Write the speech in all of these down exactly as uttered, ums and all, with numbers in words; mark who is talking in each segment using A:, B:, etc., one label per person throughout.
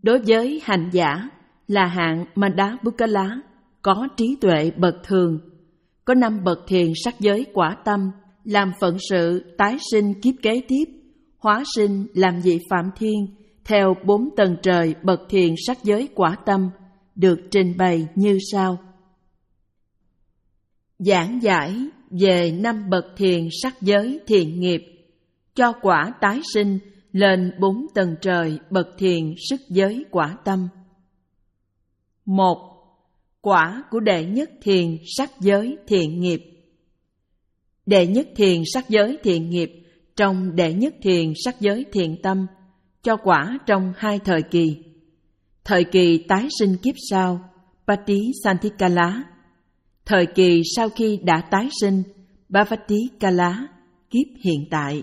A: Đối với hành giả là hạng Madhābhukala, có trí tuệ bậc thường, có năm bậc thiền sắc giới quả tâm, làm phận sự tái sinh kiếp kế tiếp, hóa sinh làm vị phạm thiên, theo bốn tầng trời bậc thiền sắc giới quả tâm, được trình bày như sau. Giảng giải về năm bậc thiền sắc giới thiện nghiệp, cho quả tái sinh lên bốn tầng trời bậc thiền sức giới quả tâm. Một. Quả của đệ nhất thiền sắc giới thiện nghiệp. Đệ nhất thiền sắc giới thiện nghiệp trong đệ nhất thiền sắc giới thiện tâm, cho quả trong hai thời kỳ. Thời kỳ tái sinh kiếp sau, Patisanthikkala. Thời kỳ sau khi đã tái sinh, Bhavatikala, kiếp hiện tại.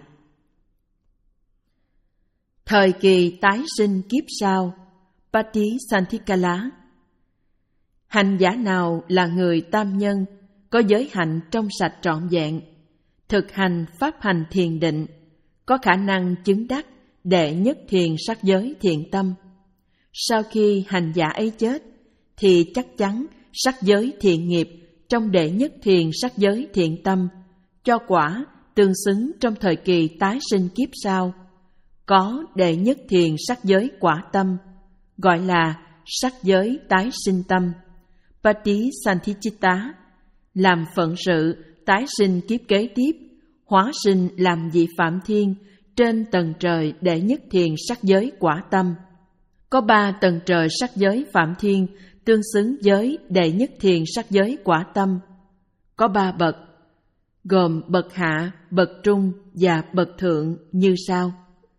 A: Thời kỳ tái sinh kiếp sau, Patisanthikkala. Hành giả nào là người tam nhân, có giới hạnh trong sạch trọn vẹn, thực hành pháp hành thiền định, có khả năng chứng đắc đệ nhất thiền sắc giới thiện tâm. Sau khi hành giả ấy chết, thì chắc chắn sắc giới thiện nghiệp trong đệ nhất thiền sắc giới thiện tâm, cho quả tương xứng trong thời kỳ tái sinh kiếp sau, có đệ nhất thiền sắc giới quả tâm, gọi là sắc giới tái sinh tâm, Patisanthichitta, làm phận sự tái sinh kiếp kế tiếp, hóa sinh làm vị phạm thiên trên tầng trời đệ nhất thiền sắc giới quả tâm. Có ba tầng trời sắc giới phạm thiên tương xứng với đệ nhất thiền sắc giới quả tâm. Có ba bậc, gồm bậc hạ, bậc trung và bậc thượng như sau.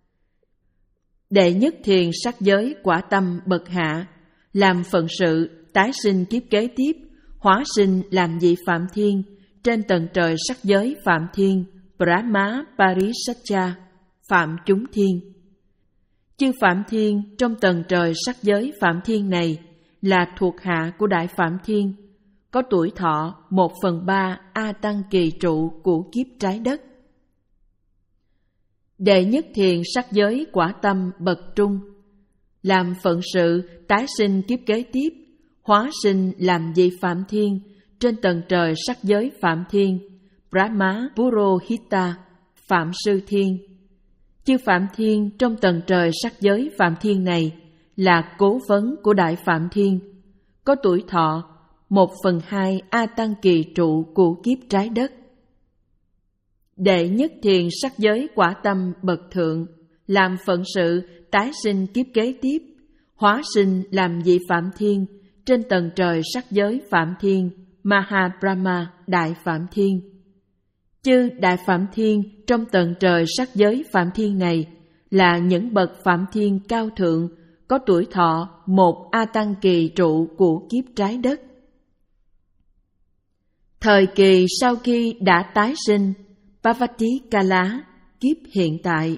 A: Đệ nhất thiền sắc giới quả tâm bậc hạ, làm phận sự tái sinh kiếp kế tiếp, hóa sinh làm vị phạm thiên trên tầng trời sắc giới phạm thiên, Brahma Parisatcha, phạm chúng thiên. Chư phạm thiên trong tầng trời sắc giới phạm thiên này là thuộc hạ của đại phạm thiên, có tuổi thọ một phần ba A Tăng kỳ trụ của kiếp trái đất. Đệ nhất thiền sắc giới quả tâm bậc trung, làm phận sự tái sinh kiếp kế tiếp, hóa sinh làm vị phạm thiên trên tầng trời sắc giới phạm thiên, Brahma Purohita, phạm sư thiên. Chư phạm thiên trong tầng trời sắc giới phạm thiên này là cố vấn của đại phạm thiên, có tuổi thọ một phần hai A Tăng kỳ trụ của kiếp trái đất. Đệ nhất thiền sắc giới quả tâm bậc thượng, làm phận sự tái sinh kiếp kế tiếp, hóa sinh làm vị phạm thiên trên tầng trời sắc giới phạm thiên, Mahabrahma đại phạm thiên. Chư đại phạm thiên trong tầng trời sắc giới phạm thiên này là những bậc phạm thiên cao thượng, có tuổi thọ một A Tăng kỳ trụ của kiếp trái đất. Thời kỳ sau khi đã tái sinh, Bhavatikala, kiếp hiện tại.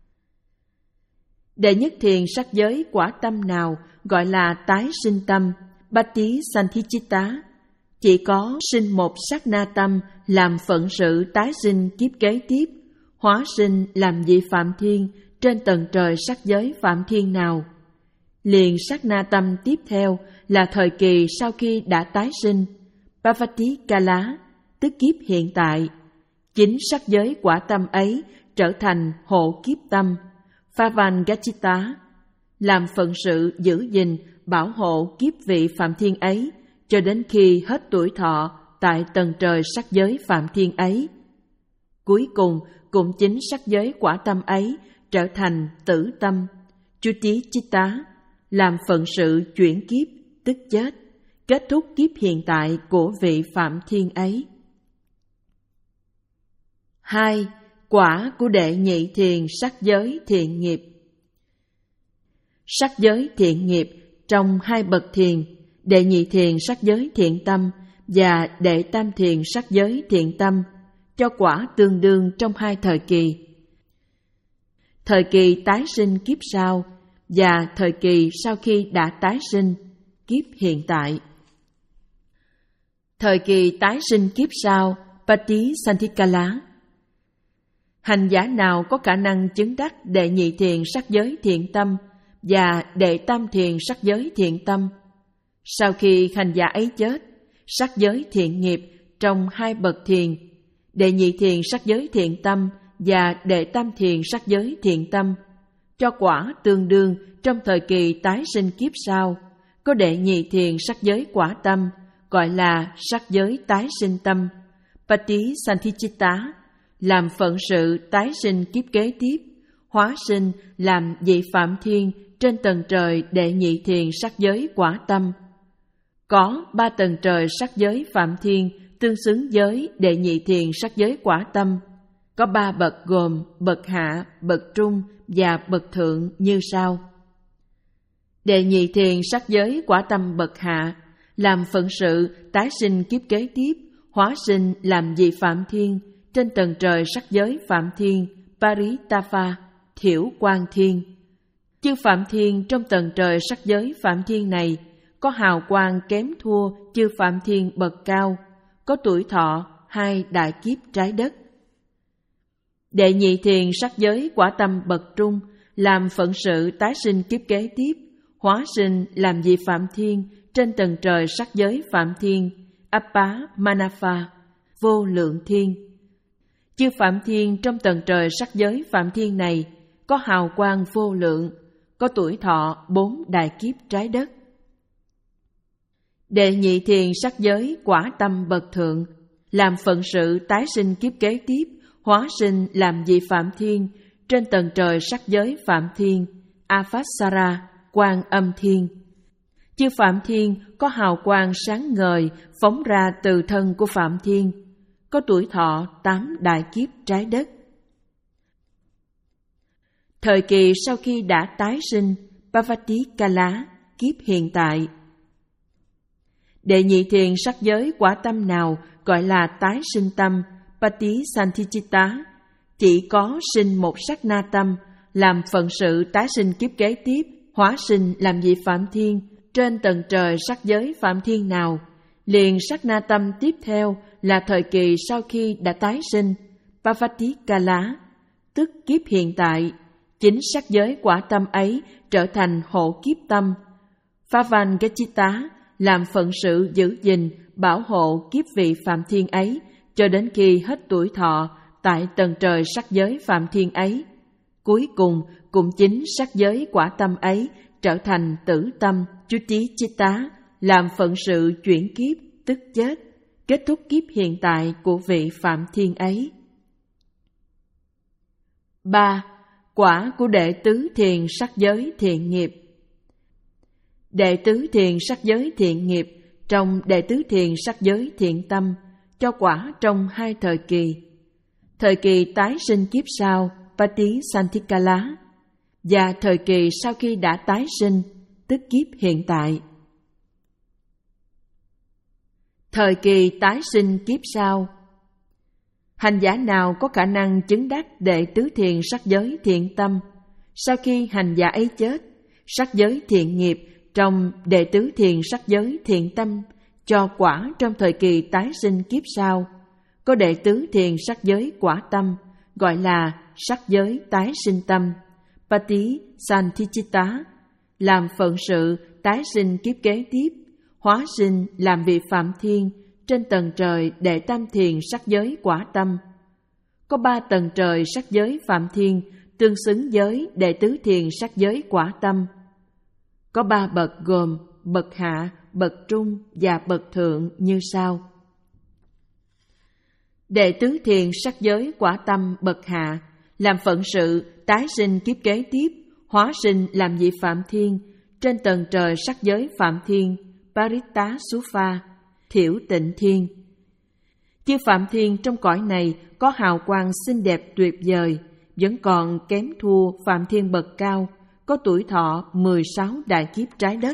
A: Đệ nhất thiền sắc giới quả tâm nào gọi là tái sinh tâm, Patisanthichitta, chỉ có sinh một sát na tâm làm phận sự tái sinh kiếp kế tiếp, hóa sinh làm vị phạm thiên trên tầng trời sắc giới phạm thiên nào. Liền sát na tâm tiếp theo là thời kỳ sau khi đã tái sinh, Bhavatikala, tức kiếp hiện tại. Chính sắc giới quả tâm ấy trở thành hộ kiếp tâm, Phavangachita, làm phận sự giữ gìn, bảo hộ kiếp vị phạm thiên ấy cho đến khi hết tuổi thọ tại tầng trời sắc giới phạm thiên ấy. Cuối cùng cũng chính sắc giới quả tâm ấy trở thành tử tâm, Chutichitta, làm phận sự chuyển kiếp, tức chết, kết thúc kiếp hiện tại của vị phạm thiên ấy. Hai. Quả của đệ nhị thiền sắc giới thiện nghiệp. Sắc giới thiện nghiệp trong hai bậc thiền, đệ nhị thiền sắc giới thiện tâm và đệ tam thiền sắc giới thiện tâm, cho quả tương đương trong hai thời kỳ. Thời kỳ tái sinh kiếp sau và thời kỳ sau khi đã tái sinh, kiếp hiện tại. Thời kỳ tái sinh kiếp sau, Patisanthikkala. Hành giả nào có khả năng chứng đắc đệ nhị thiền sắc giới thiện tâm, và đệ tam thiền sắc giới thiện tâm. Sau khi hành giả ấy chết, sắc giới thiện nghiệp trong hai bậc thiền, đệ nhị thiền sắc giới thiện tâm và đệ tam thiền sắc giới thiện tâm, cho quả tương đương trong thời kỳ tái sinh kiếp sau, có đệ nhị thiền sắc giới quả tâm, gọi là sắc giới tái sinh tâm, Patisanthicitta, làm phận sự tái sinh kiếp kế tiếp, hóa sinh làm vị phạm thiên trên tầng trời đệ nhị thiền sắc giới quả tâm. Có ba tầng trời sắc giới phạm thiên tương xứng với đệ nhị thiền sắc giới quả tâm. Có ba bậc gồm bậc hạ, bậc trung và bậc thượng như sau. Đệ nhị thiền sắc giới quả tâm bậc hạ, làm phận sự tái sinh kiếp kế tiếp, hóa sinh làm vị phạm thiên trên tầng trời sắc giới phạm thiên, Paritapa, thiểu quang thiên. Chư phạm thiên trong tầng trời sắc giới phạm thiên này có hào quang kém thua chư phạm thiên bậc cao, có tuổi thọ hai đại kiếp trái đất. Đệ nhị thiền sắc giới quả tâm bậc trung, làm phận sự tái sinh kiếp kế tiếp, hóa sinh làm vị phạm thiên trên tầng trời sắc giới phạm thiên, Appa Manapha, vô lượng thiên. Chư phạm thiên trong tầng trời sắc giới phạm thiên này có hào quang vô lượng, có tuổi thọ bốn đại kiếp trái đất. Đệ nhị thiền sắc giới quả tâm bậc thượng, làm phận sự tái sinh kiếp kế tiếp, hóa sinh làm vị phạm thiên trên tầng trời sắc giới phạm thiên, Avassara, quang âm thiên. Chư phạm thiên có hào quang sáng ngời phóng ra từ thân của phạm thiên, có tuổi thọ tám đại kiếp trái đất. Thời kỳ sau khi đã tái sinh, Pavatikala, kiếp hiện tại. Đệ nhị thiền sắc giới quả tâm nào gọi là tái sinh tâm, Patisanthicitta, chỉ có sinh một sát na tâm, làm phận sự tái sinh kiếp kế tiếp, hóa sinh làm vị phạm thiên trên tầng trời sắc giới phạm thiên nào, liền sát na tâm tiếp theo là thời kỳ sau khi đã tái sinh, Pavatikala, tức kiếp hiện tại. Chính sắc giới quả tâm ấy trở thành hộ kiếp tâm, Phavangachita, làm phận sự giữ gìn, bảo hộ kiếp vị phạm thiên ấy cho đến khi hết tuổi thọ tại tầng trời sắc giới phạm thiên ấy. Cuối cùng, cũng chính sắc giới quả tâm ấy trở thành tử tâm, Chutichitta, làm phận sự chuyển kiếp, tức chết, kết thúc kiếp hiện tại của vị phạm thiên ấy. ba. Quả của đệ tứ thiền sắc giới thiện nghiệp. Đệ tứ thiền sắc giới thiện nghiệp trong đệ tứ thiền sắc giới thiện tâm cho quả trong hai thời kỳ. Thời kỳ tái sinh kiếp sau, Patisanthikala, và thời kỳ sau khi đã tái sinh, tức kiếp hiện tại. Thời kỳ tái sinh kiếp sau. Hành giả nào có khả năng chứng đắc đệ tứ thiền sắc giới thiện tâm, sau khi hành giả ấy chết, sắc giới thiện nghiệp trong đệ tứ thiền sắc giới thiện tâm cho quả trong thời kỳ tái sinh kiếp sau, có đệ tứ thiền sắc giới quả tâm, gọi là sắc giới tái sinh tâm, Patisanthicitta, làm phận sự tái sinh kiếp kế tiếp, hóa sinh làm vị phạm thiên trên tầng trời đệ tam thiền sắc giới quả tâm. Có ba tầng trời sắc giới phạm thiên tương xứng với đệ tứ thiền sắc giới quả tâm. Có ba bậc gồm bậc hạ, bậc trung và bậc thượng như sau. Đệ tứ thiền sắc giới quả tâm bậc hạ, làm phận sự tái sinh kiếp kế tiếp, hóa sinh làm vị phạm thiên trên tầng trời sắc giới phạm thiên, Paritasufa, thiểu tịnh thiên. Chư phạm thiên trong cõi này có hào quang xinh đẹp tuyệt vời, vẫn còn kém thua phạm thiên bậc cao, có tuổi thọ mười sáu đại kiếp trái đất.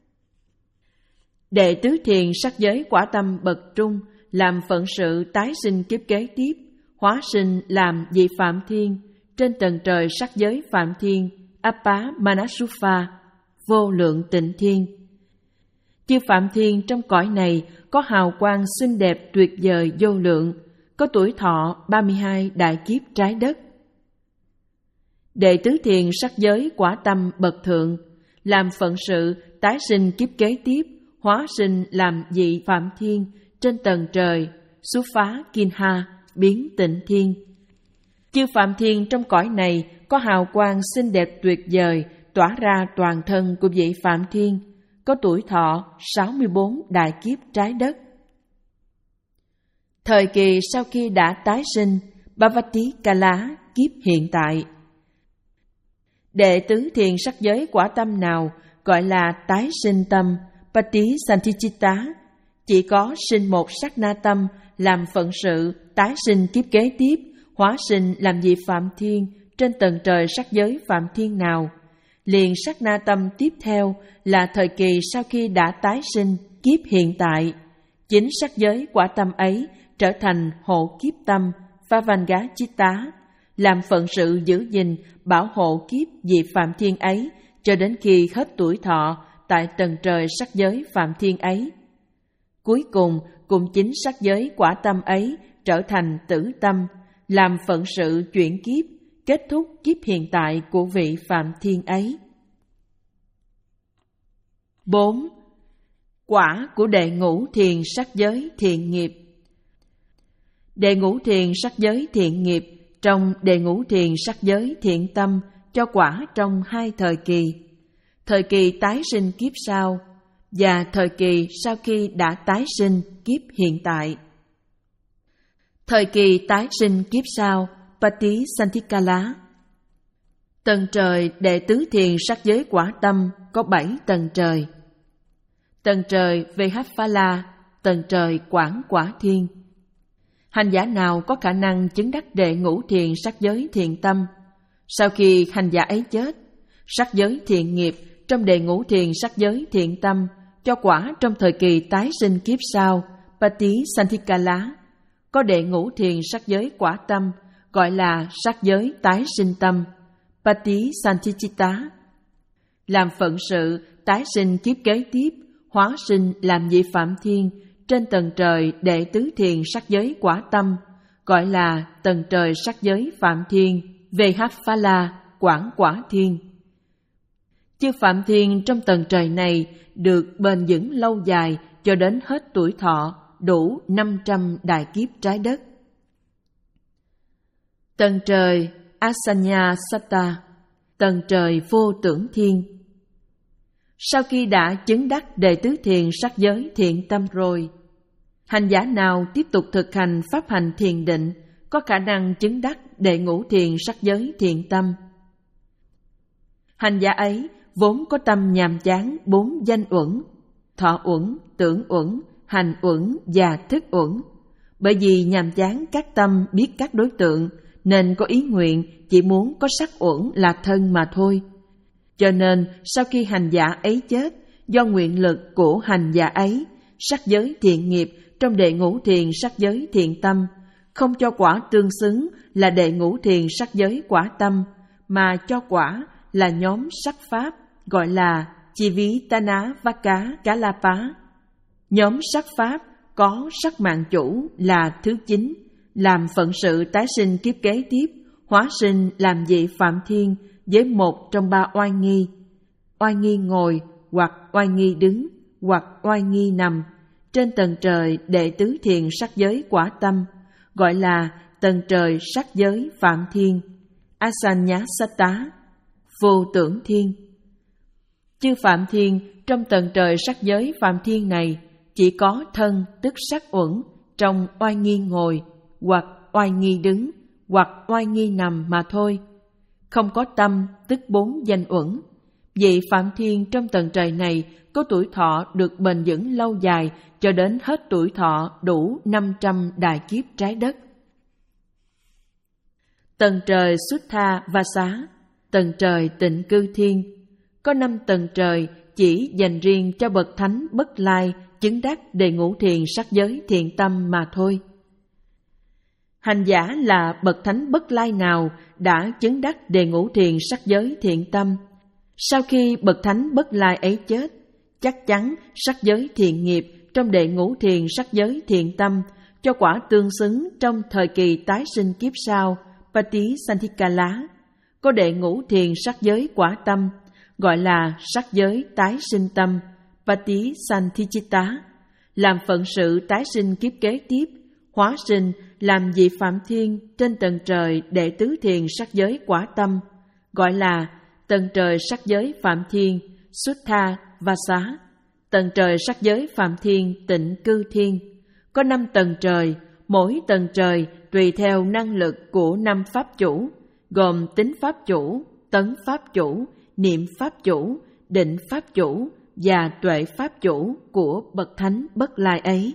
A: Đệ tứ thiền sắc giới quả tâm bậc trung, làm phận sự tái sinh kiếp kế tiếp, hóa sinh làm vị phạm thiên trên tầng trời sắc giới phạm thiên, Appa Manasufa, vô lượng tịnh thiên. Chư phạm thiên trong cõi này có hào quang xinh đẹp tuyệt vời vô lượng, có tuổi thọ ba mươi hai đại kiếp trái đất. Đệ tứ thiền sắc giới quả tâm bậc thượng, làm phận sự tái sinh kiếp kế tiếp, hóa sinh làm vị phạm thiên trên tầng trời, xuất phá Kinha, biến tịnh thiên. Chư phạm thiên trong cõi này có hào quang xinh đẹp tuyệt vời tỏa ra toàn thân của vị phạm thiên, có tuổi thọ sáu mươi bốn đại kiếp trái đất. Thời kỳ sau khi đã tái sinh, Bhavati Kala kiếp hiện tại. Đệ tứ thiền sắc giới quả tâm nào gọi là tái sinh tâm, Patisantichitta, chỉ có sinh một sát na tâm làm phận sự tái sinh kiếp kế tiếp, hóa sinh làm vị phạm thiên trên tầng trời sắc giới phạm thiên nào, liền sát na tâm tiếp theo là thời kỳ sau khi đã tái sinh kiếp hiện tại. Chính sắc giới quả tâm ấy trở thành hộ kiếp tâm Phavangha-chitta, làm phận sự giữ gìn bảo hộ kiếp vị phạm thiên ấy cho đến khi hết tuổi thọ tại tầng trời sắc giới phạm thiên ấy. Cuối cùng cùng chính sắc giới quả tâm ấy trở thành tử tâm, làm phận sự chuyển kiếp, kết thúc kiếp hiện tại của vị phạm thiên ấy. bốn. Quả của đệ ngũ thiền sắc giới thiện nghiệp. Đệ ngũ thiền sắc giới thiện nghiệp trong đệ ngũ thiền sắc giới thiện tâm cho quả trong hai thời kỳ: thời kỳ tái sinh kiếp sau và thời kỳ sau khi đã tái sinh kiếp hiện tại. Thời kỳ tái sinh kiếp sau, Patisantikala. Tầng trời đệ tứ thiền sắc giới quả tâm có bảy tầng trời. Tầng trời Vehaphala, tầng trời Quảng Quả Thiên. Hành giả nào có khả năng chứng đắc đệ ngũ thiền sắc giới thiện tâm, sau khi hành giả ấy chết, sắc giới thiện nghiệp trong đệ ngũ thiền sắc giới thiện tâm cho quả trong thời kỳ tái sinh kiếp sau, Patisantikala, có đệ ngũ thiền sắc giới quả tâm gọi là sắc giới tái sinh tâm, Patisantichitta, làm phận sự tái sinh kiếp kế tiếp, hóa sinh làm vị phạm thiên trên tầng trời đệ tứ thiền sắc giới quả tâm gọi là tầng trời sắc giới phạm thiên Vehaphala, Quảng Quả Thiên. Chư phạm thiên trong tầng trời này được bền vững lâu dài cho đến hết tuổi thọ, đủ năm trăm đại kiếp trái đất. Tầng trời Asanya Satta, tầng trời vô tưởng thiên. Sau khi đã chứng đắc đệ tứ thiền sắc giới thiện tâm rồi, hành giả nào tiếp tục thực hành pháp hành thiền định có khả năng chứng đắc đệ ngũ thiền sắc giới thiện tâm. Hành giả ấy vốn có tâm nhàm chán bốn danh uẩn: thọ uẩn, tưởng uẩn, hành uẩn và thức uẩn. Bởi vì nhàm chán các tâm biết các đối tượng nên có ý nguyện chỉ muốn có sắc uẩn là thân mà thôi. Cho nên sau khi hành giả ấy chết, do nguyện lực của hành giả ấy, sắc giới thiện nghiệp trong đệ ngũ thiền sắc giới thiện tâm không cho quả tương xứng là đệ ngũ thiền sắc giới quả tâm, mà cho quả là nhóm sắc pháp gọi là Chivitana Vaka Kalapa. Nhóm sắc pháp có sắc mạng chủ là thứ chín, làm phận sự tái sinh kiếp kế tiếp, hóa sinh làm vị phạm thiên với một trong ba oai nghi: oai nghi ngồi, hoặc oai nghi đứng, hoặc oai nghi nằm trên tầng trời đệ tứ thiền sắc giới quả tâm gọi là tầng trời sắc giới phạm thiên Asanyasata, vô tưởng thiên. Chư phạm thiên trong tầng trời sắc giới phạm thiên này chỉ có thân tức sắc uẩn trong oai nghi ngồi, hoặc oai nghi đứng, hoặc oai nghi nằm mà thôi, không có tâm tức bốn danh uẩn. Vị phạm thiên trong tầng trời này có tuổi thọ được bền vững lâu dài cho đến hết tuổi thọ đủ năm trăm đại kiếp trái đất. Tầng trời Suttha Vasa, tầng trời Tịnh Cư Thiên. Có năm tầng trời chỉ dành riêng cho bậc thánh bất lai chứng đắc đệ ngũ thiền sắc giới thiện tâm mà thôi. Hành giả là bậc thánh bất lai nào đã chứng đắc đệ ngũ thiền sắc giới thiện tâm, sau khi bậc thánh bất lai ấy chết, chắc chắn sắc giới thiện nghiệp trong đệ ngũ thiền sắc giới thiện tâm cho quả tương xứng trong thời kỳ tái sinh kiếp sau, Patisantikala, có đệ ngũ thiền sắc giới quả tâm, gọi là sắc giới tái sinh tâm, Patisanthichitta, làm phận sự tái sinh kiếp kế tiếp, hóa sinh làm vị phạm thiên trên tầng trời đệ tứ thiền sắc giới quả tâm, gọi là tầng trời sắc giới phạm thiên, Suttha Vasa, tầng trời sắc giới phạm thiên tịnh cư thiên. Có năm tầng trời, mỗi tầng trời tùy theo năng lực của năm pháp chủ, gồm tính pháp chủ, tấn pháp chủ, niệm pháp chủ, định pháp chủ và tuệ pháp chủ của bậc thánh Bất Lai ấy.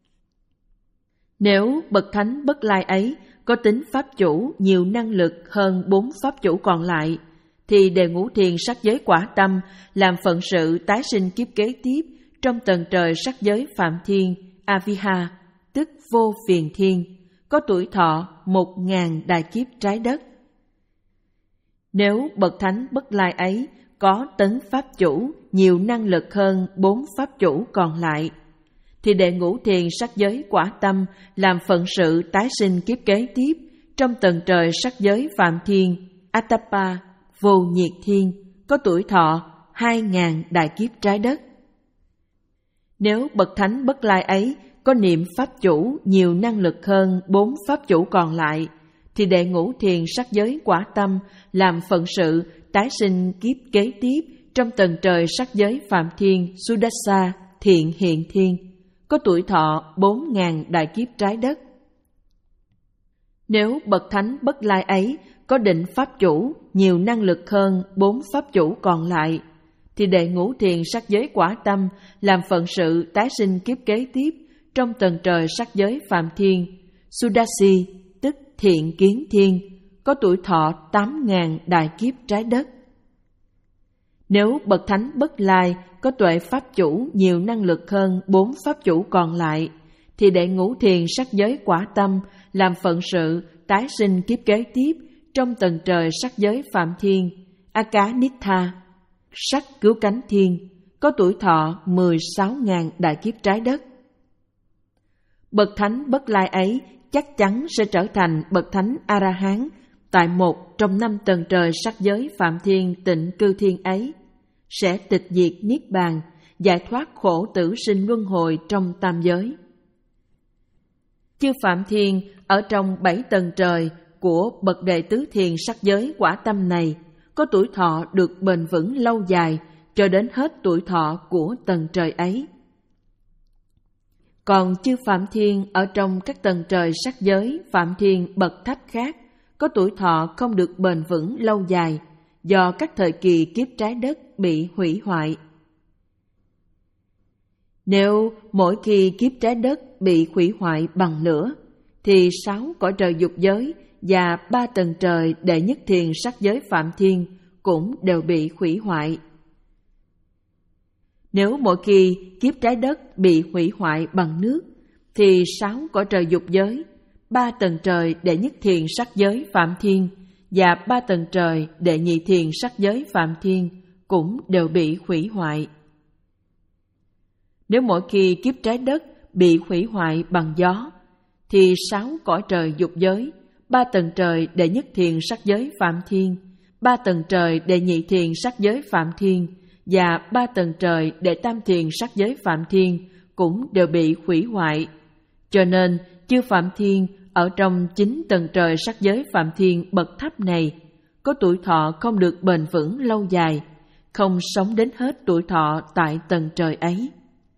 A: Nếu bậc thánh Bất Lai ấy có tính pháp chủ nhiều năng lực hơn bốn pháp chủ còn lại, thì đệ ngũ thiền sắc giới quả tâm làm phận sự tái sinh kiếp kế tiếp trong tầng trời sắc giới phạm thiên Aviha, tức vô phiền thiên, có tuổi thọ một ngàn đại kiếp trái đất. Nếu bậc thánh Bất Lai ấy có tấn pháp chủ nhiều năng lực hơn bốn pháp chủ còn lại, thì đệ ngũ thiền sắc giới quả tâm làm phận sự tái sinh kiếp kế tiếp trong tầng trời sắc giới phạm thiên Atapa, vô nhiệt thiên, có tuổi thọ hai ngàn đại kiếp trái đất. Nếu bậc thánh Bất Lai ấy có niệm pháp chủ nhiều năng lực hơn bốn pháp chủ còn lại, thì đệ ngũ thiền sắc giới quả tâm làm phận sự tái sinh kiếp kế tiếp trong tầng trời sắc giới phạm thiên Sudassha, thiện hiện thiên, có tuổi thọ bốn ngàn đại kiếp trái đất. Nếu bậc thánh Bất Lai ấy có định pháp chủ nhiều năng lực hơn bốn pháp chủ còn lại, thì đệ ngũ thiền sắc giới quả tâm làm phận sự tái sinh kiếp kế tiếp trong tầng trời sắc giới phạm thiên Sudasi, tức thiện kiến thiên, có tuổi thọ tám ngàn đại kiếp trái đất. Nếu bậc thánh Bất Lai có tuệ pháp chủ nhiều năng lực hơn bốn pháp chủ còn lại, thì đệ ngũ thiền sắc giới quả tâm làm phận sự tái sinh kiếp kế tiếp trong tầng trời sắc giới phạm thiên Akanitha, sắc cứu cánh thiên, có tuổi thọ mười sáu ngàn đại kiếp trái đất. Bậc thánh Bất Lai ấy chắc chắn sẽ trở thành bậc thánh A-la-hán tại một trong năm tầng trời sắc giới phạm thiên tịnh cư thiên ấy, sẽ tịch diệt niết bàn, giải thoát khổ tử sinh luân hồi trong tam giới. Chư phạm thiên ở trong bảy tầng trời của bậc đệ tứ thiền sắc giới quả tâm này có tuổi thọ được bền vững lâu dài cho đến hết tuổi thọ của tầng trời ấy. Còn chư phạm thiên ở trong các tầng trời sắc giới phạm thiên bậc thấp khác có tuổi thọ không được bền vững lâu dài do các thời kỳ kiếp trái đất bị hủy hoại. Nếu mỗi khi kiếp trái đất bị hủy hoại bằng lửa, thì sáu cõi trời dục giới và ba tầng trời đệ nhất thiền sắc giới phạm thiên cũng đều bị hủy hoại. Nếu mỗi khi kiếp trái đất bị hủy hoại bằng nước, thì sáu cõi trời dục giới, ba tầng trời đệ nhất thiền sắc giới phạm thiên và ba tầng trời đệ nhị thiền sắc giới phạm thiên cũng đều bị hủy hoại. Nếu mỗi khi kiếp trái đất bị hủy hoại bằng gió, thì sáu cõi trời dục giới, ba tầng trời đệ nhất thiền sắc giới phạm thiên, ba tầng trời đệ nhị thiền sắc giới phạm thiên và ba tầng trời đệ tam thiền sắc giới phạm thiên cũng đều bị hủy hoại. Cho nên chư phạm thiên ở trong chín tầng trời sắc giới phạm thiên bậc thấp này có tuổi thọ không được bền vững lâu dài, không sống đến hết tuổi thọ tại tầng trời ấy.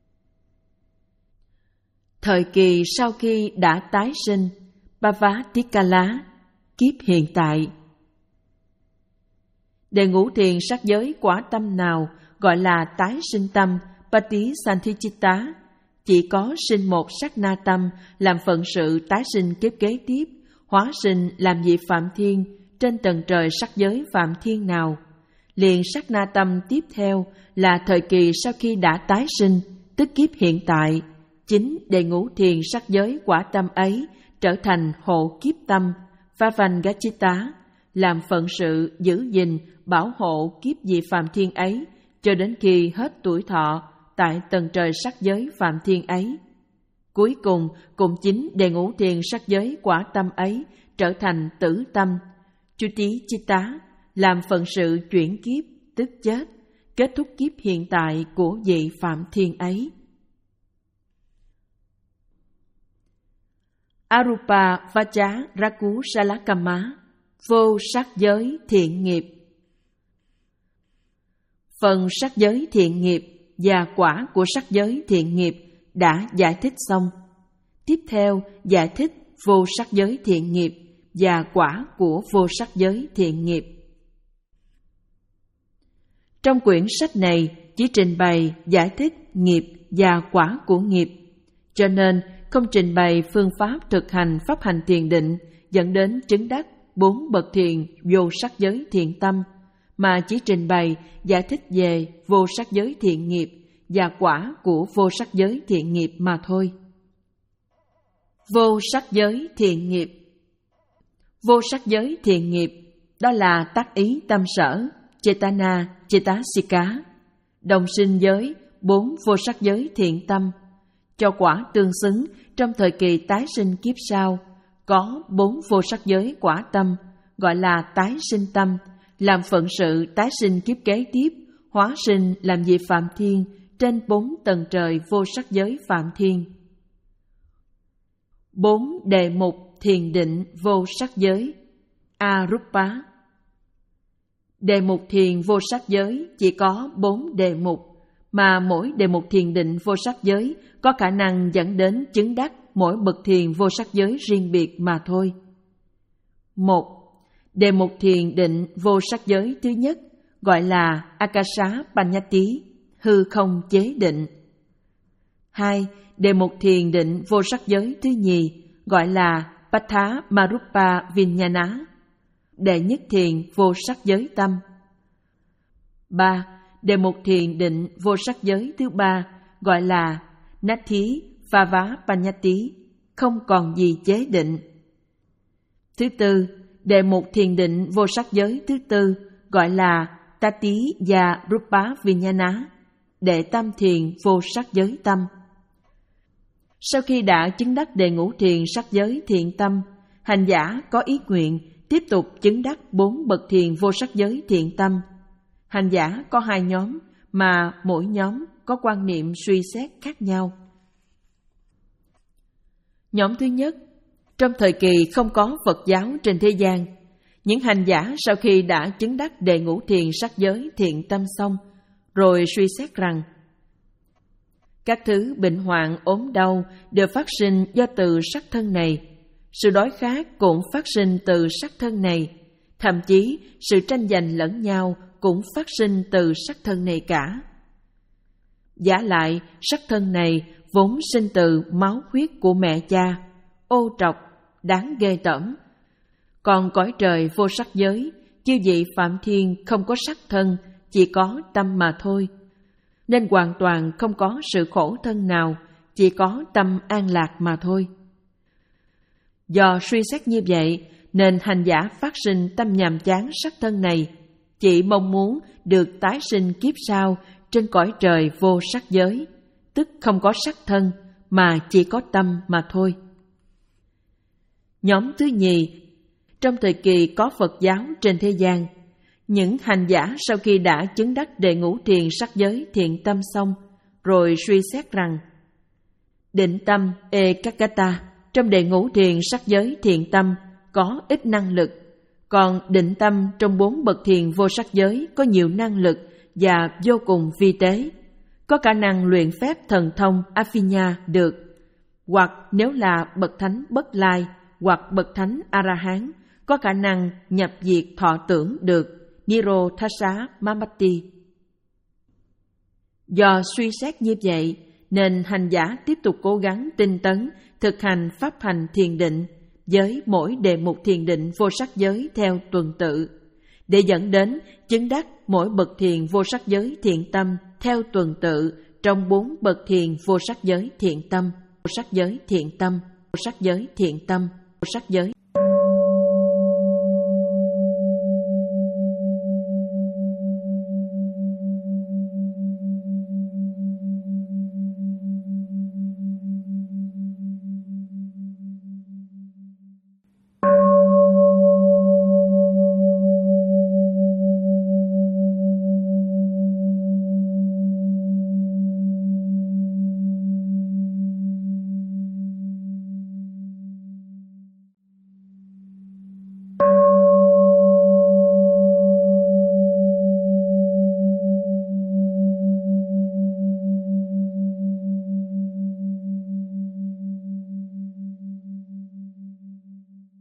A: Thời kỳ sau khi đã tái sinh, Bhavatikala, kiếp hiện tại. Đệ ngũ thiền sắc giới quả tâm nào gọi là tái sinh tâm Patisanthichitta, chỉ có sinh một sát na tâm làm phận sự tái sinh kiếp kế tiếp, hóa sinh làm vị phạm thiên trên tầng trời sắc giới phạm thiên nào, liền sát na tâm tiếp theo là thời kỳ sau khi đã tái sinh, tức kiếp hiện tại. Chính đệ ngũ thiền sắc giới quả tâm ấy trở thành hộ kiếp tâm Vavangachita, làm phận sự giữ gìn bảo hộ kiếp vị phạm thiên ấy cho đến khi hết tuổi thọ tại tầng trời sắc giới phạm thiên ấy. Cuối cùng cùng chính đệ ngũ thiền sắc giới quả tâm ấy trở thành tử tâm Chuti Chitta, làm phận sự chuyển kiếp, tức chết, kết thúc kiếp hiện tại của vị Phạm Thiên ấy. Arupa Vacha Raku Salakama, vô sắc giới thiện nghiệp. Phần sắc giới thiện nghiệp và quả của sắc giới thiện nghiệp đã giải thích xong. Tiếp theo giải thích vô sắc giới thiện nghiệp và quả của vô sắc giới thiện nghiệp. Trong quyển sách này chỉ trình bày giải thích nghiệp và quả của nghiệp, cho nên không trình bày phương pháp thực hành pháp hành thiền định dẫn đến chứng đắc bốn bậc thiền vô sắc giới thiện tâm, mà chỉ trình bày giải thích về vô sắc giới thiện nghiệp và quả của vô sắc giới thiện nghiệp mà thôi. Vô sắc giới thiện nghiệp. Vô sắc giới thiện nghiệp đó là tác ý tâm sở, Chetana, Chetasika, đồng sinh giới bốn vô sắc giới thiện tâm, cho quả tương xứng trong thời kỳ tái sinh kiếp sau, có bốn vô sắc giới quả tâm, gọi là tái sinh tâm, làm phận sự tái sinh kiếp kế tiếp, hóa sinh làm vị Phạm Thiên trên bốn tầng trời vô sắc giới Phạm Thiên. Bốn đề mục thiền định vô sắc giới Arupa. Đề mục thiền vô sắc giới chỉ có bốn đề mục, mà mỗi đề mục thiền định vô sắc giới có khả năng dẫn đến chứng đắc mỗi bậc thiền vô sắc giới riêng biệt mà thôi. Một. Đề mục thiền định vô sắc giới thứ nhất gọi là Akasa Panyati, hư không chế định. Hai. Đề mục thiền định vô sắc giới thứ nhì gọi là Patha Marupa Vinyana, đệ nhất thiền vô sắc giới tâm. Ba. Đề mục thiền định vô sắc giới thứ ba gọi là Nathi Phava Panyati, không còn gì chế định. Thứ tư, đề mục thiền định vô sắc giới thứ tư gọi là Tati và Rupa Vinyana, đệ tam thiền vô sắc giới tâm. Sau khi đã chứng đắc đề ngũ thiền sắc giới thiện tâm, hành giả có ý nguyện tiếp tục chứng đắc bốn bậc thiền vô sắc giới thiện tâm. Hành giả có hai nhóm, mà mỗi nhóm có quan niệm suy xét khác nhau. Nhóm thứ nhất, trong thời kỳ không có Phật giáo trên thế gian, những hành giả sau khi đã chứng đắc đề ngũ thiền sắc giới thiện tâm xong, rồi suy xét rằng các thứ bệnh hoạn ốm đau đều phát sinh do từ sắc thân này, sự đói khát cũng phát sinh từ sắc thân này, thậm chí sự tranh giành lẫn nhau cũng phát sinh từ sắc thân này cả. Giả lại, sắc thân này vốn sinh từ máu huyết của mẹ cha, ô trọc, đáng ghê tởm. Còn cõi trời vô sắc giới, chư vị Phạm Thiên không có sắc thân, chỉ có tâm mà thôi, nên hoàn toàn không có sự khổ thân nào, chỉ có tâm an lạc mà thôi. Do suy xét như vậy, nên hành giả phát sinh tâm nhàm chán sắc thân này, chỉ mong muốn được tái sinh kiếp sau trên cõi trời vô sắc giới, tức không có sắc thân, mà chỉ có tâm mà thôi. Nhóm thứ nhì, trong thời kỳ có Phật giáo trên thế gian, những hành giả sau khi đã chứng đắc đệ ngũ thiền sắc giới thiện tâm xong, rồi suy xét rằng định tâm Ekakata trong đệ ngũ thiền sắc giới thiện tâm có ít năng lực, còn định tâm trong bốn bậc thiền vô sắc giới có nhiều năng lực và vô cùng vi tế, có khả năng luyện phép thần thông Afinya được, hoặc nếu là bậc thánh Bất Lai hoặc bậc thánh A-la-hán, có khả năng nhập diệt thọ tưởng được, Nirodhasa Mamati. Do suy xét như vậy, nên hành giả tiếp tục cố gắng tinh tấn thực hành pháp hành thiền định với mỗi đề mục thiền định vô sắc giới theo tuần tự, để dẫn đến chứng đắc mỗi bậc thiền vô sắc giới thiện tâm theo tuần tự trong bốn bậc thiền vô sắc giới thiện tâm, vô sắc giới thiện tâm, vô sắc giới thiện tâm, vô sắc giới.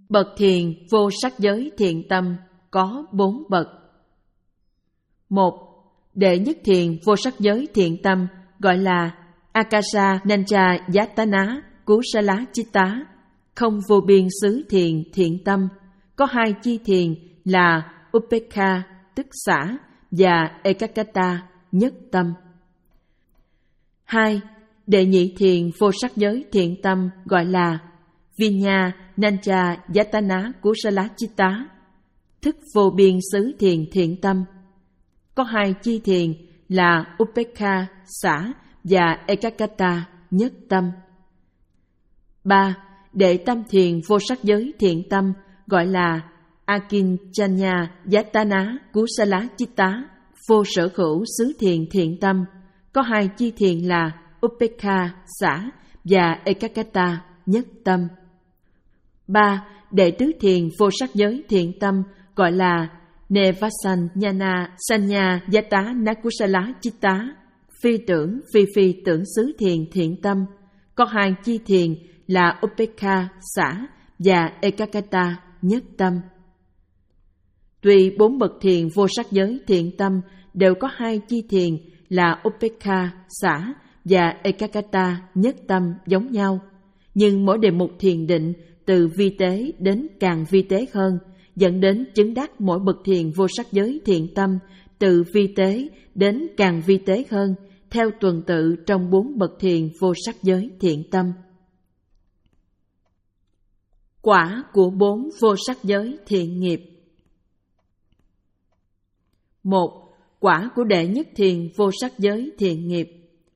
A: Bậc thiền vô sắc giới thiện tâm có bốn bậc. Một. Đệ nhất thiền vô sắc giới thiện tâm gọi là Akasa Nancha Yatana Kusala Chitta, không vô biên xứ thiền thiện tâm, có hai chi thiền là Upekha tức xả và Ekakata nhất tâm. Hai. Đệ nhị thiền vô sắc giới thiện tâm gọi là Vinya Nancha Yatana Kusala Chitta, thức vô biên xứ thiền thiện tâm, có hai chi thiền là Upekha xả và Ekakata nhất tâm. Ba. Đệ tam thiền vô sắc giới thiện tâm gọi là Akinchanya Yatana Kusala Chitta, vô sở hữu xứ thiền thiện tâm, có hai chi thiền là Upekha xả và Ekakata nhất tâm. Ba. Đệ tứ thiền vô sắc giới thiện tâm gọi là Nevasanyana Sanya Yata Nakusala Chitta, phi tưởng phi phi tưởng xứ thiền thiện tâm, có hai chi thiền là Upekha xả và Ekakata nhất tâm. Tuy bốn bậc thiền vô sắc giới thiện tâm đều có hai chi thiền là Upekha xả và Ekakata nhất tâm giống nhau, nhưng mỗi đề mục thiền định từ vi tế đến càng vi tế hơn, dẫn đến chứng đắc mỗi bậc thiền vô sắc giới thiện tâm từ vi tế đến càng vi tế hơn, theo tuần tự trong bốn bậc thiền vô sắc giới thiện tâm. Quả của bốn vô sắc giới thiện nghiệp. Một. Quả của đệ nhất thiền vô sắc giới thiện nghiệp.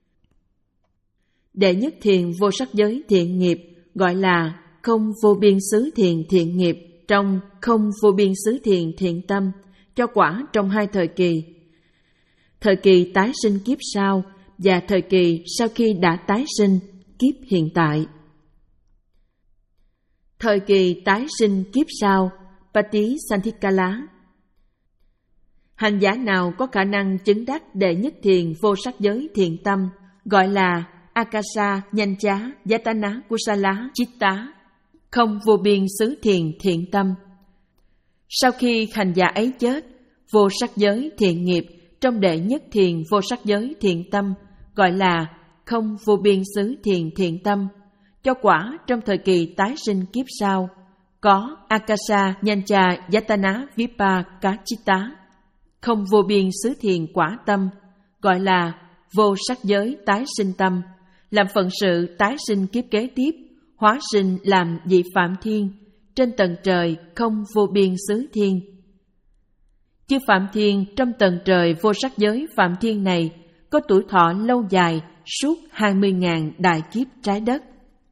A: Đệ nhất thiền vô sắc giới thiện nghiệp gọi là không vô biên xứ thiền thiện nghiệp trong không vô biên xứ thiền thiện tâm, cho quả trong hai thời kỳ. Thời kỳ tái sinh kiếp sau và thời kỳ sau khi đã tái sinh kiếp hiện tại. Thời kỳ tái sinh kiếp sau, Patisanthikkala. Hành giả nào có khả năng chứng đắc đệ nhất thiền vô sắc giới thiện tâm gọi là Akasa Nhanh-chá Yatana Kusala Chitta, không vô biên xứ thiền thiện tâm. Sau khi hành giả ấy chết, vô sắc giới thiện nghiệp trong đệ nhất thiền vô sắc giới thiện tâm gọi là không vô biên xứ thiền thiện tâm, cho quả trong thời kỳ tái sinh kiếp sau, có Akasa Nhanh-chá Yatana Vipakachitta, không vô biên xứ thiền quả tâm, gọi là vô sắc giới tái sinh tâm, làm phận sự tái sinh kiếp kế tiếp, hóa sinh làm vị Phạm Thiên, trên tầng trời không vô biên xứ thiên. Chư Phạm Thiên trong tầng trời vô sắc giới Phạm Thiên này có tuổi thọ lâu dài suốt hai mươi nghìn đại kiếp trái đất.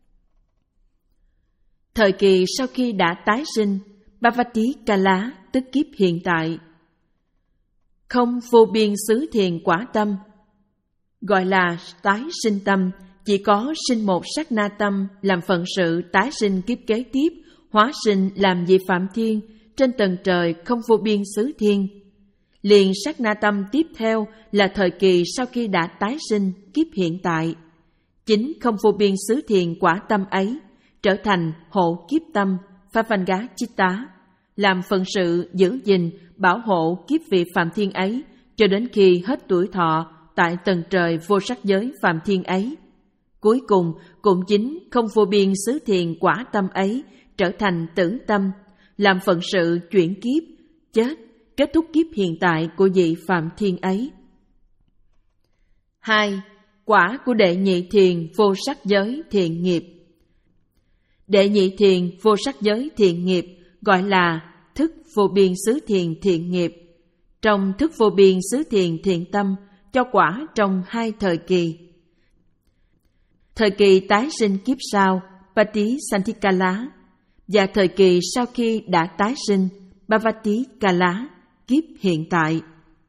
A: Thời kỳ sau khi đã tái sinh, Bhavati Kala tức kiếp hiện tại, không vô biên xứ thiền quả tâm, gọi là tái sinh tâm, chỉ có sinh một sát na tâm làm phận sự tái sinh kiếp kế tiếp, hóa sinh làm vị Phạm Thiên trên tầng trời không vô biên xứ thiên. Liền sát na tâm tiếp theo là thời kỳ sau khi đã tái sinh kiếp hiện tại. Chính không vô biên xứ thiền quả tâm ấy trở thành hộ kiếp tâm Phavanga Chitta, làm phận sự giữ gìn bảo hộ kiếp vị Phạm Thiên ấy cho đến khi hết tuổi thọ tại tầng trời vô sắc giới Phạm Thiên ấy. Cuối cùng cũng chính không vô biên xứ thiền quả tâm ấy trở thành tử tâm, làm phận sự chuyển kiếp, chết, kết thúc kiếp hiện tại của vị Phạm Thiên ấy. Hai. Quả của đệ nhị thiền vô sắc giới thiện nghiệp. Đệ nhị thiền vô sắc giới thiện nghiệp gọi là thức vô biên xứ thiền thiện nghiệp. Trong thức vô biên xứ thiền thiện tâm cho quả trong hai thời kỳ. Thời kỳ tái sinh kiếp sau, Patisanthikkala, và thời kỳ sau khi đã tái sinh, Bhavati Kala, kiếp hiện tại.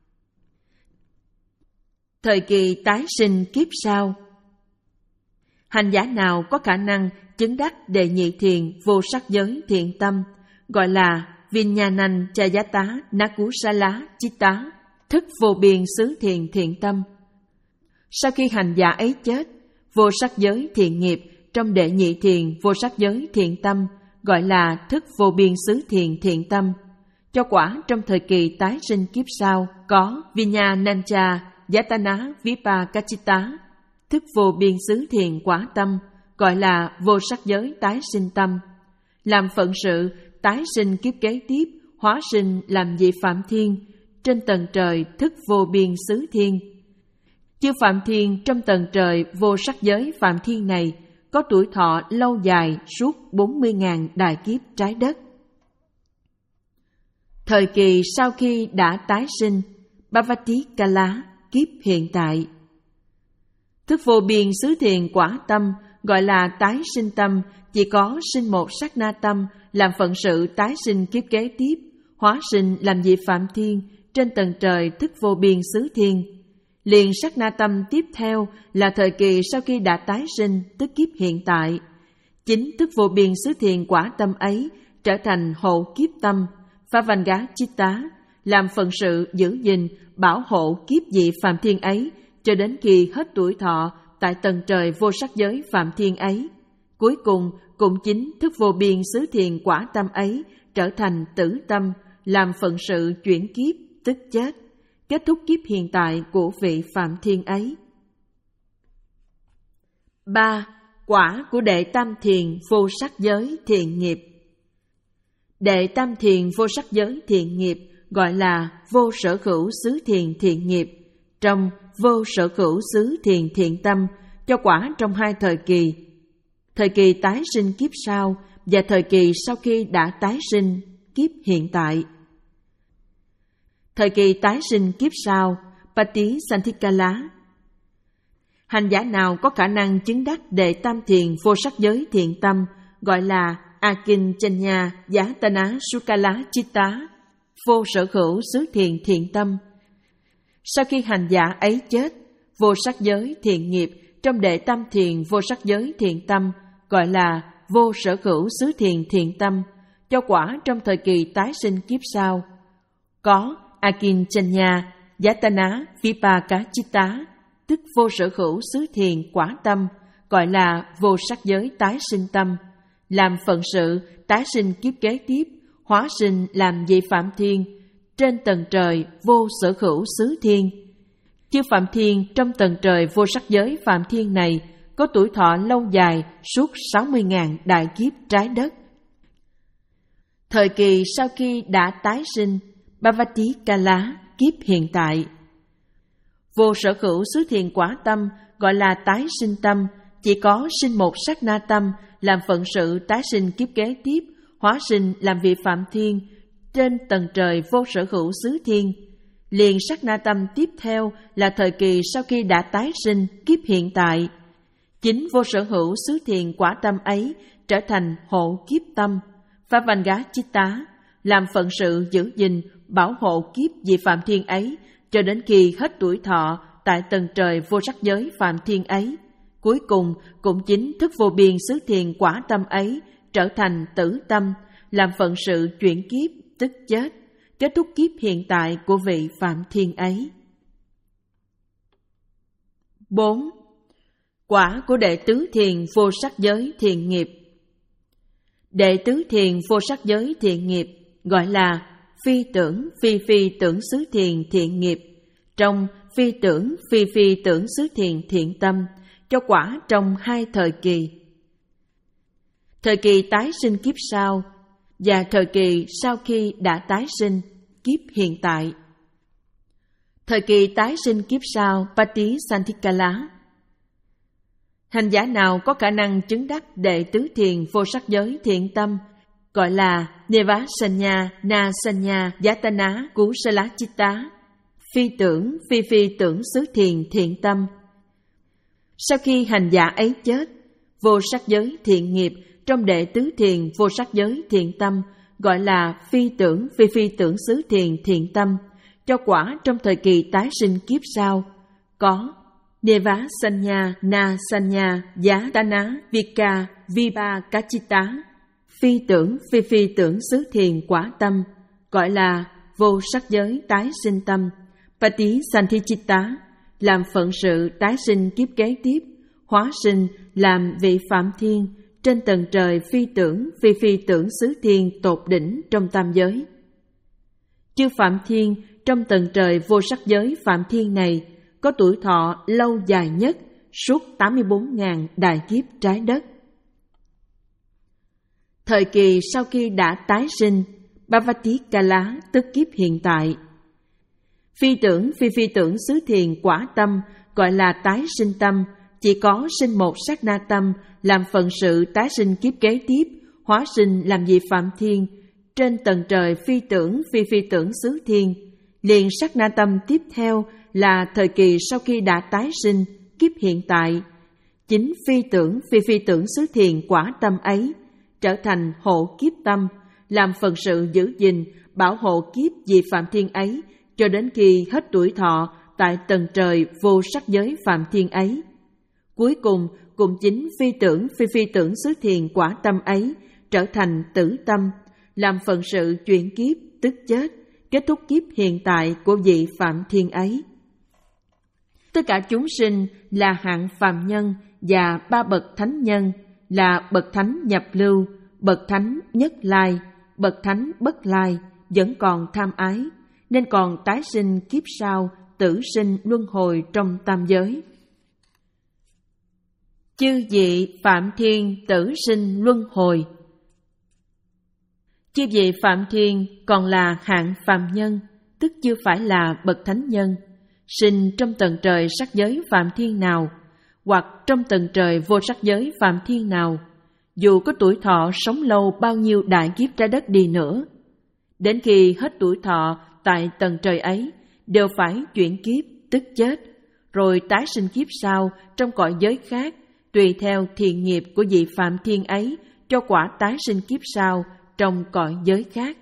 A: Thời kỳ tái sinh kiếp sau, hành giả nào có khả năng chứng đắc đệ nhị thiền vô sắc giới thiện tâm gọi là Vinyanan Chayata Nakusala Chitta, thức vô biên xứ thiền thiện tâm. Sau khi hành giả ấy chết, vô sắc giới thiện nghiệp trong đệ nhị thiền vô sắc giới thiện tâm gọi là thức vô biên xứ thiền thiện tâm. Cho quả trong thời kỳ tái sinh kiếp sau có Vinyananja Yatana Vipakachita, thức vô biên xứ thiền quả tâm, gọi là vô sắc giới tái sinh tâm. Làm phận sự tái sinh kiếp kế tiếp, hóa sinh làm vị Phạm Thiên, trên tầng trời thức vô biên xứ thiên. Chư Phạm Thiên trong tầng trời vô sắc giới Phạm Thiên này có tuổi thọ lâu dài suốt bốn mươi nghìn đại kiếp trái đất. Thời kỳ sau khi đã tái sinh, Bhavati Kala, kiếp hiện tại. Thức vô biên xứ thiền quả tâm gọi là tái sinh tâm, chỉ có sinh một sát na tâm, làm phận sự tái sinh kiếp kế tiếp, hóa sinh làm vị Phạm Thiên, trên tầng trời thức vô biên xứ thiên. Liền sát na tâm tiếp theo là thời kỳ sau khi đã tái sinh, tức kiếp hiện tại. Chính thức vô biên xứ thiền quả tâm ấy trở thành hộ kiếp tâm, Phavanga Chitta, làm phận sự giữ gìn, bảo hộ kiếp vị Phạm Thiên ấy cho đến khi hết tuổi thọ tại tầng trời vô sắc giới Phạm Thiên ấy. Cuối cùng cũng chính thức vô biên xứ thiền quả tâm ấy trở thành tử tâm, làm phận sự chuyển kiếp, tức chết, kết thúc kiếp hiện tại của vị Phạm Thiên ấy. ba. Quả của đệ tam thiền vô sắc giới thiện nghiệp. Đệ tam thiền vô sắc giới thiện nghiệp gọi là vô sở hữu xứ thiền thiện nghiệp. Trong vô sở hữu xứ thiền thiện tâm cho quả trong hai thời kỳ, thời kỳ tái sinh kiếp sau và thời kỳ sau khi đã tái sinh kiếp hiện tại. Thời kỳ tái sinh kiếp sau, Patisanthikkala. Hành giả nào có khả năng chứng đắc đệ tam thiền vô sắc giới thiện tâm gọi là Akinchanya Yatana Sukala Chitta, vô sở hữu xứ thiền thiện tâm. Sau khi hành giả ấy chết, vô sắc giới thiện nghiệp trong đệ tam thiền vô sắc giới thiện tâm gọi là vô sở hữu xứ thiền thiện tâm, cho quả trong thời kỳ tái sinh kiếp sau. Có Akinchanya Yatana Vipakachita, tức vô sở hữu xứ thiền quả tâm, gọi là vô sắc giới tái sinh tâm, làm phận sự tái sinh kiếp kế tiếp, hóa sinh làm vị Phạm Thiên, trên tầng trời vô sở hữu xứ thiên. Chư Phạm Thiên trong tầng trời vô sắc giới Phạm Thiên này có tuổi thọ lâu dài suốt sáu mươi nghìn đại kiếp trái đất. Thời kỳ sau khi đã tái sinh, Bhavati Kala, kiếp hiện tại. Vô sở hữu xứ thiền quả tâm gọi là tái sinh tâm, chỉ có sinh một sát na tâm, làm phận sự tái sinh kiếp kế tiếp, hóa sinh làm vị Phạm Thiên, trên tầng trời vô sở hữu xứ thiên. Liền sát na tâm tiếp theo là thời kỳ sau khi đã tái sinh kiếp hiện tại. Chính vô sở hữu xứ thiền quả tâm ấy trở thành hộ kiếp tâm, Phavanga Chitta, làm phận sự giữ gìn, bảo hộ kiếp vị Phạm Thiên ấy cho đến khi hết tuổi thọ tại tầng trời vô sắc giới Phạm Thiên ấy. Cuối cùng cũng chính thức vô biên xứ thiền quả tâm ấy trở thành tử tâm, làm phận sự chuyển kiếp, tức chết, kết thúc kiếp hiện tại của vị Phạm Thiên ấy. bốn. Quả của đệ tứ thiền vô sắc giới thiện nghiệp. Đệ tứ thiền vô sắc giới thiện nghiệp gọi là phi tưởng phi phi tưởng xứ thiền thiện nghiệp. Trong phi tưởng phi phi tưởng xứ thiền thiện tâm cho quả trong hai thời kỳ. Thời kỳ tái sinh kiếp sau và thời kỳ sau khi đã tái sinh kiếp hiện tại. Thời kỳ tái sinh kiếp sau Patisanthikkala. Hành giả nào có khả năng chứng đắc đệ tứ thiền vô sắc giới thiện tâm gọi là Nevasanya Nasanya Yatana Kusala Chitta, phi tưởng phi phi tưởng xứ thiền thiện tâm. Sau khi hành giả ấy chết, vô sắc giới thiện nghiệp trong đệ tứ thiền vô sắc giới thiện tâm gọi là phi tưởng phi phi tưởng xứ thiền thiện tâm, cho quả trong thời kỳ tái sinh kiếp sau. Có Nevasanya Nasanya Yatana Vika Vipakachita, phi tưởng phi phi tưởng xứ thiền quả tâm gọi là vô sắc giới tái sinh tâm, Patisanthichitta, làm phận sự tái sinh kiếp kế tiếp, hóa sinh làm vị Phạm Thiên, trên tầng trời phi tưởng phi phi tưởng xứ thiên tột đỉnh trong tam giới. Chư Phạm Thiên trong tầng trời vô sắc giới Phạm Thiên này có tuổi thọ lâu dài nhất suốt tám mươi bốn nghìn đại kiếp trái đất. Thời kỳ sau khi đã tái sinh, Bhavatikala tức kiếp hiện tại. Phi tưởng phi phi tưởng xứ thiền quả tâm gọi là tái sinh tâm, chỉ có sinh một sát na tâm làm phận sự tái sinh kiếp kế tiếp, hóa sinh làm vị Phạm Thiên trên tầng trời phi tưởng phi phi tưởng xứ thiên. Liền sát na tâm tiếp theo là thời kỳ sau khi đã tái sinh kiếp hiện tại. Chính phi tưởng phi phi tưởng xứ thiền quả tâm ấy trở thành hộ kiếp tâm, làm phận sự giữ gìn bảo hộ kiếp vị Phạm Thiên ấy cho đến khi hết tuổi thọ tại tầng trời vô sắc giới Phạm Thiên ấy. Cuối cùng cùng chính phi tưởng phi phi tưởng xứ thiền quả tâm ấy trở thành tử tâm, làm phận sự chuyển kiếp tức chết, kết thúc kiếp hiện tại của vị Phạm Thiên ấy. Tất cả chúng sinh là hạng phàm nhân và ba bậc thánh nhân là bậc thánh nhập lưu, bậc thánh nhất lai, bậc thánh bất lai vẫn còn tham ái, nên còn tái sinh kiếp sau, tử sinh luân hồi trong tam giới. Chư vị Phạm Thiên tử sinh luân hồi. Chư vị Phạm Thiên còn là hạng phàm nhân, tức chưa phải là bậc thánh nhân, sinh trong tầng trời sắc giới Phạm Thiên nào, hoặc trong tầng trời vô sắc giới Phạm Thiên nào, dù có tuổi thọ sống lâu bao nhiêu đại kiếp trái đất đi nữa, đến khi hết tuổi thọ tại tầng trời ấy, đều phải chuyển kiếp tức chết, rồi tái sinh kiếp sau trong cõi giới khác, tùy theo thiện nghiệp của vị Phạm Thiên ấy cho quả tái sinh kiếp sau trong cõi giới khác.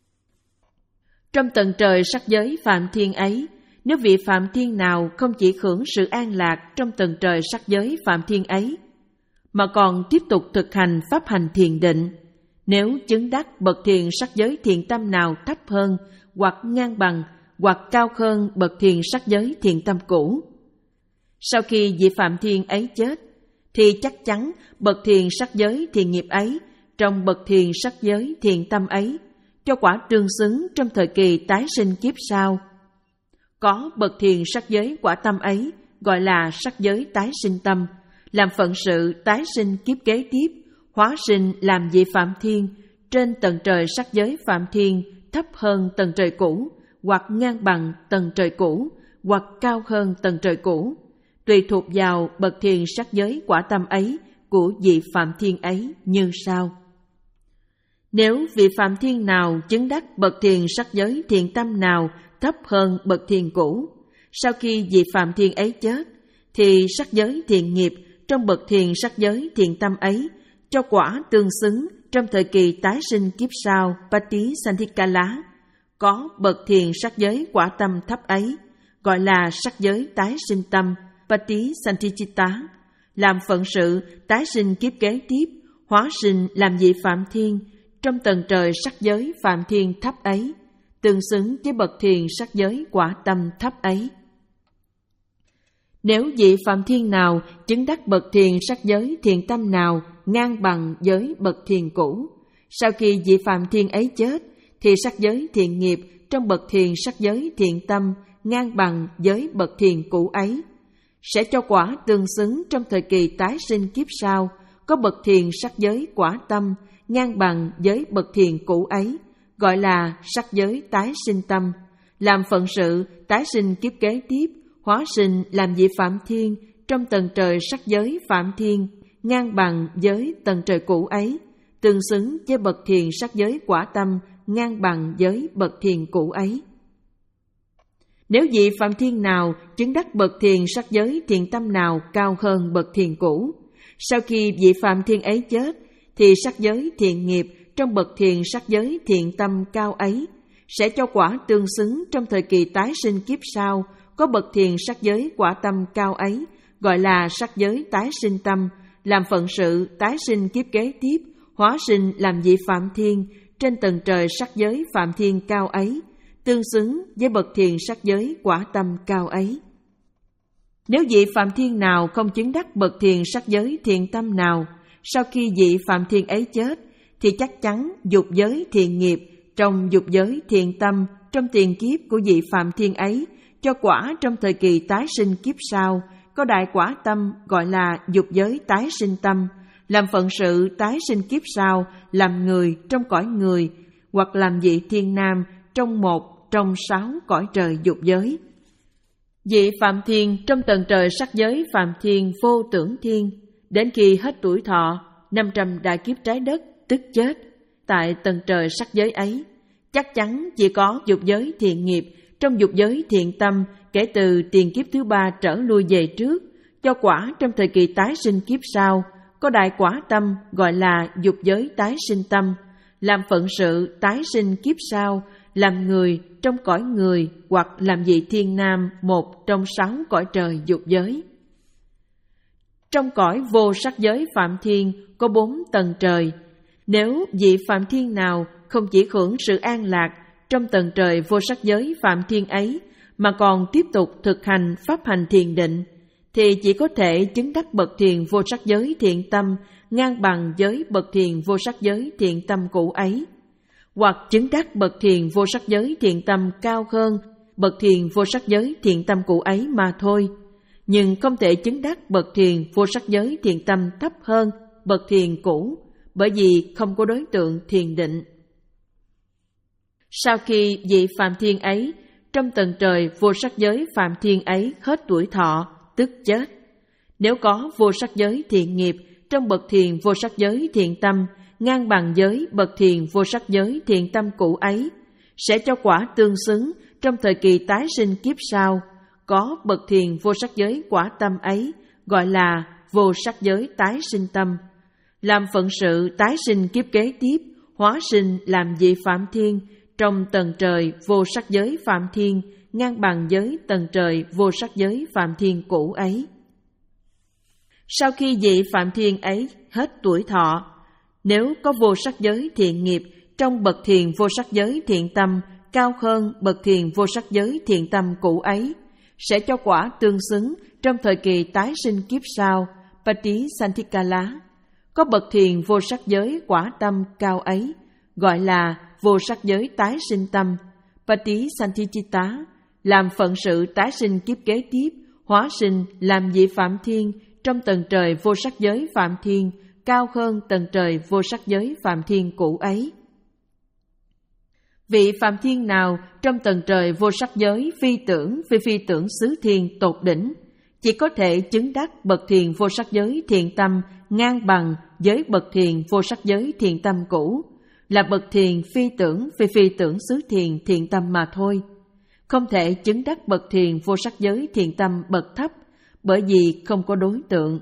A: Trong tầng trời sắc giới Phạm Thiên ấy, nếu vị Phạm Thiên nào không chỉ hưởng sự an lạc trong tầng trời sắc giới Phạm Thiên ấy, mà còn tiếp tục thực hành pháp hành thiền định, nếu chứng đắc bậc thiền sắc giới thiện tâm nào thấp hơn, hoặc ngang bằng, hoặc cao hơn bậc thiền sắc giới thiện tâm cũ, sau khi vị Phạm Thiên ấy chết, thì chắc chắn bậc thiền sắc giới thiện nghiệp ấy trong bậc thiền sắc giới thiện tâm ấy cho quả tương xứng trong thời kỳ tái sinh kiếp sau. Có bậc thiền sắc giới quả tâm ấy gọi là sắc giới tái sinh tâm, làm phận sự tái sinh kiếp kế tiếp, hóa sinh làm vị Phạm Thiên trên tầng trời sắc giới Phạm Thiên thấp hơn tầng trời cũ, hoặc ngang bằng tầng trời cũ, hoặc cao hơn tầng trời cũ, tùy thuộc vào bậc thiền sắc giới quả tâm ấy của vị Phạm Thiên ấy như sau. Nếu vị Phạm Thiên nào chứng đắc bậc thiền sắc giới thiện tâm nào thấp hơn bậc thiền cũ, sau khi vị Phạm Thiên ấy chết, thì sắc giới thiện nghiệp trong bậc thiền sắc giới thiện tâm ấy cho quả tương xứng trong thời kỳ tái sinh kiếp sau Patisanthikkala. Có bậc thiền sắc giới quả tâm thấp ấy gọi là sắc giới tái sinh tâm Patisanthichitta, làm phận sự tái sinh kiếp kế tiếp, hóa sinh làm vị Phạm Thiên trong tầng trời sắc giới Phạm Thiên thấp ấy, tương xứng với bậc thiền sắc giới quả tâm thấp ấy. Nếu vị Phạm Thiên nào chứng đắc bậc thiền sắc giới thiện tâm nào ngang bằng với bậc thiền cũ, sau khi vị Phạm Thiên ấy chết, thì sắc giới thiện nghiệp trong bậc thiền sắc giới thiện tâm ngang bằng với bậc thiền cũ ấy, sẽ cho quả tương xứng trong thời kỳ tái sinh kiếp sau, có bậc thiền sắc giới quả tâm ngang bằng với bậc thiền cũ ấy, gọi là sắc giới tái sinh tâm, làm phận sự tái sinh kiếp kế tiếp, hóa sinh làm vị Phạm Thiên trong tầng trời sắc giới Phạm Thiên ngang bằng với tầng trời cũ ấy, tương xứng với bậc thiền sắc giới quả tâm ngang bằng với bậc thiền cũ ấy. Nếu vị Phạm Thiên nào chứng đắc bậc thiền sắc giới thiện tâm nào cao hơn bậc thiền cũ, sau khi vị Phạm Thiên ấy chết, thì sắc giới thiện nghiệp trong bậc thiền sắc giới thiện tâm cao ấy sẽ cho quả tương xứng trong thời kỳ tái sinh kiếp sau, có bậc thiền sắc giới quả tâm cao ấy, gọi là sắc giới tái sinh tâm, làm phận sự tái sinh kiếp kế tiếp, hóa sinh làm vị Phạm Thiên trên tầng trời sắc giới Phạm Thiên cao ấy, tương xứng với bậc thiền sắc giới quả tâm cao ấy. Nếu vị Phạm Thiên nào không chứng đắc bậc thiền sắc giới thiện tâm nào, sau khi vị Phạm Thiên ấy chết, thì chắc chắn dục giới thiện nghiệp trong dục giới thiện tâm trong tiền kiếp của vị Phạm Thiên ấy cho quả trong thời kỳ tái sinh kiếp sau, có đại quả tâm gọi là dục giới tái sinh tâm, làm phận sự tái sinh kiếp sau, làm người trong cõi người, hoặc làm vị thiên nam trong một trong sáu cõi trời dục giới. Vị Phạm Thiên trong tầng trời sắc giới Phạm Thiên vô tưởng thiên, đến khi hết tuổi thọ, năm trăm đại kiếp trái đất, tức chết, tại tầng trời sắc giới ấy, chắc chắn chỉ có dục giới thiện nghiệp trong dục giới thiện tâm kể từ tiền kiếp thứ ba trở lui về trước, cho quả trong thời kỳ tái sinh kiếp sau, có đại quả tâm gọi là dục giới tái sinh tâm, làm phận sự tái sinh kiếp sau, làm người trong cõi người, hoặc làm vị thiên nam một trong sáu cõi trời dục giới. Trong cõi vô sắc giới Phạm Thiên có bốn tầng trời. Nếu vị Phạm Thiên nào không chỉ hưởng sự an lạc trong tầng trời vô sắc giới Phạm Thiên ấy, mà còn tiếp tục thực hành pháp hành thiền định, thì chỉ có thể chứng đắc bậc thiền vô sắc giới thiện tâm ngang bằng với bậc thiền vô sắc giới thiện tâm cũ ấy, hoặc chứng đắc bậc thiền vô sắc giới thiện tâm cao hơn bậc thiền vô sắc giới thiện tâm cũ ấy mà thôi, nhưng không thể chứng đắc bậc thiền vô sắc giới thiện tâm thấp hơn bậc thiền cũ, bởi vì không có đối tượng thiền định. Sau khi vị Phạm Thiên ấy trong tầng trời vô sắc giới Phạm Thiên ấy hết tuổi thọ, tức chết, nếu có vô sắc giới thiện nghiệp trong bậc thiền vô sắc giới thiện tâm ngang bằng với bậc thiền vô sắc giới thiện tâm cũ ấy, sẽ cho quả tương xứng trong thời kỳ tái sinh kiếp sau, có bậc thiền vô sắc giới quả tâm ấy gọi là vô sắc giới tái sinh tâm, làm phận sự tái sinh kiếp kế tiếp, hóa sinh làm vị Phạm Thiên trong tầng trời vô sắc giới Phạm Thiên ngang bằng với tầng trời vô sắc giới Phạm Thiên cũ ấy. Sau khi vị Phạm Thiên ấy hết tuổi thọ, nếu có vô sắc giới thiện nghiệp trong bậc thiền vô sắc giới thiện tâm cao hơn bậc thiền vô sắc giới thiện tâm cũ ấy, sẽ cho quả tương xứng trong thời kỳ tái sinh kiếp sau, Patisanthikkala. Có bậc thiền vô sắc giới quả tâm cao ấy, gọi là vô sắc giới tái sinh tâm, Patisanthichitta, làm phận sự tái sinh kiếp kế tiếp, hóa sinh làm vị Phạm Thiên trong tầng trời vô sắc giới Phạm Thiên cao hơn tầng trời vô sắc giới Phạm Thiên cũ ấy. Vị Phạm Thiên nào trong tầng trời vô sắc giới phi tưởng phi phi tưởng xứ thiên tột đỉnh, chỉ có thể chứng đắc bậc thiền vô sắc giới thiện tâm ngang bằng với bậc thiền vô sắc giới thiện tâm cũ, là bậc thiền phi tưởng phi phi tưởng xứ thiền thiện tâm mà thôi, không thể chứng đắc bậc thiền vô sắc giới thiện tâm bậc thấp, bởi vì không có đối tượng.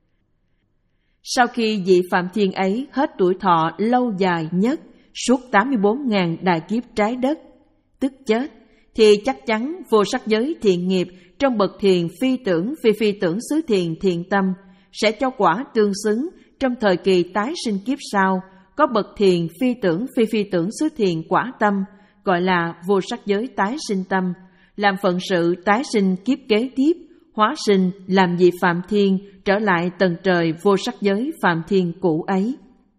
A: Sau khi vị Phạm Thiên ấy hết tuổi thọ lâu dài nhất suốt tám mươi bốn nghìn đại kiếp trái đất, tức chết, thì chắc chắn vô sắc giới thiện nghiệp trong bậc thiền phi tưởng phi phi tưởng xứ thiền thiện tâm sẽ cho quả tương xứng trong thời kỳ tái sinh kiếp sau, có bậc thiền phi tưởng phi phi tưởng xứ thiền quả tâm gọi là vô sắc giới tái sinh tâm, làm phận sự tái sinh kiếp kế tiếp, hóa sinh làm vị Phạm Thiên trở lại tầng trời vô sắc giới Phạm Thiên cũ ấy.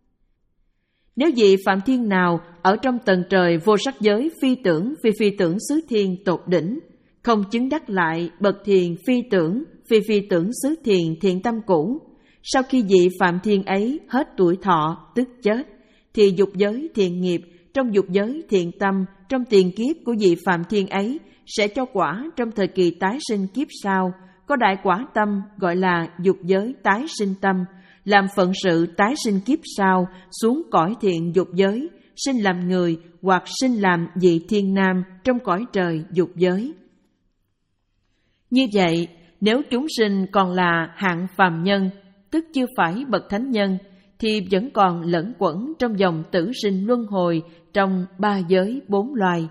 A: Nếu vị Phạm Thiên nào ở trong tầng trời vô sắc giới phi tưởng phi phi tưởng xứ thiên tột đỉnh, không chứng đắc lại bậc thiền phi tưởng phi phi tưởng xứ thiền thiện tâm cũ, sau khi vị Phạm Thiên ấy hết tuổi thọ, tức chết, thì dục giới thiện nghiệp trong dục giới thiện tâm trong tiền kiếp của vị Phạm Thiên ấy sẽ cho quả trong thời kỳ tái sinh kiếp sau, có đại quả tâm gọi là dục giới tái sinh tâm, làm phận sự tái sinh kiếp sau xuống cõi thiện dục giới, sinh làm người hoặc sinh làm vị thiên nam trong cõi trời dục giới. Như vậy, nếu chúng sinh còn là hạng phàm nhân, tức chưa phải bậc thánh nhân, thì vẫn còn lẫn quẩn trong dòng tử sinh luân hồi trong ba giới bốn loài.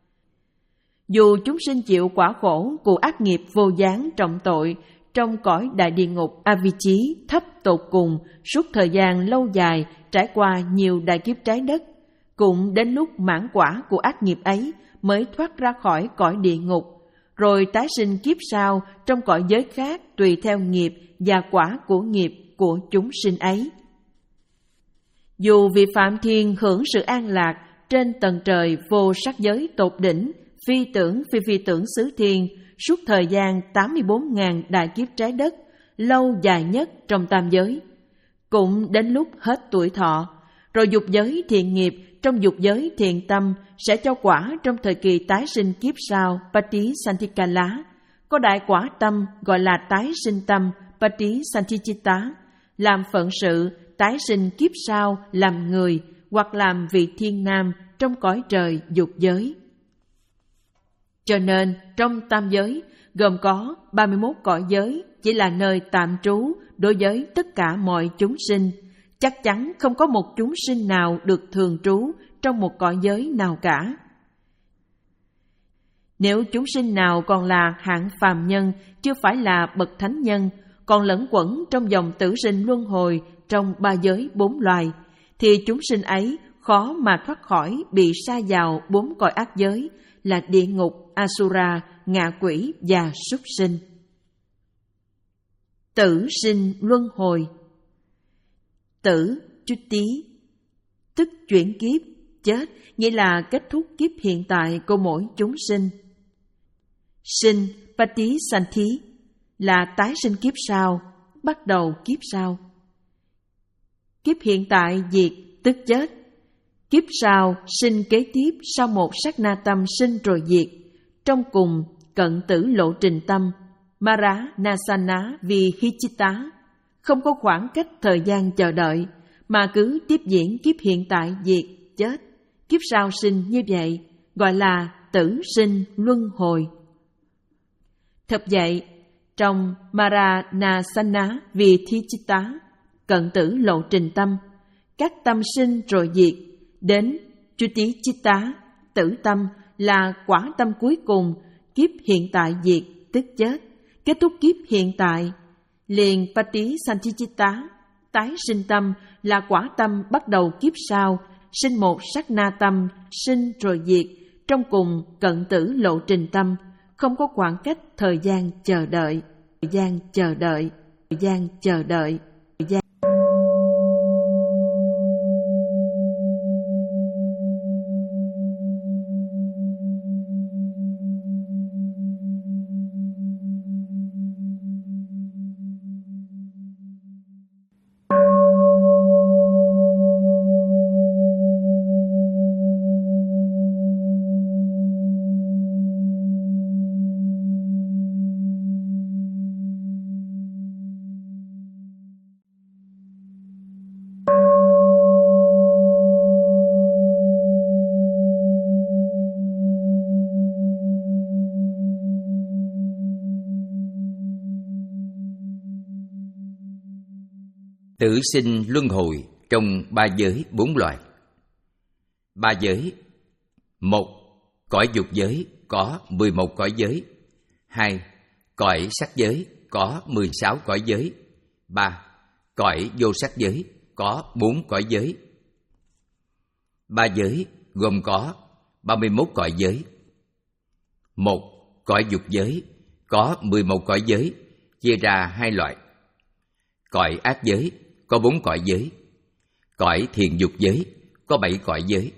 A: Dù chúng sinh chịu quả khổ của ác nghiệp vô gián trọng tội trong cõi đại địa ngục Avicii thấp tột cùng suốt thời gian lâu dài, trải qua nhiều đại kiếp trái đất, cũng đến lúc mãn quả của ác nghiệp ấy mới thoát ra khỏi cõi địa ngục, rồi tái sinh kiếp sau trong cõi giới khác tùy theo nghiệp và quả của nghiệp của chúng sinh ấy. Dù vị Phạm Thiên hưởng sự an lạc trên tầng trời vô sắc giới tột đỉnh, phi tưởng phi phi tưởng xứ thiên suốt thời gian tám mươi bốn nghìn đại kiếp trái đất, lâu dài nhất trong tam giới, cũng đến lúc hết tuổi thọ, rồi dục giới thiện nghiệp trong dục giới thiện tâm sẽ cho quả trong thời kỳ tái sinh kiếp sau Patisanthikála, có đại quả tâm gọi là tái sinh tâm Patisanthichitta, làm phận sự tái sinh kiếp sau làm người hoặc làm vị thiên nam trong cõi trời dục giới. Cho nên trong tam giới gồm có ba mươi mốt cõi giới chỉ là nơi tạm trú đối với tất cả mọi chúng sinh. Chắc chắn không có một chúng sinh nào được thường trú trong một cõi giới nào cả. Nếu chúng sinh nào còn là hạng phàm nhân, chưa phải là bậc thánh nhân, còn lẫn quẩn trong dòng tử sinh luân hồi trong ba giới bốn loài, thì chúng sinh ấy khó mà thoát khỏi bị sa vào bốn cõi ác giới là địa ngục, Asura, ngạ quỷ và súc sinh. Tử sinh luân hồi. Tử, Chutti, tức chuyển kiếp, chết, nghĩa là kết thúc kiếp hiện tại của mỗi chúng sinh. Sinh, Patisanthi, là tái sinh kiếp sau, bắt đầu kiếp sau. Kiếp hiện tại diệt, tức chết. Kiếp sau sinh kế tiếp sau một sát na tâm sinh rồi diệt. Trong cùng cận tử lộ trình tâm, Mara Nasana Vihichitta, không có khoảng cách thời gian chờ đợi, mà cứ tiếp diễn kiếp hiện tại diệt, chết, kiếp sau sinh như vậy, gọi là tử sinh luân hồi. Thật vậy, trong Maranasana Vihichitta, cận tử lộ trình tâm, các tâm sinh rồi diệt, đến Chutichitta, tử tâm là quả tâm cuối cùng, kiếp hiện tại diệt, tức chết, kết thúc kiếp hiện tại. Liền Patisanthichitta, tái sinh tâm là quả tâm bắt đầu kiếp sau, sinh một sát na tâm, sinh rồi diệt, trong cùng cận tử lộ trình tâm, không có khoảng cách thời gian chờ đợi, thời gian chờ đợi, thời gian chờ đợi, thời gian.
B: Tử sinh luân hồi trong ba giới bốn loài. Ba giới: một, cõi dục giới có mười một cõi giới. Hai, cõi sắc giới có mười sáu cõi giới. Ba, cõi vô sắc giới có bốn cõi giới. Ba giới gồm có ba mươi mốt cõi giới. Một, cõi dục giới có mười một cõi giới, chia ra hai loại. Cõi ác giới có bốn cõi giới. Cõi thiện dục giới có bảy cõi giới.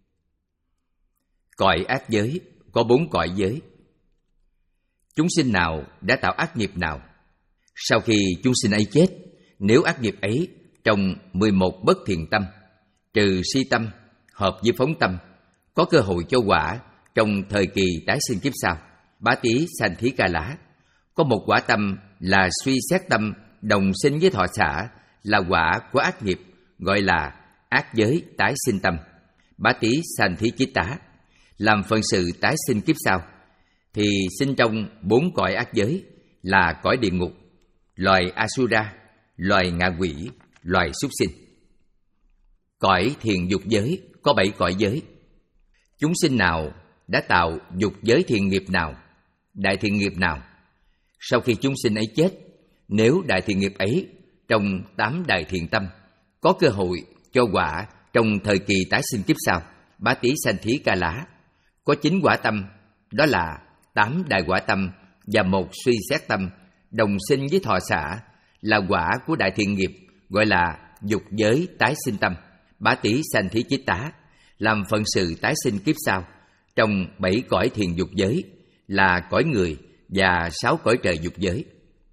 B: Cõi ác giới có bốn cõi giới. Chúng sinh nào đã tạo ác nghiệp nào, sau khi chúng sinh ấy chết, nếu ác nghiệp ấy trong mười một bất thiện tâm, trừ si tâm, hợp với phóng tâm, có cơ hội cho quả trong thời kỳ tái sinh kiếp sau, Patisanthikála, có một quả tâm là suy xét tâm đồng sinh với thọ xả, là quả của ác nghiệp, gọi là ác giới tái sinh tâm, Patisanthichitta, làm phận sự tái sinh kiếp sau, thì sinh trong bốn cõi ác giới là cõi địa ngục, loài Asura, loài ngạ quỷ, loài súc sinh. Cõi thiện dục giới có bảy cõi giới. Chúng sinh nào đã tạo dục giới thiện nghiệp nào, đại thiện nghiệp nào, sau khi chúng sinh ấy chết, nếu đại thiện nghiệp ấy trong tám đại thiện tâm, có cơ hội cho quả trong thời kỳ tái sinh kiếp sau, Patisanthikála, có chín quả tâm, đó là tám đại quả tâm và một suy xét tâm, đồng sinh với thọ xả, là quả của đại thiện nghiệp, gọi là dục giới tái sinh tâm, Bá Tý Santhijita làm phận sự tái sinh kiếp sau trong bảy cõi thiền dục giới là cõi người và sáu cõi trời dục giới.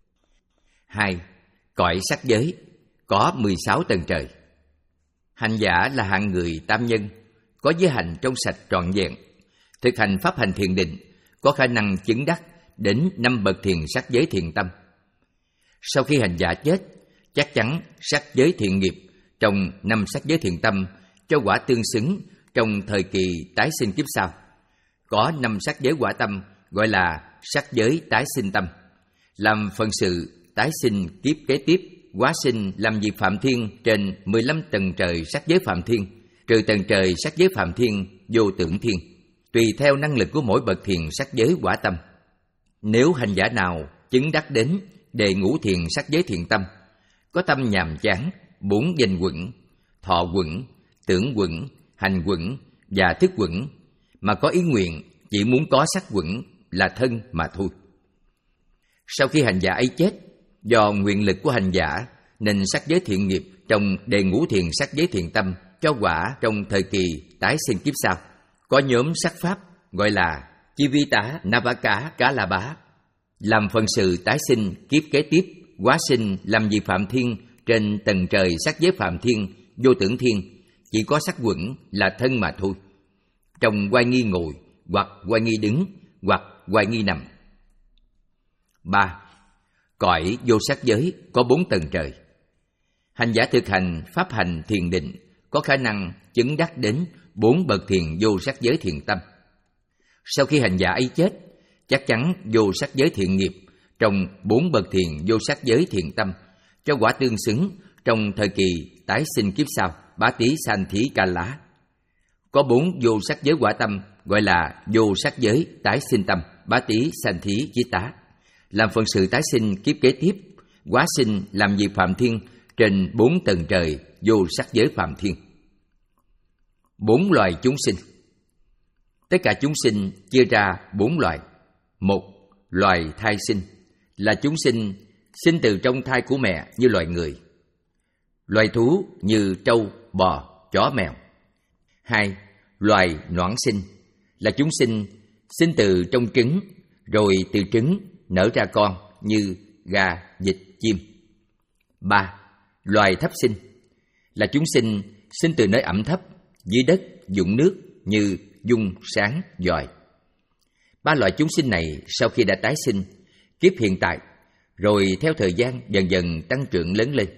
B: Hai, cõi sắc giới có mười sáu tầng trời. Hành giả là hạng người tam nhân, có giới hạnh trong sạch trọn vẹn, thực hành pháp hành thiền định, có khả năng chứng đắc đến năm bậc thiền sắc giới thiền tâm. Sau khi hành giả chết, chắc chắn sắc giới thiện nghiệp trong năm sắc giới thiền tâm cho quả tương xứng trong thời kỳ tái sinh kiếp sau. Có năm sắc giới quả tâm gọi là sắc giới tái sinh tâm, làm phận sự tái sinh kiếp kế tiếp, hóa sinh làm việc phạm thiên trên mười lăm tầng trời sắc giới phạm thiên, trừ tầng trời sắc giới phạm thiên vô tưởng thiên, tùy theo năng lực của mỗi bậc thiền sắc giới quả tâm. Nếu hành giả nào chứng đắc đến đề ngũ thiền sắc giới thiền tâm, có tâm nhàm chán, bốn danh quẩn, thọ quẩn, tưởng quẩn, hành quẩn và thức quẩn, mà có ý nguyện chỉ muốn có sắc quẩn là thân mà thôi. Sau khi hành giả ấy chết, do nguyện lực của hành giả nên sắc giới thiện nghiệp trong đề ngũ thiền sắc giới thiền tâm cho quả trong thời kỳ tái sinh kiếp sau. Có nhóm sắc pháp gọi là Chivita Navaka Cá La Bá, làm phận sự tái sinh kiếp kế tiếp, hóa sinh làm việc phạm thiên trên tầng trời sắc giới phạm thiên vô tưởng thiên, chỉ có sắc quẩn là thân mà thôi, trong oai nghi ngồi hoặc oai nghi đứng hoặc oai nghi nằm. Ba, cõi vô sắc giới có bốn tầng trời. Hành giả thực hành pháp hành thiền định có khả năng chứng đắc đến bốn bậc thiền vô sắc giới thiền tâm. Sau khi hành giả ấy chết, chắc chắn vô sắc giới thiện nghiệp trong bốn bậc thiền vô sắc giới thiền tâm cho quả tương xứng trong thời kỳ tái sinh kiếp sau. Bá Tý Santhikala có bốn vô sắc giới quả tâm gọi là vô sắc giới tái sinh tâm. Bá Tý Santhijita làm phận sự tái sinh kiếp kế tiếp, hóa sinh làm việc phạm thiên trên bốn tầng trời vô sắc giới phạm thiên. Bốn loài chúng sinh. Tất cả chúng sinh chia ra bốn loại. Một, loài thai sinh là chúng sinh sinh từ trong thai của mẹ như loài người. Loài thú như trâu, bò, chó, mèo. Hai, loài noãn sinh là chúng sinh sinh từ trong trứng, rồi từ trứng nở ra con như gà, vịt, chim. Ba, loài thấp sinh là chúng sinh sinh từ nơi ẩm thấp, dưới đất, dụng nước như giun, sáng, dòi. Ba loại chúng sinh này sau khi đã tái sinh kiếp hiện tại, rồi theo thời gian dần dần tăng trưởng lớn lên.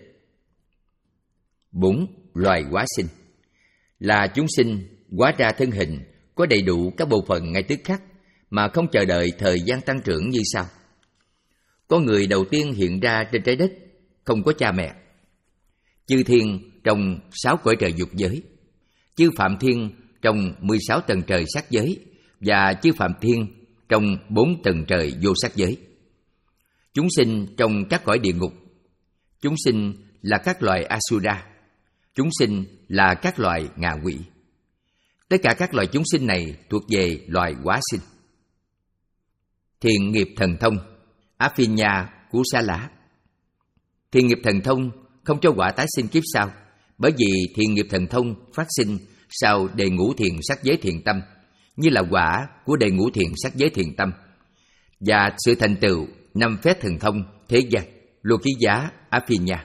B: Bốn, loài hóa sinh là chúng sinh hóa ra thân hình có đầy đủ các bộ phận ngay tức khắc mà không chờ đợi thời gian tăng trưởng như sau. Có người đầu tiên hiện ra trên trái đất không có cha mẹ. Chư thiên trong sáu cõi trời dục giới, chư phạm thiên trong mười sáu tầng trời sắc giới và chư phạm thiên trong bốn tầng trời vô sắc giới. Chúng sinh trong các cõi địa ngục. Chúng sinh là các loài Asura. Chúng sinh là các loài ngạ quỷ. Tất cả các loài chúng sinh này thuộc về loài hóa sinh. Thiện nghiệp thần thông Afinya Kusala. Thiện nghiệp thần thông không cho quả tái sinh kiếp sau, bởi vì thiện nghiệp thần thông phát sinh sau đề ngũ thiền sắc giới thiền tâm, như là quả của đề ngũ thiền sắc giới thiền tâm, và sự thành tựu năm phép thần thông thế gian lô ký giá Afinya.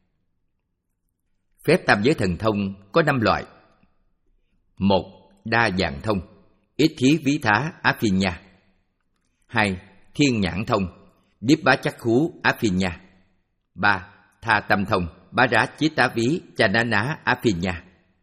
B: Phép tam giới thần thông có năm loại. Một, đa dạng thông ít khí ví thá Afinya. Hai, thiên nhãn thông điếp bá chắc khú Afinya. Ba, tha tâm thông bá rá chí tá ví cha ná ná Afinya.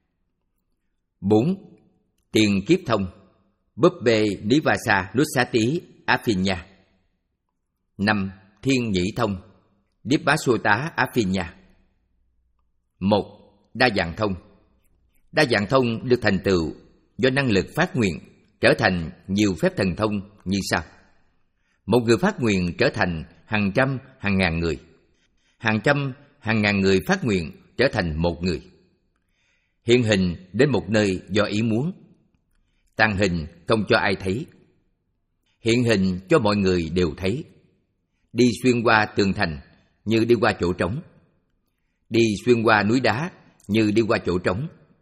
B: Bốn, tiền kiếp thông búp bê Nivasa Nussati Afinya. Năm, thiên nhĩ thông điếp bá xô tá Afinya. Một, đa dạng thông. Đa dạng thông được thành tựu do năng lực phát nguyện trở thành nhiều phép thần thông như sau. Một người phát nguyện trở thành hàng trăm, hàng ngàn người. Hàng trăm, hàng ngàn người phát nguyện trở thành một người. Hiện hình đến một nơi do ý muốn. Tàng hình không cho ai thấy. Hiện hình cho mọi người đều thấy. Đi xuyên qua tường thành như đi qua chỗ trống. Đi xuyên qua núi đá như đi qua chỗ trống.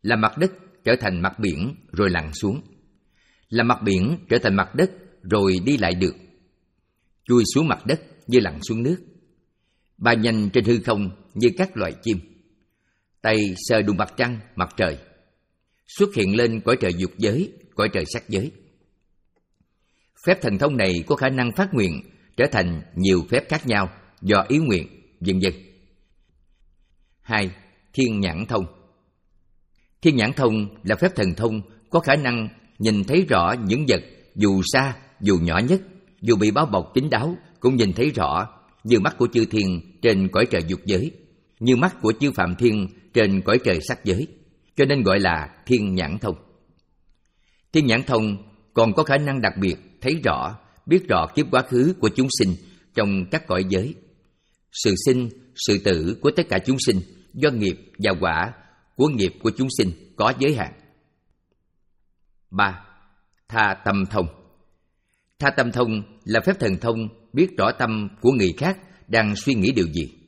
B: làm mặt đất trở thành mặt biển rồi lặn xuống, làm mặt biển trở thành mặt đất rồi đi lại được, chui xuống mặt đất như lặn xuống nước, bay nhanh trên hư không như các loài chim, tay sờ đụng mặt trăng, mặt trời, xuất hiện lên cõi trời dục giới, cõi trời sắc giới. Phép thần thông này có khả năng phát nguyện trở thành nhiều phép khác nhau do ý nguyện, vân vân. Hai, thiên nhãn thông. Thiên nhãn thông là phép thần thông có khả năng nhìn thấy rõ những vật dù xa, dù nhỏ nhất, dù bị bao bọc kín đáo cũng nhìn thấy rõ, như mắt của chư thiên trên cõi trời dục giới, như mắt của chư phạm thiên trên cõi trời sắc giới, cho nên gọi là thiên nhãn thông. Thiên nhãn thông còn có khả năng đặc biệt thấy rõ, biết rõ kiếp quá khứ của chúng sinh trong các cõi giới, sự sinh, sự tử của tất cả chúng sinh do nghiệp và quả của nghiệp của chúng sinh có giới hạn. Ba, tha tâm thông. Tha tâm thông là phép thần thông biết rõ tâm của người khác đang suy nghĩ điều gì.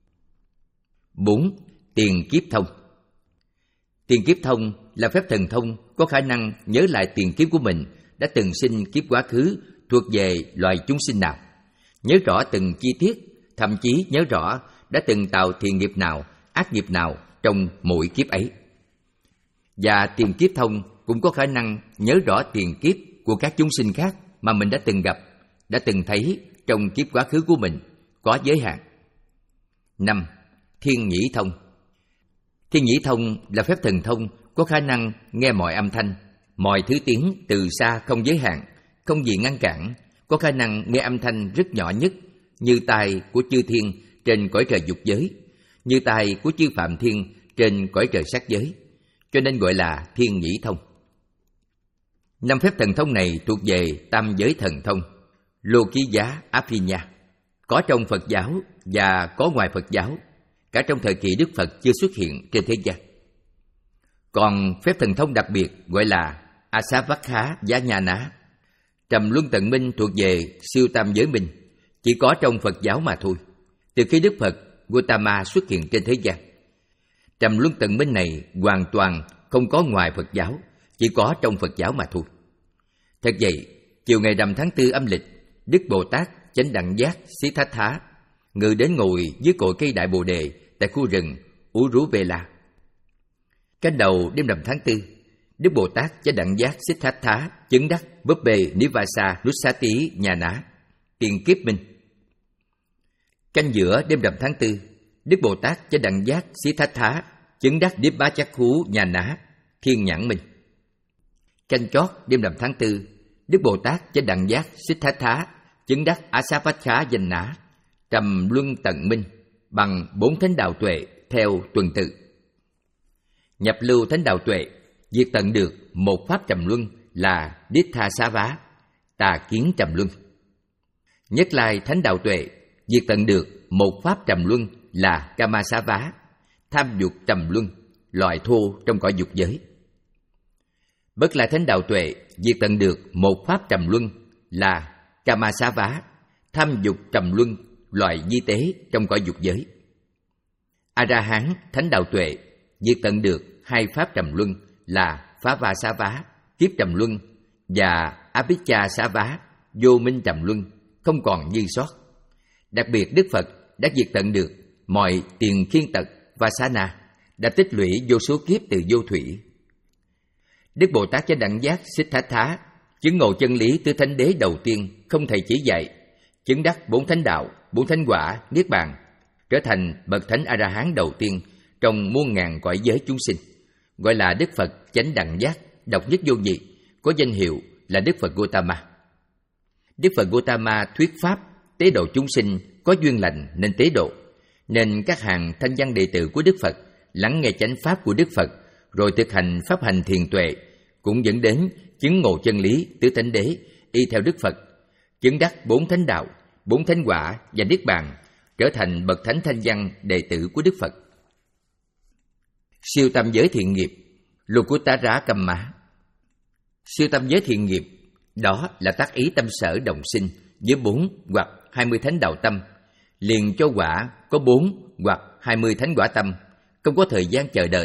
B: Bốn, tiền kiếp thông. Tiền kiếp thông là phép thần thông có khả năng nhớ lại tiền kiếp của mình đã từng sinh kiếp quá khứ thuộc về loài chúng sinh nào, nhớ rõ từng chi tiết, thậm chí nhớ rõ đã từng tạo thiện nghiệp nào, ác nghiệp nào trong mỗi kiếp ấy. Và tiền kiếp thông cũng có khả năng nhớ rõ tiền kiếp của các chúng sinh khác mà mình đã từng gặp, đã từng thấy trong kiếp quá khứ của mình, có giới hạn. Năm, thiên nhĩ thông. Thiên nhĩ thông là phép thần thông có khả năng nghe mọi âm thanh, mọi thứ tiếng từ xa không giới hạn, không gì ngăn cản, có khả năng nghe âm thanh rất nhỏ nhất, như tai của chư thiên trên cõi trời dục giới, như tai của chư phạm thiên trên cõi trời sắc giới, cho nên gọi là thiên nhĩ thông. Năm phép thần thông này thuộc về tam giới thần thông, lô ký giá Abhinya, có trong Phật giáo và có ngoài Phật giáo, cả trong thời kỳ Đức Phật chưa xuất hiện trên thế gian. Còn phép thần thông đặc biệt gọi là Asavakha Giá Nha Ná, trầm luân tận minh thuộc về siêu tam giới minh, chỉ có trong Phật giáo mà thôi. Từ khi Đức Phật Gautama xuất hiện trên thế gian, trầm luân tận minh này hoàn toàn không có ngoài Phật giáo, chỉ có trong Phật giáo mà thôi. Thật vậy, chiều ngày rằm tháng tư âm lịch, Đức Bồ Tát Chánh Đẳng Giác Siddhartha ngự đến ngồi dưới cội cây Đại Bồ Đề tại khu rừng Uruvela. Canh đầu đêm rằm tháng tư, Đức Bồ Tát Chánh Đẳng Giác Siddhartha chứng đắc búp bê Nivasa Nussati Nhà Ná, tiền kiếp minh. Canh giữa đêm rằm tháng tư, Đức Bồ Tát Chánh Đẳng Giác Siddhartha chứng đắc Nibbachakhu Nhà Ná, thiên nhãn minh. Canh chót đêm rằm tháng tư, Đức Bồ Tát Chánh Đẳng Giác Siddhartha chứng đắc Asavakha Danh Ná, trầm luân tận minh, bằng bốn thánh đạo tuệ theo tuần tự. Nhập lưu thánh đạo tuệ, diệt tận được một pháp trầm luân là Dittha Xá Vá, tà kiến trầm luân. Nhất lai thánh đạo tuệ, diệt tận được một pháp trầm luân là Kama Xá Vá, tham dục trầm luân, loại thô trong cõi dục giới. Bất lai thánh đạo tuệ, diệt tận được một pháp trầm luân là Kama Xá Vá, tham dục trầm luân, loại di tế trong cõi dục giới. A La Hán thánh đạo tuệ, diệt tận được hai pháp trầm luân là Phá Va Xá Vá, kiếp trầm luân, và Abhicca Xá Vá, vô minh trầm luân, không còn dư sót. Đặc biệt Đức Phật đã diệt tận được mọi tiền khiên tật và sa na, đã tích lũy vô số kiếp từ vô thủy. Đức Bồ Tát Chánh Đẳng Giác Siddhartha chứng ngộ chân lý từ thánh đế đầu tiên không thầy chỉ dạy, chứng đắc bốn thánh đạo, bốn thánh quả, niết bàn, trở thành bậc thánh A La Hán đầu tiên trong muôn ngàn cõi giới chúng sinh, gọi là Đức Phật Chánh Đẳng Giác, độc nhất vô nhị, có danh hiệu là Đức Phật Gautama. Đức Phật Gautama thuyết pháp tế độ chúng sinh có duyên lành nên tế độ, nên các hàng thanh văn đệ tử của Đức Phật lắng nghe chánh pháp của Đức Phật rồi thực hành pháp hành thiền tuệ, cũng dẫn đến chứng ngộ chân lý tứ thánh đế y theo Đức Phật, chứng đắc bốn thánh đạo, bốn thánh quả và niết bàn, trở thành bậc thánh thanh văn đệ tử của Đức Phật. Siêu tam giới thiện nghiệp, Lokuttara Kamma. Siêu tam giới thiện nghiệp đó là tác ý tâm sở đồng sinh với bốn hoặc hai mươi thánh đạo tâm, liền cho quả có bốn hoặc hai mươi thánh quả tâm, không có thời gian chờ đợi,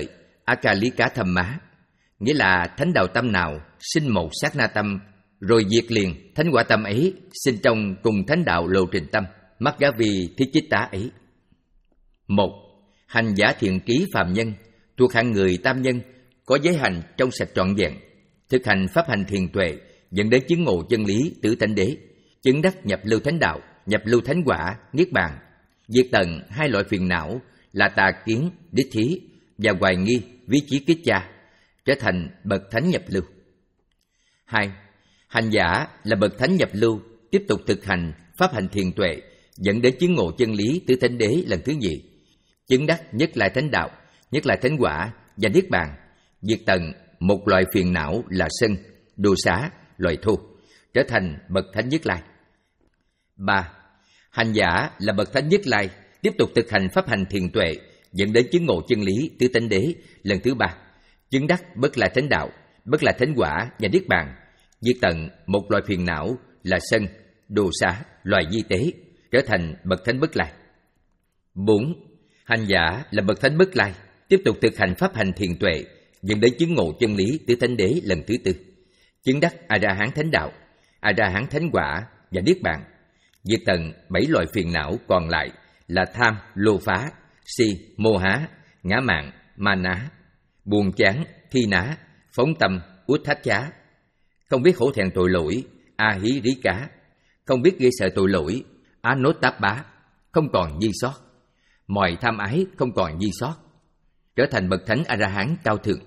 B: Akalika Thamma, nghĩa là thánh đạo tâm nào sinh một sát na tâm rồi diệt liền thánh quả tâm ấy sinh trong cùng thánh đạo lộ trình tâm Maggavi Thichitta ấy. Một, hành giả thiện trí phàm nhân thuộc hạng người tam nhân, có giới hành trong sạch trọn vẹn, thực hành pháp hành thiền tuệ dẫn đến chứng ngộ chân lý tứ tánh đế, chứng đắc nhập lưu thánh đạo, nhập lưu thánh quả, niết bàn, diệt tận hai loại phiền não là tà kiến, đích thí và hoài nghi, vi chí kích cha, trở thành bậc thánh nhập lưu. Hai, hành giả là bậc thánh nhập lưu, tiếp tục thực hành pháp hành thiền tuệ dẫn đến chứng ngộ chân lý tứ thánh đế lần thứ nhì, chứng đắc nhất lại thánh đạo, nhất lại thánh quả và niết bàn, diệt tận một loại phiền não là sân, đồ xá, loại thô, trở thành bậc thánh nhất lai. Ba, hành giả là bậc thánh nhất lai, tiếp tục thực hành pháp hành thiền tuệ dẫn đến chứng ngộ chân lý tứ tánh đế lần thứ ba, chứng đắc bất lại thánh đạo, bất lại thánh quả và niết bàn, diệt tận một loại phiền não là sân, đồ xá, loài di tế, trở thành bậc thánh bất lai. Bốn, hành giả là bậc thánh bất lai, tiếp tục thực hành pháp hành thiền tuệ dẫn đến chứng ngộ chân lý tứ thánh đế lần thứ tư, chứng đắc a la hán thánh đạo, a la hán thánh quả và niết bàn, diệt tận bảy loại phiền não còn lại là tham, lô phá, si, mô há, ngã mạn, ma ná, buồn chán, thi ná, phóng tâm, út thách chá, không biết hổ thẹn tội lỗi, a hí rí cá, không biết ghê sợ tội lỗi, á nốt táp bá, không còn di sót, mọi tham ái không còn di sót, trở thành bậc thánh A-la-hán cao thượng.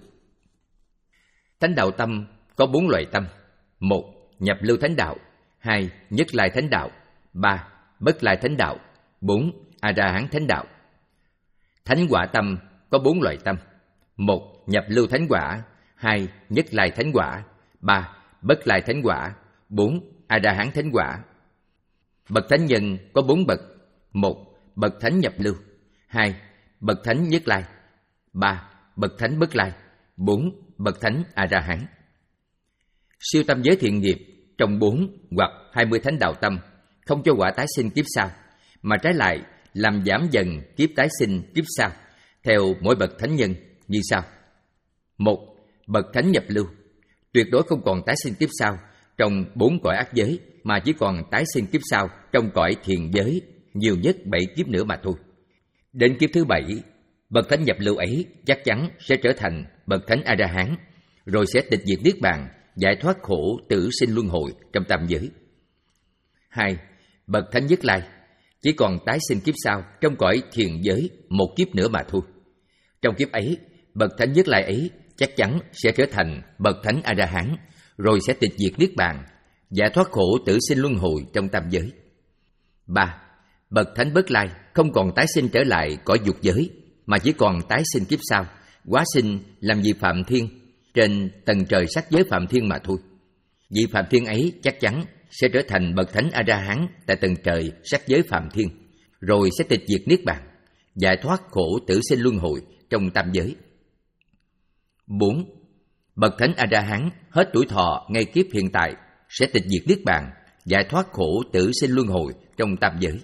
B: Thánh đạo tâm có bốn loại tâm: một, nhập lưu thánh đạo; hai, nhất lai thánh đạo; ba, bất lai thánh đạo; bốn, A-la-hán thánh đạo. Thánh quả tâm có bốn loại tâm: một, nhập lưu thánh quả; hai, nhất lai thánh quả; ba, bất lai thánh quả; bốn, A-la-hán thánh quả. Bậc thánh nhân có bốn bậc: một, bậc thánh nhập lưu; hai, bậc thánh nhất lai; ba, bậc thánh bất lai; bốn, bậc thánh A-la-hán. Siêu tâm giới thiện nghiệp trong bốn hoặc hai mươi thánh đạo tâm không cho quả tái sinh kiếp sau, mà trái lại làm giảm dần kiếp tái sinh kiếp sau theo mỗi bậc thánh nhân như sau. Một, bậc thánh nhập lưu tuyệt đối không còn tái sinh kiếp sau trong bốn cõi ác giới, mà chỉ còn tái sinh kiếp sau trong cõi thiền giới nhiều nhất bảy kiếp nữa mà thôi. Đến kiếp thứ bảy, bậc thánh nhập lưu ấy chắc chắn sẽ trở thành bậc thánh A-la-hán, rồi sẽ tịch diệt niết bàn, giải thoát khổ tử sinh luân hồi trong tam giới. Hai, bậc thánh nhất lai chỉ còn tái sinh kiếp sau trong cõi thiền giới một kiếp nữa mà thôi. Trong kiếp ấy, bậc thánh nhất lai ấy chắc chắn sẽ trở thành bậc thánh A-la-hán, rồi sẽ tịch diệt niết bàn, giải thoát khổ tử sinh luân hồi trong tam giới. Ba, bậc thánh bất lai không còn tái sinh trở lại cõi dục giới, mà chỉ còn tái sinh kiếp sau, hóa sinh làm vị Phạm Thiên trên tầng trời sắc giới Phạm Thiên mà thôi. Vị Phạm Thiên ấy chắc chắn sẽ trở thành bậc thánh A-la-hán tại tầng trời sắc giới Phạm Thiên, rồi sẽ tịch diệt niết bàn, giải thoát khổ tử sinh luân hồi trong tam giới. Bốn, bậc thánh A-la-hán hết tuổi thọ ngay kiếp hiện tại sẽ tịch diệt niết bàn, giải thoát khổ tử sinh luân hồi trong tam giới.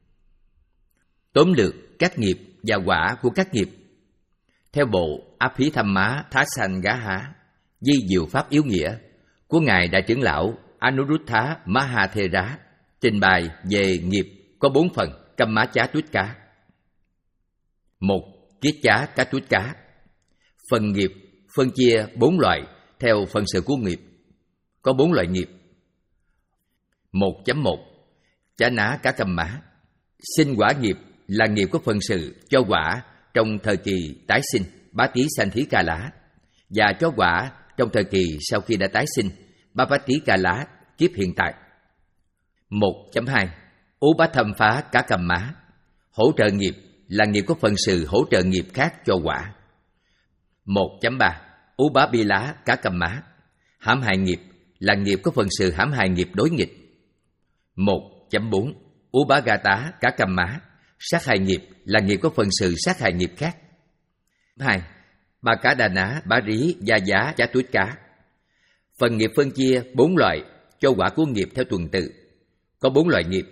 B: Tóm lược các nghiệp và quả của các nghiệp theo bộ Abhidhamma Thassangaha, di diệu pháp yếu nghĩa của ngài đại trưởng lão Anuruddha Mahathera, trình bày về nghiệp có bốn phần: Kamma Chá Tuyết Cá. Một, Kiết Chá Cá Tuyết Cá. Phần nghiệp phân chia bốn loại theo phần sự của nghiệp. Có bốn loại nghiệp. một chấm một Chá Ná Cá Kamma. Sinh quả nghiệp là nghiệp có phần sự cho quả trong thời kỳ tái sinh Bát-tí Sanh-thí Ca Lá, và cho quả trong thời kỳ sau khi đã tái sinh Bát-tí Ca Lá kiếp hiện tại. một chấm hai Upatham-phá Cá Kamma. Hỗ trợ nghiệp là nghiệp có phần sự hỗ trợ nghiệp khác cho quả. một chấm ba Upabila Cá Kamma. Hãm hại nghiệp là nghiệp có phần sự hãm hại nghiệp đối nghịch. một chấm bốn Upagata Cá Kamma. Sát hại nghiệp là nghiệp có phần sự sát hại nghiệp khác. hai. Ba Cá Đà Ná Bá Rí Gia Giá Chá Tuyết Cá. Phần nghiệp phân chia bốn loại cho quả của nghiệp theo tuần tự. Có bốn loại nghiệp.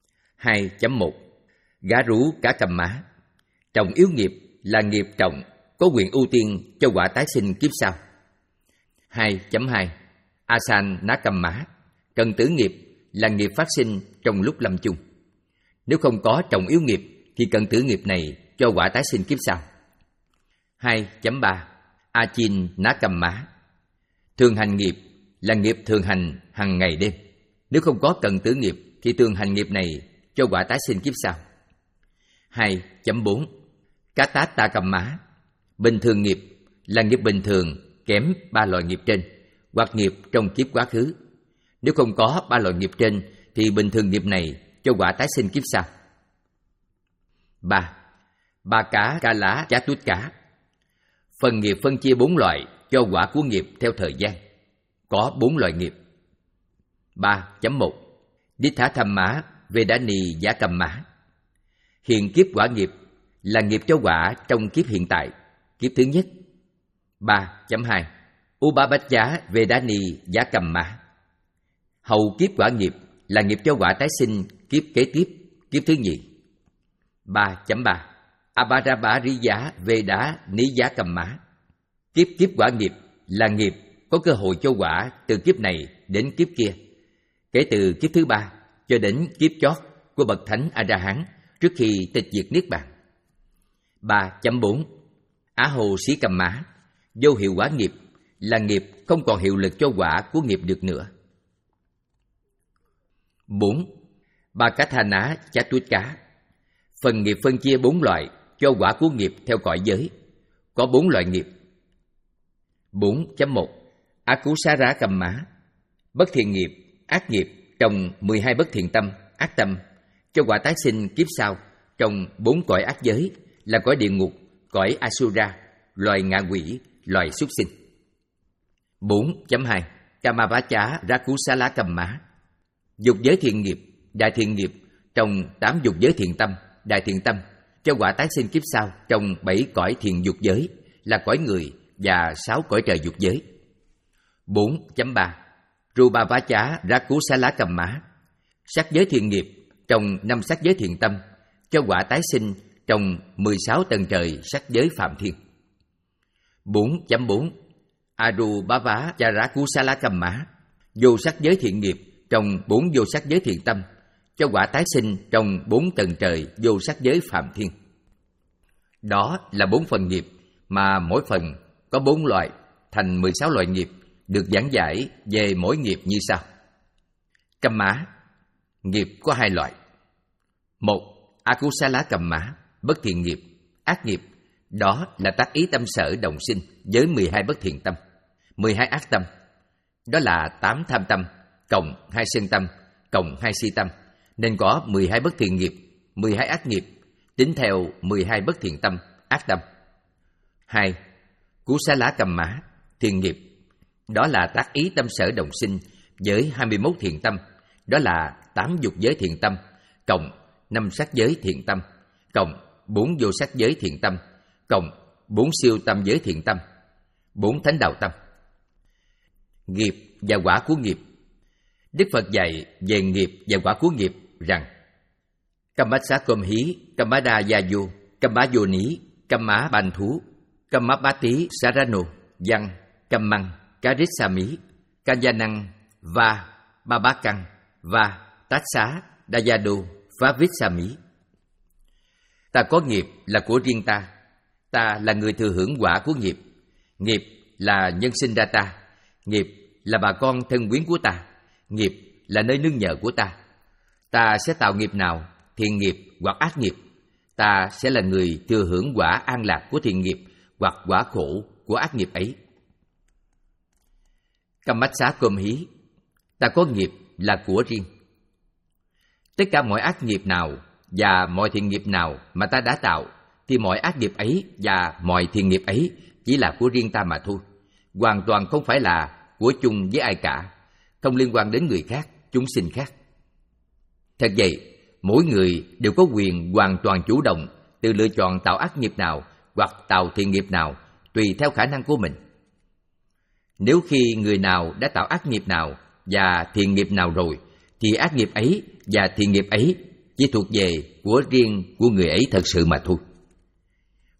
B: hai chấm một Gá Rú Cá Kamma. Trọng yếu nghiệp là nghiệp trọng có quyền ưu tiên cho quả tái sinh kiếp sau. hai chấm hai Asan Nakamma, cần tử nghiệp là nghiệp phát sinh trong lúc lâm chung. Nếu không có trọng yếu nghiệp thì cần tử nghiệp này cho quả tái sinh kiếp sau. hai chấm ba Achin Nakamma, thường hành nghiệp là nghiệp thường hành hàng ngày đêm. Nếu không có cần tử nghiệp thì thường hành nghiệp này cho quả tái sinh kiếp sau. hai chấm bốn Katattakamma, bình thường nghiệp là nghiệp bình thường kém ba loại nghiệp trên hoặc nghiệp trong kiếp quá khứ. Nếu không có ba loại nghiệp trên thì bình thường nghiệp này cho quả tái sinh kiếp sau. ba. Ba cá ca lá chá tút cá, phần nghiệp phân chia bốn loại cho quả của nghiệp theo thời gian. Có bốn loại nghiệp. ba chấm một Ditthāthamma Vedani Giá Cầm Mã, hiện kiếp quả nghiệp là nghiệp cho quả trong kiếp hiện tại, kiếp thứ nhất. ba chấm hai Ubabachya Vedani Giá Cầm Mã, hậu kiếp quả nghiệp là nghiệp cho quả tái sinh kiếp kế tiếp, kiếp thứ nhì. ba chấm ba Abharabhariya Veda Ní Giá Cầm Mã, kiếp kiếp quả nghiệp là nghiệp có cơ hội cho quả từ kiếp này đến kiếp kia, kể từ kiếp thứ ba cho đến kiếp chót của bậc thánh A-la-hán trước khi tịch diệt niết bàn. ba chấm bốn Á Hồ Xí Cầm Mã, vô hiệu quả nghiệp là nghiệp không còn hiệu lực cho quả của nghiệp được nữa. bốn. Ba Cá Tha Ná Chá Tuốt Cá, phần nghiệp phân chia bốn loại cho quả của nghiệp theo cõi giới. Có bốn loại nghiệp. bốn chấm một Akusara Cầm Mã, bất thiện nghiệp, ác nghiệp trong mười hai bất thiện tâm, ác tâm, cho quả tái sinh kiếp sau trong bốn cõi ác giới là cõi địa ngục, cõi Asura, loài ngạ quỷ, loài súc sinh. bốn chấm hai Kamavacha Rakusala Cầm Mã, dục giới thiện nghiệp, đại thiện nghiệp trong tám dục giới thiện tâm, đại thiện tâm, cho quả tái sinh kiếp sau trong bảy cõi thiện dục giới là cõi người và sáu cõi trời dục giới. bốn chấm ba Rupavacha Rakusala Cầm Mã, sắc giới thiện nghiệp trong năm sắc giới thiện tâm, cho quả tái sinh trong mười sáu tầng trời sắc giới phạm thiên. bốn chấm bốn Arubhava Rakusala Cầm Mã, vô sắc giới thiện nghiệp trong bốn vô sắc giới thiện tâm, cho quả tái sinh trong bốn tầng trời vô sắc giới phạm thiên. Đó là bốn phần nghiệp mà mỗi phần có bốn loại thành mười sáu loại nghiệp, được giảng giải về mỗi nghiệp như sau. Cầm Mã, nghiệp có hai loại. Một, Akusala Cầm Mã, bất thiện nghiệp, ác nghiệp, đó là tác ý tâm sở đồng sinh với mười hai bất thiện tâm, mười hai ác tâm, đó là tám tham tâm, cộng hai sân tâm, cộng hai si tâm, nên có mười hai bất thiện nghiệp, mười hai ác nghiệp, tính theo mười hai bất thiện tâm, ác tâm. Hai, Kusala Cầm Mã, thiện nghiệp, đó là tác ý tâm sở đồng sinh với hai mươi mốt thiện tâm, đó là tám dục giới thiện tâm, cộng năm sắc giới thiện tâm, cộng bốn vô sắc giới thiện tâm, cộng bốn siêu tâm giới thiện tâm, bốn thánh đạo tâm. Nghiệp và quả của nghiệp. Đức Phật dạy về nghiệp và quả của nghiệp rằng: Kammasakomhi, Kammadāyayu, Kammayoni, Kamma Ban Thú, Kammabati Sarano, Văn, Kammang, Karissami, Kanyanang, Va, Babakang, Va, Tassa, Dayado, Favissami. Ta có nghiệp là của riêng ta, ta là người thừa hưởng quả của nghiệp. Nghiệp là nhân sinh ra ta, nghiệp là bà con thân quyến của ta, nghiệp là nơi nương nhờ của ta. Ta sẽ tạo nghiệp nào, thiện nghiệp hoặc ác nghiệp, ta sẽ là người thừa hưởng quả an lạc của thiện nghiệp hoặc quả khổ của ác nghiệp ấy. Kammasakomhi, ta có nghiệp là của riêng. Tất cả mọi ác nghiệp nào và mọi thiện nghiệp nào mà ta đã tạo, thì mọi ác nghiệp ấy và mọi thiện nghiệp ấy chỉ là của riêng ta mà thôi, hoàn toàn không phải là của chung với ai cả, không liên quan đến người khác, chúng sinh khác. Thật vậy, mỗi người đều có quyền hoàn toàn chủ động tự lựa chọn tạo ác nghiệp nào hoặc tạo thiện nghiệp nào tùy theo khả năng của mình. Nếu khi người nào đã tạo ác nghiệp nào và thiện nghiệp nào rồi, thì ác nghiệp ấy và thiện nghiệp ấy chỉ thuộc về của riêng của người ấy thật sự mà thôi.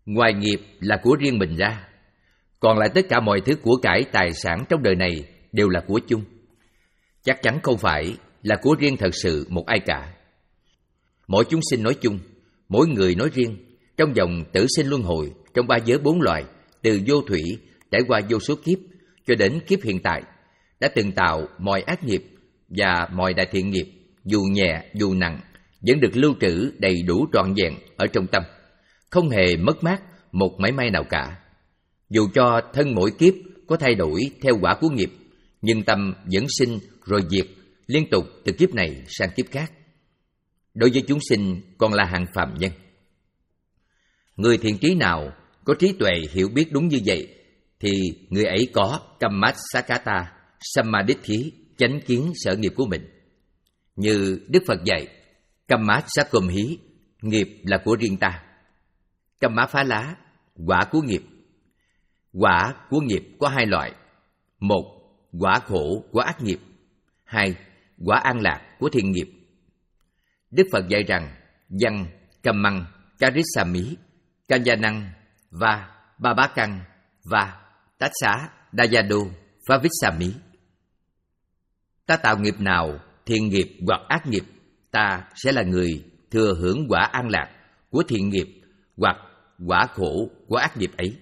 B: Ngoài nghiệp là của riêng mình ra, còn lại tất cả mọi thứ của cải tài sản trong đời này đều là của chung. Chắc chắn không phải là của riêng thật sự một ai cả. Mỗi chúng sinh nói chung, mỗi người nói riêng, trong dòng tử sinh luân hồi, trong ba giới bốn loài, từ vô thủy trải qua vô số kiếp cho đến kiếp hiện tại, đã từng tạo mọi ác nghiệp và mọi đại thiện nghiệp, dù nhẹ dù nặng, vẫn được lưu trữ đầy đủ trọn vẹn ở trong tâm, không hề mất mát một mảy may nào cả. Dù cho thân mỗi kiếp có thay đổi theo quả của nghiệp, nhưng tâm vẫn sinh rồi diệt, liên tục từ kiếp này sang kiếp khác. Đối với chúng sinh còn là hạng phàm nhân. Người thiện trí nào có trí tuệ hiểu biết đúng như vậy, thì người ấy có Kammasakata, Sammaditthi, chánh kiến sở nghiệp của mình. Như Đức Phật dạy, Kammasakumhi, nghiệp là của riêng ta. Kammaphá, quả của nghiệp. Quả của nghiệp có hai loại: một, quả khổ của ác nghiệp; hai, quả an lạc của thiện nghiệp. Đức Phật dạy rằng văn, kammang, karisami, kanyanang và babakang và tassa dayado favissami. Ta tạo nghiệp nào, thiện nghiệp hoặc ác nghiệp, ta sẽ là người thừa hưởng quả an lạc của thiện nghiệp hoặc quả khổ của ác nghiệp ấy.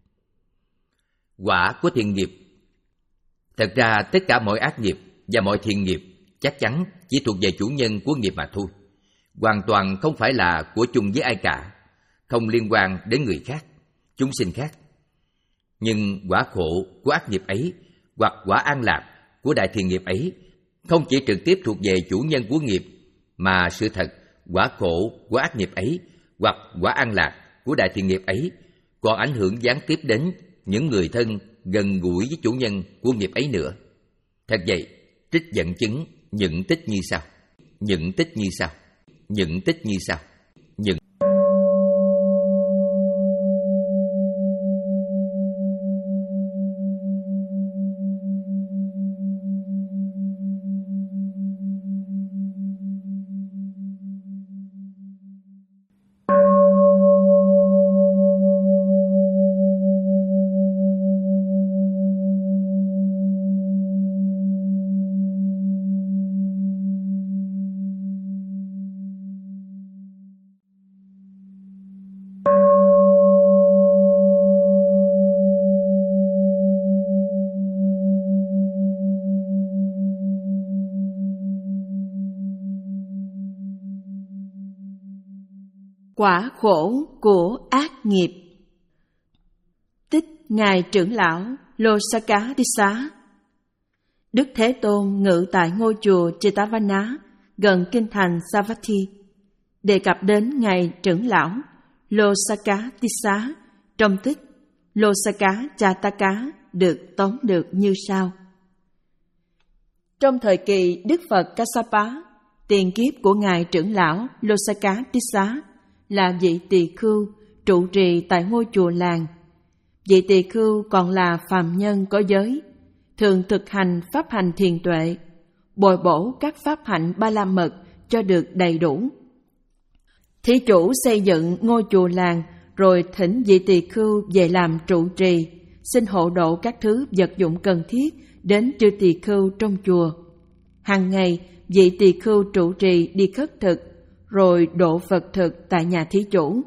B: Quả của thiện nghiệp. Thật ra tất cả mọi ác nghiệp và mọi thiện nghiệp chắc chắn chỉ thuộc về chủ nhân của nghiệp mà thôi, hoàn toàn không phải là của chung với ai cả, không liên quan đến người khác, chúng sinh khác. Nhưng quả khổ của ác nghiệp ấy hoặc quả an lạc của đại thiện nghiệp ấy không chỉ trực tiếp thuộc về chủ nhân của nghiệp, mà sự thật quả khổ của ác nghiệp ấy hoặc quả an lạc của đại thiện nghiệp ấy còn ảnh hưởng gián tiếp đến những người thân gần gũi với chủ nhân của nghiệp ấy nữa. Thật vậy, trích dẫn chứng những tích như sau. Những tích như sau. Những tích như sau. Những
A: quả khổ của ác nghiệp. Tích Ngài trưởng lão Losakatissa. Đức Thế Tôn ngự tại ngôi chùa Jetavana gần kinh thành Savatthi, đề cập đến Ngài trưởng lão Losakatissa trong tích Losakachataka được tóm được như sau. Trong thời kỳ Đức Phật Kassapa, tiền kiếp của Ngài trưởng lão Losakatissa là vị tỳ khưu trụ trì tại ngôi chùa làng. Vị tỳ khưu còn là phàm nhân có giới, thường thực hành pháp hành thiền tuệ, bồi bổ các pháp hạnh ba la mật cho được đầy đủ. Thí chủ xây dựng ngôi chùa làng rồi thỉnh vị tỳ khưu về làm trụ trì, xin hộ độ các thứ vật dụng cần thiết đến chư tỳ khưu trong chùa. Hàng ngày, vị tỳ khưu trụ trì đi khất thực, rồi độ Phật thực tại nhà thí chủ.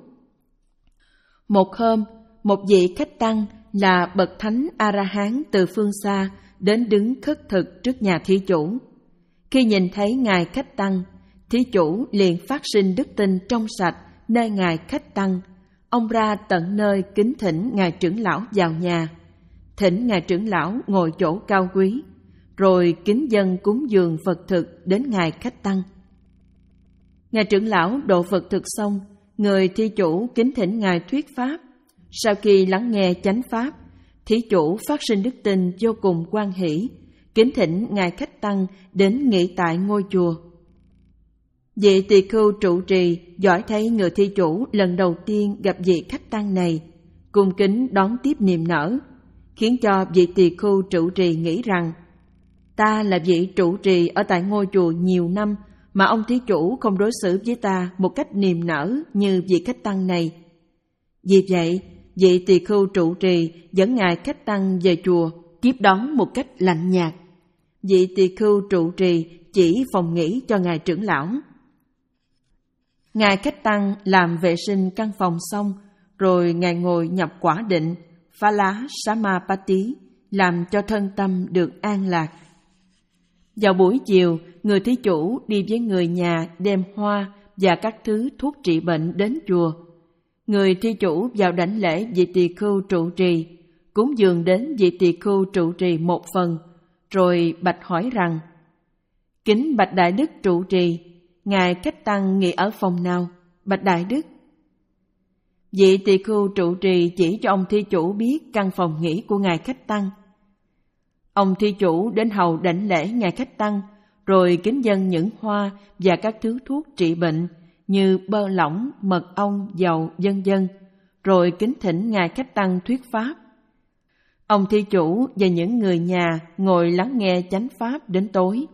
A: Một hôm, một vị khách tăng là bậc thánh A-la-hán từ phương xa đến đứng khất thực trước nhà thí chủ. Khi nhìn thấy ngài khách tăng, thí chủ liền phát sinh đức tin trong sạch nơi ngài khách tăng. Ông ra tận nơi kính thỉnh ngài trưởng lão vào nhà, thỉnh ngài trưởng lão ngồi chỗ cao quý, rồi kính dâng cúng dường Phật thực đến ngài khách tăng. Ngài trưởng lão độ Phật thực xong, người thí chủ kính thỉnh ngài thuyết pháp. Sau khi lắng nghe chánh pháp, thí chủ phát sinh đức tin vô cùng hoan hỷ, kính thỉnh ngài khách tăng đến nghỉ tại ngôi chùa. Vị tỳ khưu trụ trì giỏi thấy người thí chủ lần đầu tiên gặp vị khách tăng này, cung kính đón tiếp niềm nở, khiến cho vị tỳ khưu trụ trì nghĩ rằng ta là vị trụ trì ở tại ngôi chùa nhiều năm mà ông thí chủ không đối xử với ta một cách niềm nở như vị khách tăng này. Vì vậy, vị tỳ khưu trụ trì dẫn ngài khách tăng về chùa tiếp đón một cách lạnh nhạt. Vị tỳ khưu trụ trì chỉ phòng nghỉ cho ngài trưởng lão. Ngài khách tăng làm vệ sinh căn phòng xong, rồi ngài ngồi nhập quả định Phala Samapatti, làm cho thân tâm được an lạc. Vào buổi chiều, người thí chủ đi với người nhà đem hoa và các thứ thuốc trị bệnh đến chùa. Người thí chủ vào đảnh lễ vị tỳ khưu trụ trì, cúng dường đến vị tỳ khưu trụ trì một phần, rồi bạch hỏi rằng: Kính bạch Đại Đức trụ trì, ngài khách tăng nghỉ ở phòng nào? Bạch Đại Đức. Vị tỳ khưu trụ trì chỉ cho ông thí chủ biết căn phòng nghỉ của ngài khách tăng. Ông thí chủ đến hầu đảnh lễ ngài khách tăng, rồi kính dâng những hoa và các thứ thuốc trị bệnh như bơ lỏng, mật ong, dầu, vân vân, rồi kính thỉnh ngài khách tăng thuyết pháp. Ông thí chủ và những người nhà ngồi lắng nghe chánh pháp đến tối.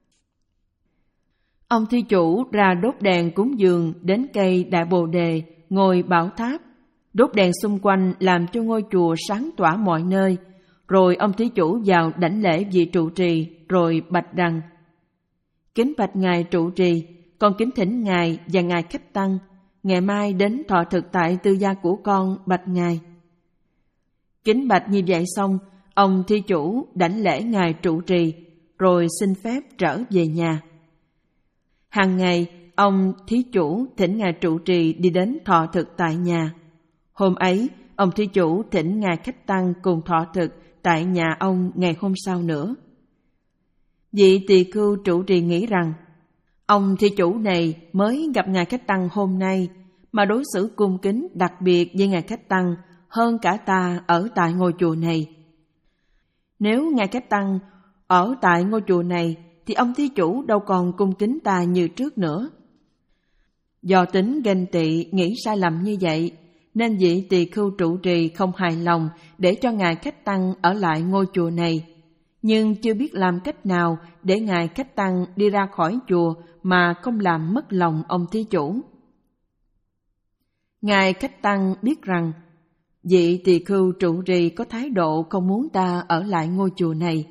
A: Ông thí chủ ra đốt đèn cúng dường đến cây Đại Bồ Đề, ngồi bảo tháp, đốt đèn xung quanh làm cho ngôi chùa sáng tỏa mọi nơi. Rồi ông thí chủ vào đảnh lễ vị trụ trì, rồi bạch rằng: Kính bạch ngài trụ trì, con kính thỉnh ngài và ngài khách tăng ngày mai đến thọ thực tại tư gia của con, bạch ngài. Kính bạch như vậy xong, ông thí chủ đảnh lễ ngài trụ trì, rồi xin phép trở về nhà. Hàng ngày, ông thí chủ thỉnh ngài trụ trì đi đến thọ thực tại nhà. Hôm ấy, ông thí chủ thỉnh ngài khách tăng cùng thọ thực tại nhà ông ngày hôm sau nữa. Vị tỳ khưu trụ trì nghĩ rằng, ông thí chủ này mới gặp ngài khách tăng hôm nay mà đối xử cung kính đặc biệt với ngài khách tăng hơn cả ta ở tại ngôi chùa này. Nếu ngài khách tăng ở tại ngôi chùa này thì ông thí chủ đâu còn cung kính ta như trước nữa. Do tính ganh tị nghĩ sai lầm như vậy, nên vị tỳ khưu trụ trì không hài lòng để cho ngài khách tăng ở lại ngôi chùa này, nhưng chưa biết làm cách nào để ngài khách tăng đi ra khỏi chùa mà không làm mất lòng ông thí chủ. Ngài khách tăng biết rằng vị tỳ khưu trụ trì có thái độ không muốn ta ở lại ngôi chùa này.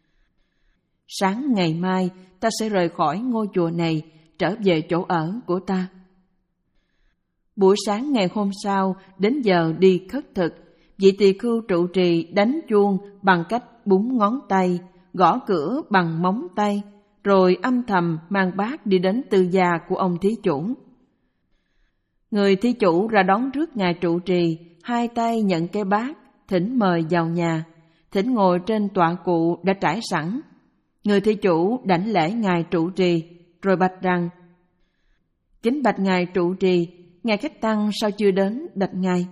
A: Sáng ngày mai ta sẽ rời khỏi ngôi chùa này, trở về chỗ ở của ta. Buổi sáng ngày hôm sau, đến giờ đi khất thực, vị tỳ khưu trụ trì đánh chuông bằng cách búng ngón tay, gõ cửa bằng móng tay, rồi âm thầm mang bát đi đến tư gia của ông thí chủ. Người thí chủ ra đón rước ngài trụ trì, hai tay nhận cái bát, thỉnh mời vào nhà, thỉnh ngồi trên tọa cụ đã trải sẵn. Người thí chủ đảnh lễ ngài trụ trì, rồi bạch rằng: Kính bạch ngài trụ trì, ngài khách tăng sao chưa đến đạch ngài?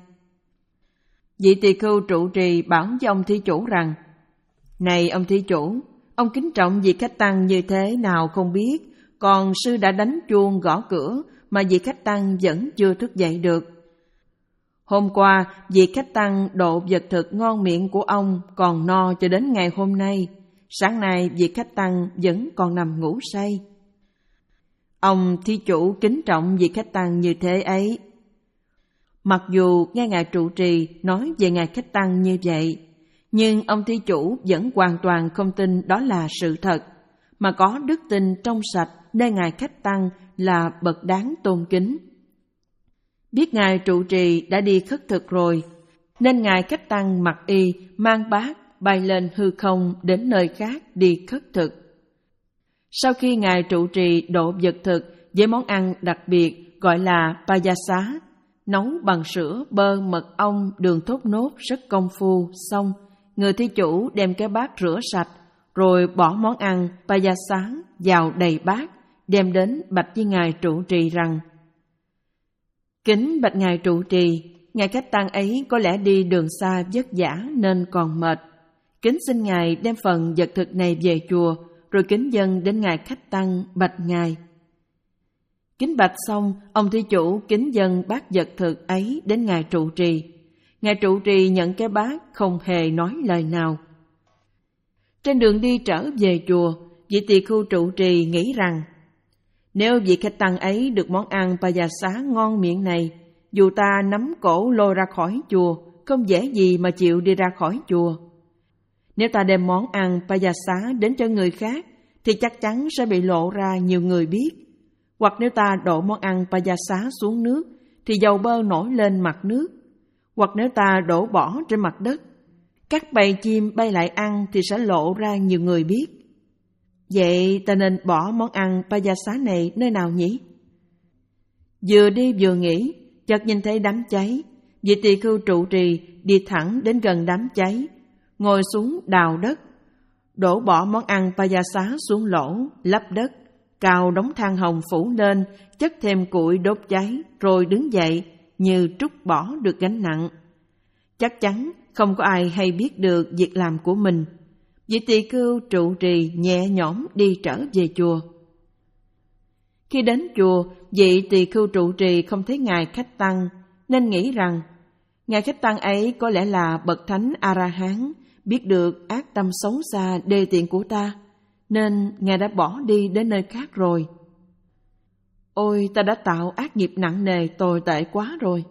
A: Vị tỳ khưu trụ trì bảo với ông thí chủ rằng: Này ông thí chủ, ông kính trọng vị khách tăng như thế nào không biết, còn sư đã đánh chuông gõ cửa mà vị khách tăng vẫn chưa thức dậy được. Hôm qua, vị khách tăng độ vật thực ngon miệng của ông còn no cho đến ngày hôm nay. Sáng nay vị khách tăng vẫn còn nằm ngủ say. Ông thí chủ kính trọng vị khách tăng như thế ấy. Mặc dù nghe ngài trụ trì nói về ngài khách tăng như vậy, nhưng ông thí chủ vẫn hoàn toàn không tin đó là sự thật, mà có đức tin trong sạch nơi ngài khách tăng là bậc đáng tôn kính. Biết ngài trụ trì đã đi khất thực rồi, nên ngài khách tăng mặc y mang bát bay lên hư không đến nơi khác đi khất thực. Sau khi ngài trụ trì độ vật thực với món ăn đặc biệt gọi là payasa, nấu bằng sữa, bơ, mật ong, đường thốt nốt rất công phu xong, người thí chủ đem cái bát rửa sạch, rồi bỏ món ăn payasa vào đầy bát, đem đến bạch với ngài trụ trì rằng: Kính bạch ngài trụ trì, ngài khách tăng ấy có lẽ đi đường xa vất vả nên còn mệt. Kính xin ngài đem phần vật thực này về chùa, rồi kính dâng đến ngài khách tăng bạch ngài. Kính bạch xong, ông thí chủ kính dâng bát vật thực ấy đến ngài trụ trì. Ngài trụ trì nhận cái bát không hề nói lời nào. Trên đường đi trở về chùa, vị tỳ khưu trụ trì nghĩ rằng: Nếu vị khách tăng ấy được món ăn payasa ngon miệng này, dù ta nắm cổ lôi ra khỏi chùa, không dễ gì mà chịu đi ra khỏi chùa. Nếu ta đem món ăn payasa đến cho người khác, thì chắc chắn sẽ bị lộ ra nhiều người biết. Hoặc nếu ta đổ món ăn payasa xuống nước, thì dầu bơ nổi lên mặt nước. Hoặc nếu ta đổ bỏ trên mặt đất, các bầy chim bay lại ăn thì sẽ lộ ra nhiều người biết. Vậy ta nên bỏ món ăn payasa này nơi nào nhỉ? Vừa đi vừa nghĩ, chợt nhìn thấy đám cháy. Vị tỳ khưu trụ trì đi thẳng đến gần đám cháy, ngồi xuống đào đất, đổ bỏ món ăn payasa xuống lỗ, lấp đất, cào đống than hồng phủ lên, chất thêm củi đốt cháy, rồi đứng dậy như trút bỏ được gánh nặng. Chắc chắn không có ai hay biết được việc làm của mình. Vị tỳ khưu trụ trì nhẹ nhõm đi trở về chùa. Khi đến chùa, vị tỳ khưu trụ trì không thấy ngài khách tăng, nên nghĩ rằng ngài khách tăng ấy có lẽ là bậc thánh A-ra-hán, biết được ác tâm xấu xa đê tiện của ta, nên ngài đã bỏ đi đến nơi khác rồi. Ôi, ta đã tạo ác nghiệp nặng nề tồi tệ quá rồi.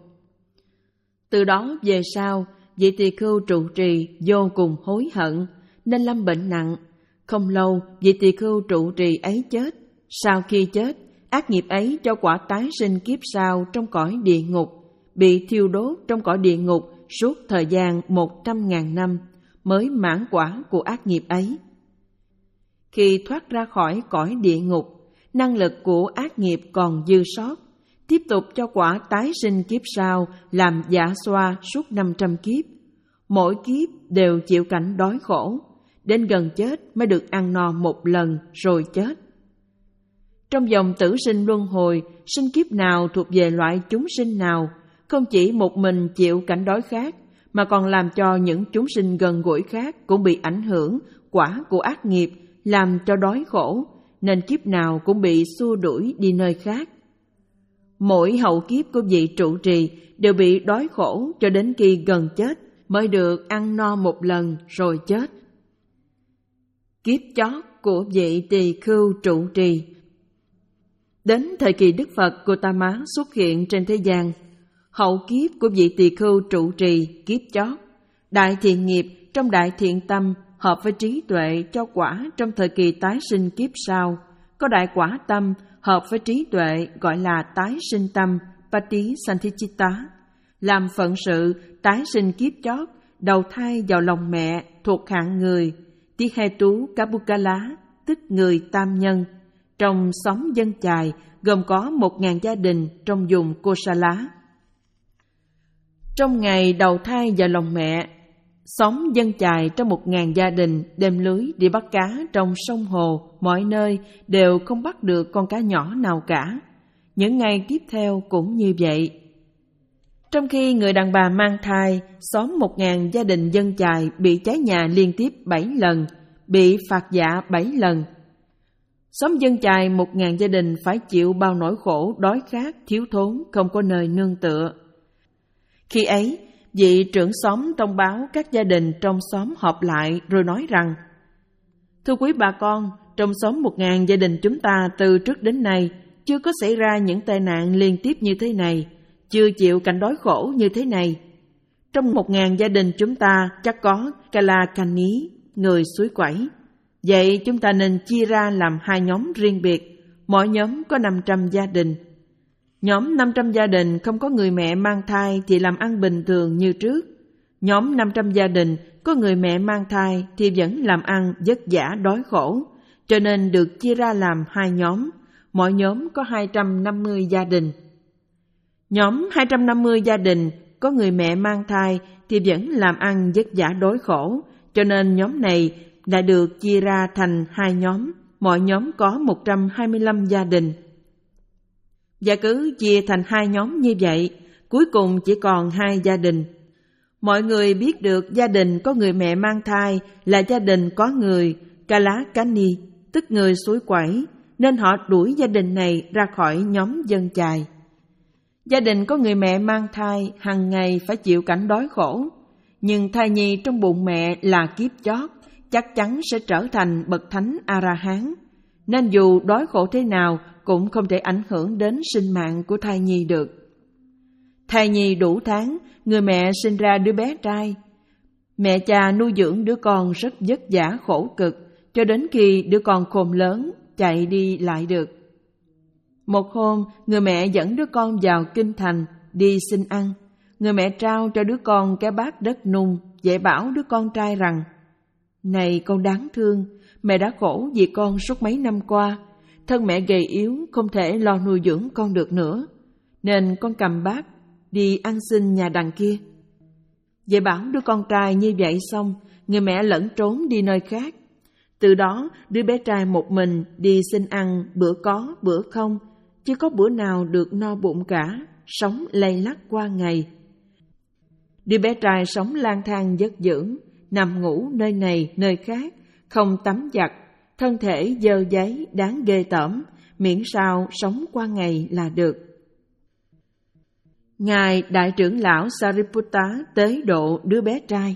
A: Từ đó về sau, vị tỳ khưu trụ trì vô cùng hối hận, nên lâm bệnh nặng. Không lâu, vị tỳ khưu trụ trì ấy chết. Sau khi chết, ác nghiệp ấy cho quả tái sinh kiếp sau trong cõi địa ngục, bị thiêu đốt trong cõi địa ngục suốt thời gian một trăm ngàn năm mới mãn quả của ác nghiệp ấy. Khi thoát ra khỏi cõi địa ngục, năng lực của ác nghiệp còn dư sót, tiếp tục cho quả tái sinh kiếp sau làm dạ xoa suốt năm trăm kiếp. Mỗi kiếp đều chịu cảnh đói khổ, đến gần chết mới được ăn no một lần rồi chết. Trong dòng tử sinh luân hồi, sinh kiếp nào thuộc về loại chúng sinh nào, không chỉ một mình chịu cảnh đói khát, mà còn làm cho những chúng sinh gần gũi khác cũng bị ảnh hưởng quả của ác nghiệp, làm cho đói khổ, nên kiếp nào cũng bị xua đuổi đi nơi khác. Mỗi hậu kiếp của vị trụ trì đều bị đói khổ cho đến khi gần chết mới được ăn no một lần rồi chết. Kiếp chót của vị tỳ khưu trụ trì. Đến thời kỳ Đức Phật Gautama xuất hiện trên thế gian, hậu kiếp của vị tỳ khưu trụ trì kiếp chót, đại thiện nghiệp trong đại thiện tâm hợp với trí tuệ cho quả trong thời kỳ tái sinh kiếp sau, có đại quả tâm hợp với trí tuệ gọi là tái sinh tâm Patisanthicitta, làm phận sự tái sinh kiếp chót, đầu thai vào lòng mẹ thuộc hạng người Tihetu Kabukala, tức người tam nhân, trong xóm dân chài gồm có một ngàn gia đình trong vùng Kosala. Trong ngày đầu thai vào lòng mẹ, xóm dân chài trong một ngàn gia đình đem lưới đi bắt cá trong sông hồ, mọi nơi đều không bắt được con cá nhỏ nào cả. Những ngày tiếp theo cũng như vậy. Trong khi người đàn bà mang thai, xóm một ngàn gia đình dân chài bị cháy nhà liên tiếp bảy lần, bị phạt dạ bảy lần. Xóm dân chài một ngàn gia đình phải chịu bao nỗi khổ đói khát, thiếu thốn, không có nơi nương tựa. Khi ấy, vị trưởng xóm thông báo các gia đình trong xóm họp lại rồi nói rằng: Thưa quý bà con, trong xóm một ngàn gia đình chúng ta từ trước đến nay chưa có xảy ra những tai nạn liên tiếp như thế này, chưa chịu cảnh đói khổ như thế này. Trong một ngàn gia đình chúng ta chắc có Kalakani, người suối quẩy. Vậy chúng ta nên chia ra làm hai nhóm riêng biệt, mỗi nhóm có năm trăm gia đình. Nhóm năm trăm gia đình không có người mẹ mang thai thì làm ăn bình thường như trước. Nhóm năm trăm gia đình có người mẹ mang thai thì vẫn làm ăn vất vả đói khổ, cho nên được chia ra làm hai nhóm, mỗi nhóm có hai trăm năm mươi gia đình. Nhóm hai trăm năm mươi gia đình có người mẹ mang thai thì vẫn làm ăn vất vả đói khổ, cho nên nhóm này đã được chia ra thành hai nhóm, mỗi nhóm có một trăm hai mươi lăm gia đình. Và cứ chia thành hai nhóm như vậy, cuối cùng chỉ còn hai gia đình. Mọi người biết được gia đình có người mẹ mang thai là gia đình có người Kalakani, tức người suối quẩy, nên họ đuổi gia đình này ra khỏi nhóm dân chài. Gia đình có người mẹ mang thai hàng ngày phải chịu cảnh đói khổ, nhưng thai nhi trong bụng mẹ là kiếp chót, chắc chắn sẽ trở thành bậc thánh A-ra-hán, nên dù đói khổ thế nào cũng không thể ảnh hưởng đến sinh mạng của thai nhi được. Thai nhi đủ tháng, người mẹ sinh ra đứa bé trai. Mẹ cha nuôi dưỡng đứa con rất vất vả khổ cực, cho đến khi đứa con khôn lớn, chạy đi lại được. Một hôm, người mẹ dẫn đứa con vào kinh thành, đi xin ăn. Người mẹ trao cho đứa con cái bát đất nung, dạy bảo đứa con trai rằng: Này con đáng thương, mẹ đã khổ vì con suốt mấy năm qua. Thân mẹ gầy yếu, không thể lo nuôi dưỡng con được nữa, nên con cầm bát đi ăn xin nhà đằng kia. Dạy bảo đứa con trai như vậy xong, người mẹ lẫn trốn đi nơi khác. Từ đó, đứa bé trai một mình đi xin ăn bữa có bữa không, chứ có bữa nào được no bụng cả, sống lay lắt qua ngày. Đứa bé trai sống lang thang vất vưởng, nằm ngủ nơi này nơi khác, không tắm giặt, thân thể dơ dáy đáng ghê tởm, miễn sao sống qua ngày là được. Ngài Đại trưởng lão Sariputta tế độ đứa bé trai.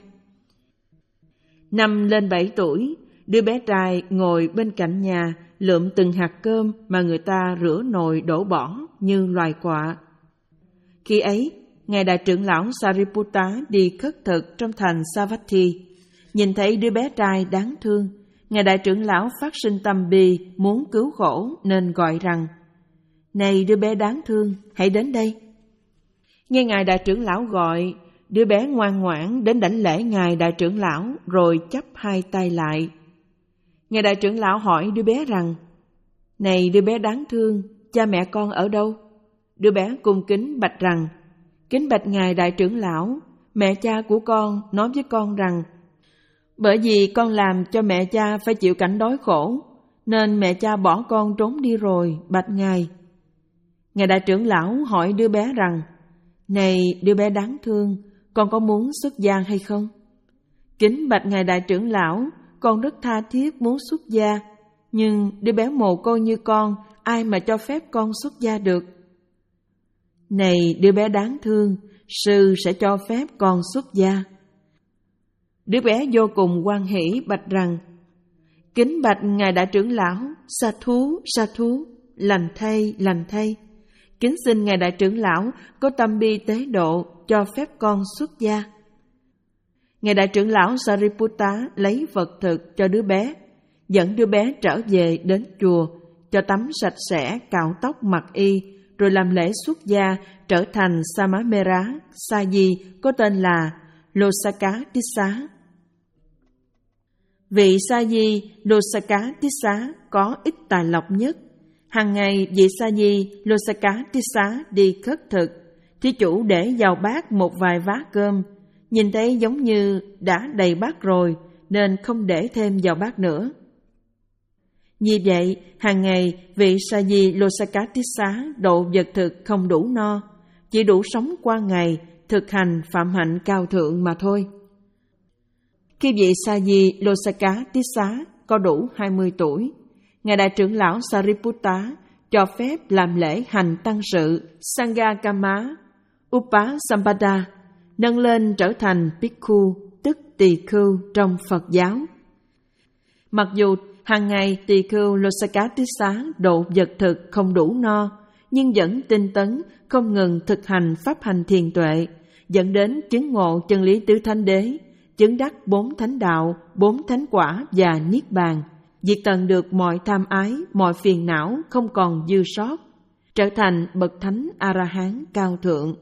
A: Năm lên bảy tuổi, đứa bé trai ngồi bên cạnh nhà lượm từng hạt cơm mà người ta rửa nồi đổ bỏ như loài quạ. Khi ấy, Ngài Đại trưởng lão Sariputta đi khất thực trong thành Savatthi, nhìn thấy đứa bé trai đáng thương. Ngài Đại trưởng lão phát sinh tâm bi muốn cứu khổ nên gọi rằng: Này đứa bé đáng thương, hãy đến đây. Nghe Ngài Đại trưởng lão gọi, đứa bé ngoan ngoãn đến đảnh lễ Ngài Đại trưởng lão rồi chắp hai tay lại. Ngài Đại trưởng lão hỏi đứa bé rằng: Này đứa bé đáng thương, cha mẹ con ở đâu? Đứa bé cung kính bạch rằng: Kính bạch Ngài Đại trưởng lão, mẹ cha của con nói với con rằng bởi vì con làm cho mẹ cha phải chịu cảnh đói khổ, nên mẹ cha bỏ con trốn đi rồi, bạch Ngài. Ngài Đại trưởng lão hỏi đứa bé rằng: Này đứa bé đáng thương, con có muốn xuất gia hay không? Kính bạch Ngài Đại trưởng lão, con rất tha thiết muốn xuất gia, nhưng đứa bé mồ côi như con, ai mà cho phép con xuất gia được? Này đứa bé đáng thương, sư sẽ cho phép con xuất gia. Đứa bé vô cùng hoan hỷ bạch rằng: Kính bạch Ngài Đại trưởng lão, sa thú, sa thú, lành thay, lành thay. Kính xin Ngài Đại trưởng lão có tâm bi tế độ cho phép con xuất gia. Ngài Đại trưởng lão Sariputta lấy vật thực cho đứa bé, dẫn đứa bé trở về đến chùa, cho tắm sạch sẽ, cạo tóc mặc y, rồi làm lễ xuất gia trở thành Samamera Sa Di có tên là Losaka Tissa. Vị Sa Di Losaka Tissa có ít tài lộc nhất. Hàng ngày vị Sa Di Losaka Tissa đi khất thực, thí chủ để vào bát một vài vá cơm, nhìn thấy giống như đã đầy bát rồi nên không để thêm vào bát nữa. Vì vậy, hàng ngày vị Sa Di Losaka Tissa độ vật thực không đủ no, chỉ đủ sống qua ngày, thực hành phạm hạnh cao thượng mà thôi. Khi vị Sa Di Losaka Tissa có đủ hai mươi tuổi, Ngài Đại trưởng lão Sariputta cho phép làm lễ hành tăng sự Sangakama Upasampada, nâng lên trở thành Bhikkhu, tức tỳ khưu trong Phật giáo. Mặc dù hàng ngày tỳ khưu Losaka Tissa độ vật thực không đủ no, nhưng vẫn tinh tấn, không ngừng thực hành pháp hành thiền tuệ, dẫn đến chứng ngộ chân lý tứ thánh đế, chứng đắc bốn thánh đạo, bốn thánh quả và niết bàn, diệt tận được mọi tham ái, mọi phiền não không còn dư sót, trở thành bậc thánh A-la-hán cao thượng.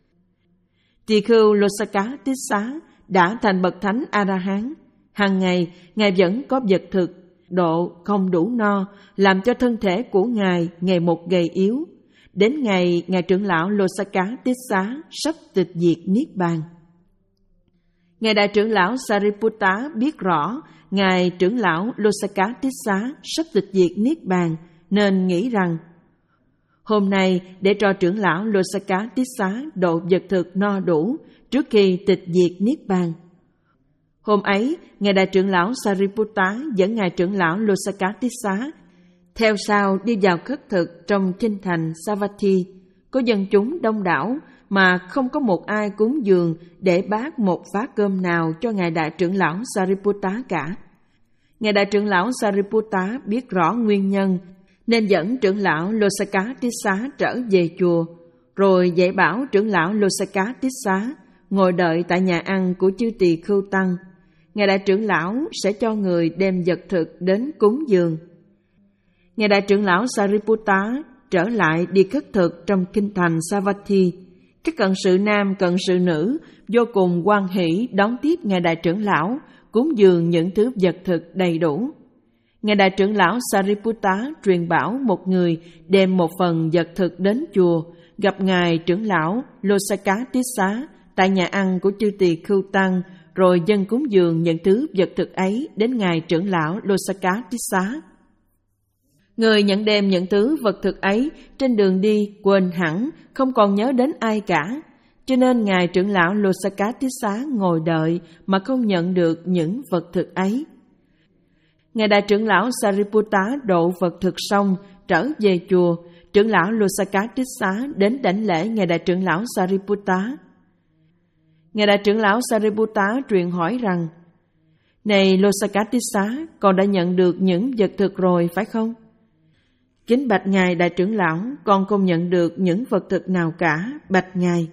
A: Tỳ khưu Losaka Tissa đã thành bậc thánh A-la-hán. Hàng ngày Ngài vẫn có vật thực độ không đủ no, làm cho thân thể của Ngài ngày một gầy yếu. Đến ngày Ngài trưởng lão Losaka Tissa sắp tịch diệt niết bàn, Ngài Đại trưởng lão Sariputta biết rõ Ngài trưởng lão Losaka Tissa sắp tịch diệt niết bàn, nên nghĩ rằng hôm nay để cho trưởng lão Losaka Tissa độ vật thực no đủ trước khi tịch diệt niết bàn. Hôm ấy, Ngài Đại trưởng lão Sariputta dẫn Ngài trưởng lão Losaka Tissa theo sau đi vào khất thực trong kinh thành Savatthi. Có dân chúng đông đảo mà không có một ai cúng dường để bát một vá cơm nào cho Ngài Đại trưởng lão Sariputta cả. Ngài Đại trưởng lão Sariputta biết rõ nguyên nhân, nên dẫn trưởng lão Losaka Tissa trở về chùa. rồi dạy bảo trưởng lão Losakatissa ngồi đợi tại nhà ăn của chư tỳ khưu tăng. Ngài đại trưởng lão sẽ cho người đem vật thực đến cúng dường. Ngài đại trưởng lão Sariputta trở lại đi khất thực trong kinh thành Savatthi. Các cận sự nam cận sự nữ vô cùng hoan hỷ đón tiếp ngài đại trưởng lão, cúng dường những thứ vật thực đầy đủ. Ngài đại trưởng lão Sariputta truyền bảo một người đem một phần vật thực đến chùa, gặp ngài trưởng lão Losakatissa tại nhà ăn của chư tỳ khưu tăng, rồi dâng cúng dường những thứ vật thực ấy đến ngài trưởng lão Losakatissa. Người nhận đem những thứ vật thực ấy trên đường đi quên hẳn, không còn nhớ đến ai cả, cho nên ngài trưởng lão Losakatissa ngồi đợi mà không nhận được những vật thực ấy. Ngài đại trưởng lão Sariputta độ vật thực xong trở về chùa, trưởng lão Losakatissa đến đảnh lễ ngài đại trưởng lão Sariputta. Ngài đại trưởng lão Sariputta truyền hỏi rằng: Này Losakatissa, con đã nhận được những vật thực rồi phải không? Kính bạch ngài đại trưởng lão, con không nhận được những vật thực nào cả, bạch ngài.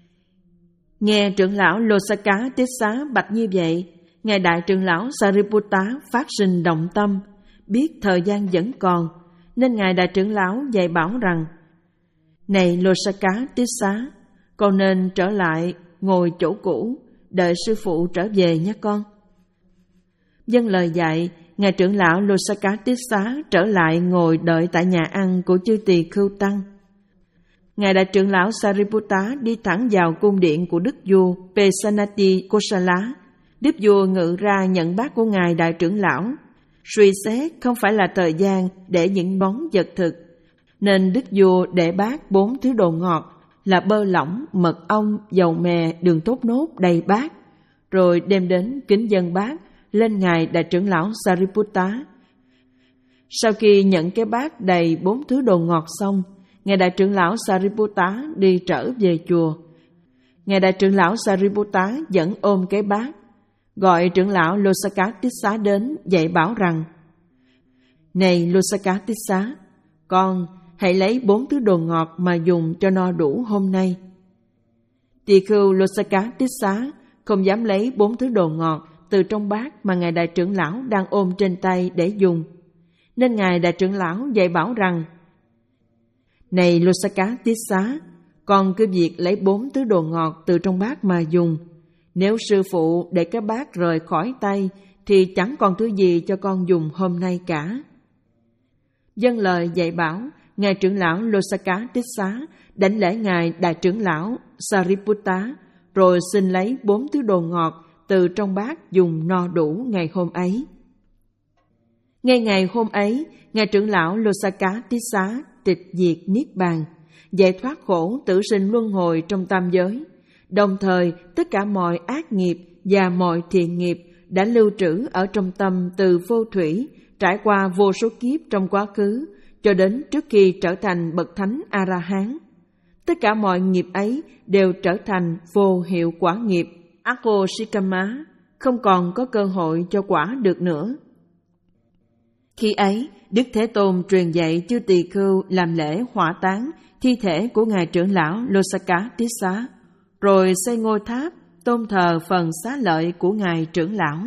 A: Nghe trưởng lão Losakatissa bạch như vậy, ngài đại trưởng lão Sariputta phát sinh động tâm, biết thời gian vẫn còn, nên ngài đại trưởng lão dạy bảo rằng: Này Losakatissa, con nên trở lại ngồi chỗ cũ, đợi sư phụ trở về nhé con. Vâng lời dạy, ngài trưởng lão Losakatissa trở lại ngồi đợi tại nhà ăn của chư tỳ khưu tăng. Ngài đại trưởng lão Sariputta đi thẳng vào cung điện của đức vua Pesanati Kosala. Đức vua ngự ra nhận bát của ngài đại trưởng lão, suy xét không phải là thời gian để những món vật thực, nên đức vua để bát bốn thứ đồ ngọt là bơ lỏng, mật ong, dầu mè, đường tốt nốt đầy bát, rồi đem đến kính dâng bát lên ngài đại trưởng lão Sariputta. Sau khi nhận cái bát đầy bốn thứ đồ ngọt xong, ngài đại trưởng lão Sariputta đi trở về chùa. Ngài đại trưởng lão Sariputta vẫn ôm cái bát, gọi trưởng lão Losakatissa đến dạy bảo rằng: Này Losakatissa, con hãy lấy bốn thứ đồ ngọt mà dùng cho no đủ hôm nay. Tỳ khưu Losakatissa không dám lấy bốn thứ đồ ngọt từ trong bát mà ngài đại trưởng lão đang ôm trên tay để dùng, nên ngài đại trưởng lão dạy bảo rằng: Này Losakatissa, con cứ việc lấy bốn thứ đồ ngọt từ trong bát mà dùng. Nếu sư phụ để cái bát rời khỏi tay thì chẳng còn thứ gì cho con dùng hôm nay cả. Dâng lời dạy bảo, ngài trưởng lão Losakatissa đảnh lễ ngài đại trưởng lão Sariputta, rồi xin lấy bốn thứ đồ ngọt từ trong bát dùng no đủ ngày hôm ấy. Ngay ngày hôm ấy, ngài trưởng lão Losakatissa tịch diệt niết bàn, giải thoát khổ tử sinh luân hồi trong tam giới. Đồng thời, tất cả mọi ác nghiệp và mọi thiện nghiệp đã lưu trữ ở trong tâm từ vô thủy, trải qua vô số kiếp trong quá khứ, cho đến trước khi trở thành bậc thánh A-la-hán. Tất cả mọi nghiệp ấy đều trở thành vô hiệu quả nghiệp, Akosikama, không còn có cơ hội cho quả được nữa. Khi ấy, Đức Thế Tôn truyền dạy chư tỳ khưu làm lễ hỏa táng thi thể của ngài trưởng lão Losakatissa, rồi xây ngôi tháp tôn thờ phần xá lợi của ngài trưởng lão.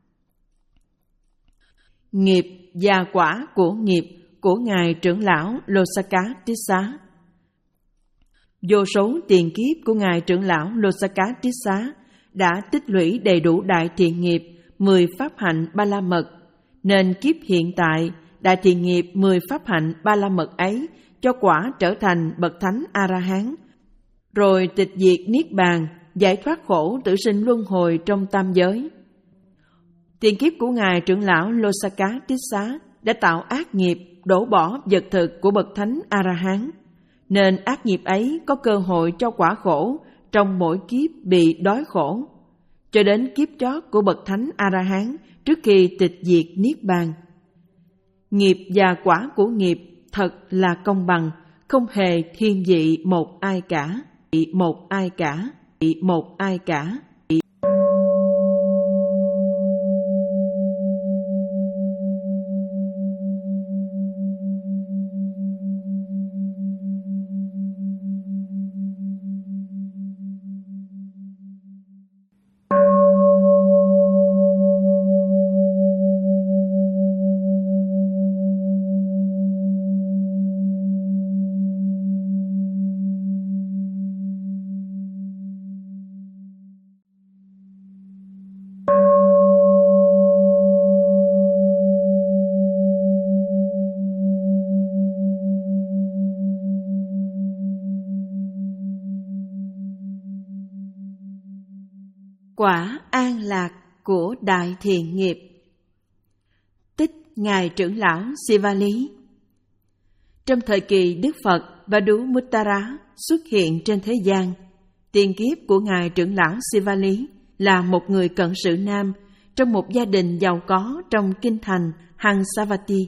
A: Nghiệp và quả của nghiệp của ngài trưởng lão Losakatissa. Vô số tiền kiếp của ngài trưởng lão Losakatissa đã tích lũy đầy đủ đại thiện nghiệp mười pháp hạnh ba la mật, nên kiếp hiện tại đại thiện nghiệp mười pháp hạnh ba la mật ấy cho quả trở thành bậc thánh A-la-hán, rồi tịch diệt niết bàn, giải thoát khổ tử sinh luân hồi trong tam giới. Tiền kiếp của ngài trưởng lão Losakatissa đã tạo ác nghiệp đổ bỏ vật thực của bậc thánh A-la-hán, nên ác nghiệp ấy có cơ hội cho quả khổ trong mỗi kiếp bị đói khổ, cho đến kiếp chót của bậc thánh A-la-hán trước khi tịch diệt niết bàn. Nghiệp và quả của nghiệp thật là công bằng, không hề thiên vị một ai cả, một ai cả, một ai cả. Quả an lạc của đại thiện nghiệp. Tích Ngài trưởng lão Sivali. Trong thời kỳ Đức Phật Padumuttara xuất hiện trên thế gian, tiền kiếp của Ngài trưởng lão Sivali là một người cận sự nam trong một gia đình giàu có trong kinh thành Hansavati.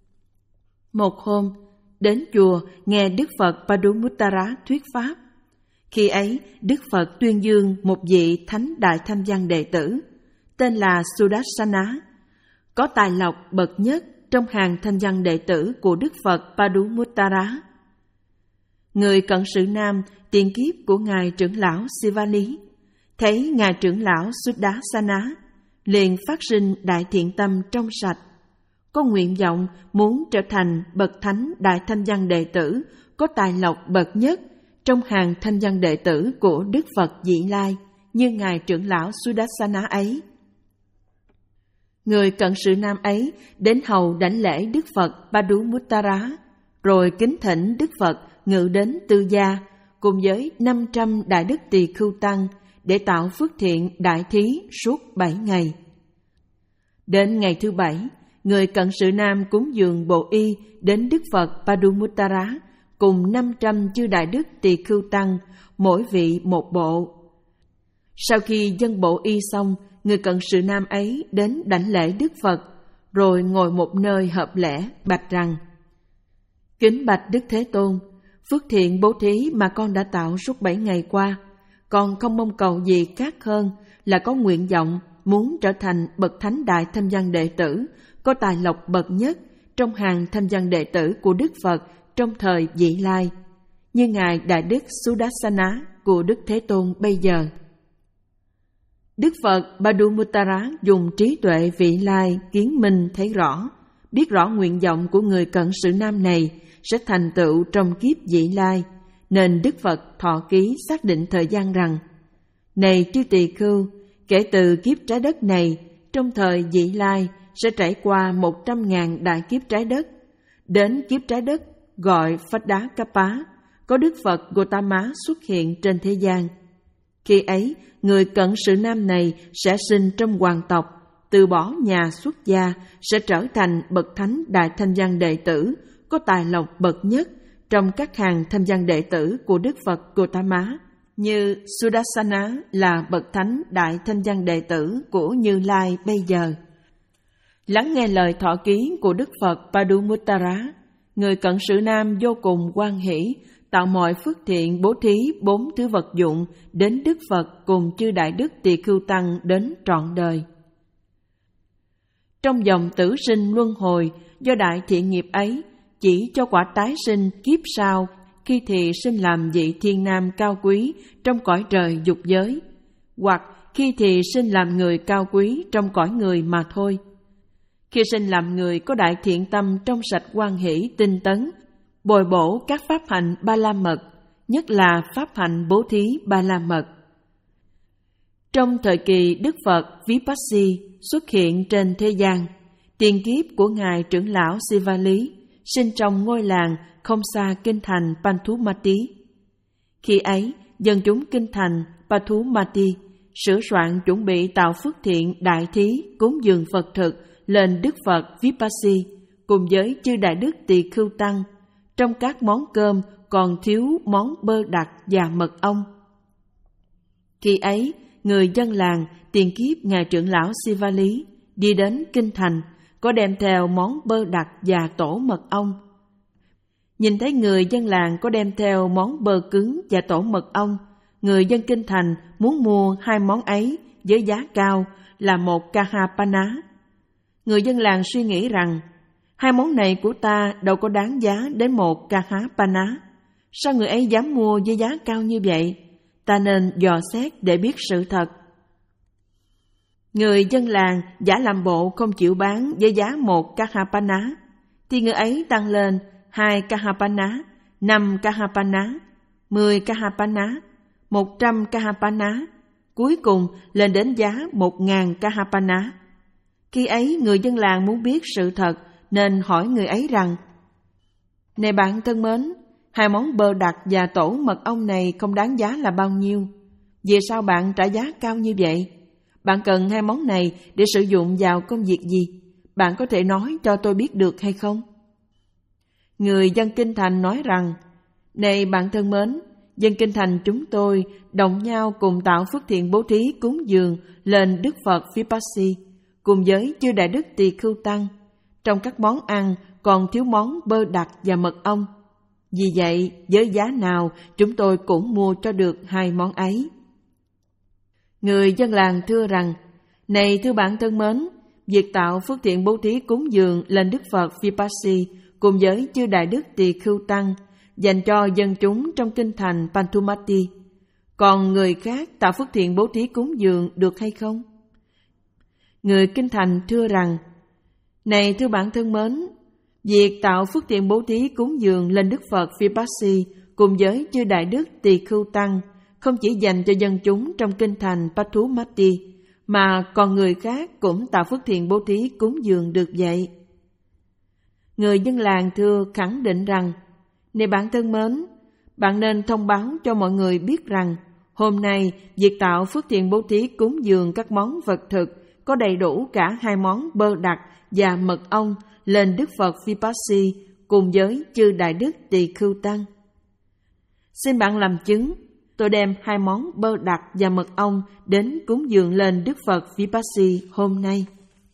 A: Một hôm, đến chùa nghe Đức Phật Padumuttara thuyết pháp. Khi ấy, Đức Phật tuyên dương một vị thánh đại tham văn đệ tử, tên là Sudarsana, có tài lộc bậc nhất trong hàng tham văn đệ tử của Đức Phật Padumuttara. Người cận sự nam tiền kiếp của Ngài trưởng lão Sivali thấy Ngài trưởng lão Sudarsana liền phát sinh đại thiện tâm trong sạch, có nguyện vọng muốn trở thành bậc thánh đại tham văn đệ tử có tài lộc bậc nhất trong hàng tham văn đệ tử của Đức Phật Vị Lai như Ngài trưởng lão Sudarsana ấy. Người cận sự nam ấy đến hầu đảnh lễ Đức Phật Padumuttara, rồi kính thỉnh Đức Phật ngự đến tư gia cùng với năm trăm đại đức tỳ khưu tăng để tạo phước thiện đại thí suốt bảy ngày. Đến ngày thứ bảy, người cận sự nam cúng dường bộ y đến Đức Phật Padumuttara cùng năm trăm chư đại đức tỳ khưu tăng, mỗi vị một bộ. Sau khi dâng bộ y xong, người cận sự nam ấy đến đảnh lễ Đức Phật, rồi ngồi một nơi hợp lễ bạch rằng: Kính bạch Đức Thế Tôn, phước thiện bố thí mà con đã tạo suốt bảy ngày qua, con không mong cầu gì khác hơn là có nguyện vọng muốn trở thành bậc thánh đại tham văn đệ tử có tài lộc bậc nhất trong hàng tham văn đệ tử của Đức Phật trong thời Vị Lai, như Ngài Đại Đức Sudarsana của Đức Thế Tôn bây giờ. Đức Phật Padumuttara dùng trí tuệ Vị Lai kiến minh thấy rõ, biết rõ nguyện vọng của người cận sự nam này sẽ thành tựu trong kiếp Vị Lai, nên Đức Phật thọ ký xác định thời gian rằng: Này chư tỳ khưu, kể từ kiếp trái đất này, trong thời Vị Lai sẽ trải qua một trăm ngàn đại kiếp trái đất. Đến kiếp trái đất gọi Phadakapa, có Đức Phật Gotama xuất hiện trên thế gian. Khi ấy, người cận sự nam này sẽ sinh trong hoàng tộc, từ bỏ nhà xuất gia, sẽ trở thành bậc thánh đại tham văn đệ tử có tài lộc bậc nhất trong các hàng tham văn đệ tử của Đức Phật Gotama, như Sudarsana là bậc thánh đại tham văn đệ tử của Như Lai bây giờ. Lắng nghe lời thọ ký của Đức Phật Padumuttara, người cận sự nam vô cùng hoan hỷ, tạo mọi phước thiện bố thí bốn thứ vật dụng đến Đức Phật cùng chư đại đức tỳ khưu tăng đến trọn đời. Trong dòng tử sinh luân hồi, do đại thiện nghiệp ấy, chỉ cho quả tái sinh kiếp sau, khi thì sinh làm vị thiên nam cao quý trong cõi trời dục giới, hoặc khi thì sinh làm người cao quý trong cõi người mà thôi. Khi sinh làm người có đại thiện tâm trong sạch hoan hỷ tinh tấn, bồi bổ các pháp hạnh ba la mật, nhất là pháp hạnh bố thí ba la mật. Trong thời kỳ Đức Phật Vipassy xuất hiện trên thế gian, tiền kiếp của Ngài trưởng lão Sivali sinh trong ngôi làng không xa kinh thành Panthumati. Khi ấy, dân chúng kinh thành Panthumati sửa soạn chuẩn bị tạo phước thiện đại thí cúng dường Phật thực lên Đức Phật Vipassy cùng với chư đại đức tỳ khưu tăng. Trong các món cơm còn thiếu món bơ đặc và mật ong. Khi ấy, người dân làng tiền kiếp Ngài trưởng lão Sivali đi đến kinh thành, có đem theo món bơ đặc và tổ mật ong. Nhìn thấy người dân làng có đem theo món bơ cứng và tổ mật ong, người dân kinh thành muốn mua hai món ấy với giá cao là một kahapana. Người dân làng suy nghĩ rằng: hai món này của ta đâu có đáng giá đến một kahapana. Sao người ấy dám mua với giá cao như vậy? Ta nên dò xét để biết sự thật. Người dân làng giả làm bộ không chịu bán với giá một kahapana, thì người ấy tăng lên hai kahapana, năm kahapana, mười kahapana, một trăm kahapana, cuối cùng lên đến giá một ngàn kahapana. Khi ấy người dân làng muốn biết sự thật nên hỏi người ấy rằng: Này bạn thân mến, hai món bơ đặc và tổ mật ong này không đáng giá là bao nhiêu? Vì sao bạn trả giá cao như vậy? Bạn cần hai món này để sử dụng vào công việc gì? Bạn có thể nói cho tôi biết được hay không? Người dân kinh thành nói rằng, này bạn thân mến, dân kinh thành chúng tôi đồng nhau cùng tạo phước thiện bố thí cúng dường lên Đức Phật Vipassy cùng với chư đại đức Tỳ Khưu Tăng. Trong các món ăn còn thiếu món bơ đặc và mật ong. Vì vậy, với giá nào chúng tôi cũng mua cho được hai món ấy. Người dân làng thưa rằng, này thưa bạn thân mến, việc tạo phước thiện bố thí cúng dường lên Đức Phật Vipassy cùng với chư đại đức Tỳ Khưu Tăng dành cho dân chúng trong kinh thành Panthumati. Còn người khác tạo phước thiện bố thí cúng dường được hay không? Người kinh thành thưa rằng, này thưa bạn thân mến, việc tạo phước thiện bố thí cúng dường lên Đức Phật Vipassy cùng với chư đại đức Tỳ Khưu Tăng không chỉ dành cho dân chúng trong kinh thành Panthumati, mà còn người khác cũng tạo phước thiện bố thí cúng dường được vậy. Người dân làng thưa khẳng định rằng, này bạn thân mến, bạn nên thông báo cho mọi người biết rằng, hôm nay việc tạo phước thiện bố thí cúng dường các món vật thực có đầy đủ cả hai món bơ đặc và mật ong lên Đức Phật Vipassy cùng với chư đại đức Tỳ Khưu Tăng. Xin bạn làm chứng, tôi đem hai món bơ đặc và mật ong đến cúng dường lên Đức Phật Vipassy hôm nay.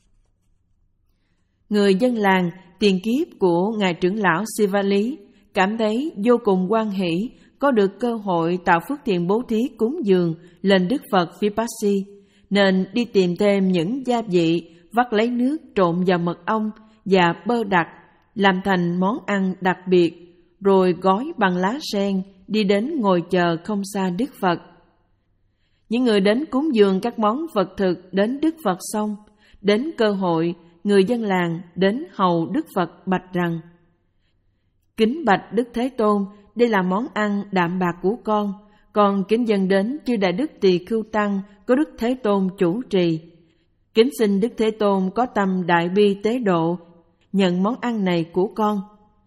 A: Người dân làng tiền kiếp của Ngài trưởng lão Sivali cảm thấy vô cùng hoan hỷ có được cơ hội tạo phước thiện bố thí cúng dường lên Đức Phật Vipassy, nên đi tìm thêm những gia vị, vắt lấy nước trộn vào mật ong và bơ đặc, làm thành món ăn đặc biệt, rồi gói bằng lá sen, đi đến ngồi chờ không xa Đức Phật. Những người đến cúng dường các món vật thực đến Đức Phật xong, đến cơ hội, người dân làng đến hầu Đức Phật bạch rằng, kính bạch Đức Thế Tôn, đây là món ăn đạm bạc của con, còn kính dâng đến chư đại đức Tỳ Khưu Tăng có Đức Thế Tôn chủ trì. Kính xin Đức Thế Tôn có tâm đại bi tế độ, nhận món ăn này của con.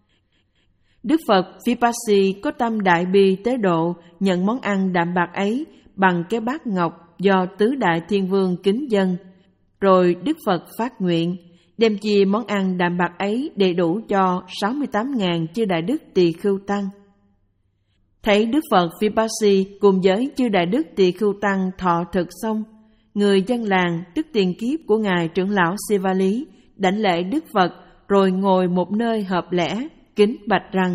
A: Đức Phật Vipassy có tâm đại bi tế độ, nhận món ăn đạm bạc ấy bằng cái bát ngọc do tứ đại thiên vương kính dâng. Rồi Đức Phật phát nguyện, đem chia món ăn đạm bạc ấy đầy đủ cho sáu mươi tám nghìn chư đại đức Tỳ Khưu Tăng. Thấy Đức Phật Vipassy cùng với chư đại đức Tỳ Khưu Tăng thọ thực xong, người dân làng tức tiền kiếp của Ngài trưởng lão Sivali đảnh lễ Đức Phật rồi ngồi một nơi hợp lẽ, kính bạch rằng,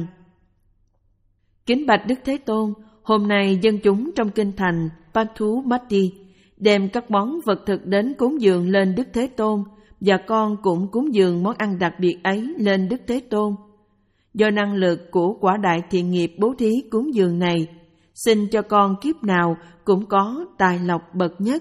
A: kính bạch Đức Thế Tôn, hôm nay dân chúng trong kinh thành Panthumati đem các món vật thực đến cúng dường lên Đức Thế Tôn, và con cũng cúng dường món ăn đặc biệt ấy lên Đức Thế Tôn. Do năng lực của quả đại thiện nghiệp bố thí cúng dường này, xin cho con kiếp nào cũng có tài lộc bậc nhất.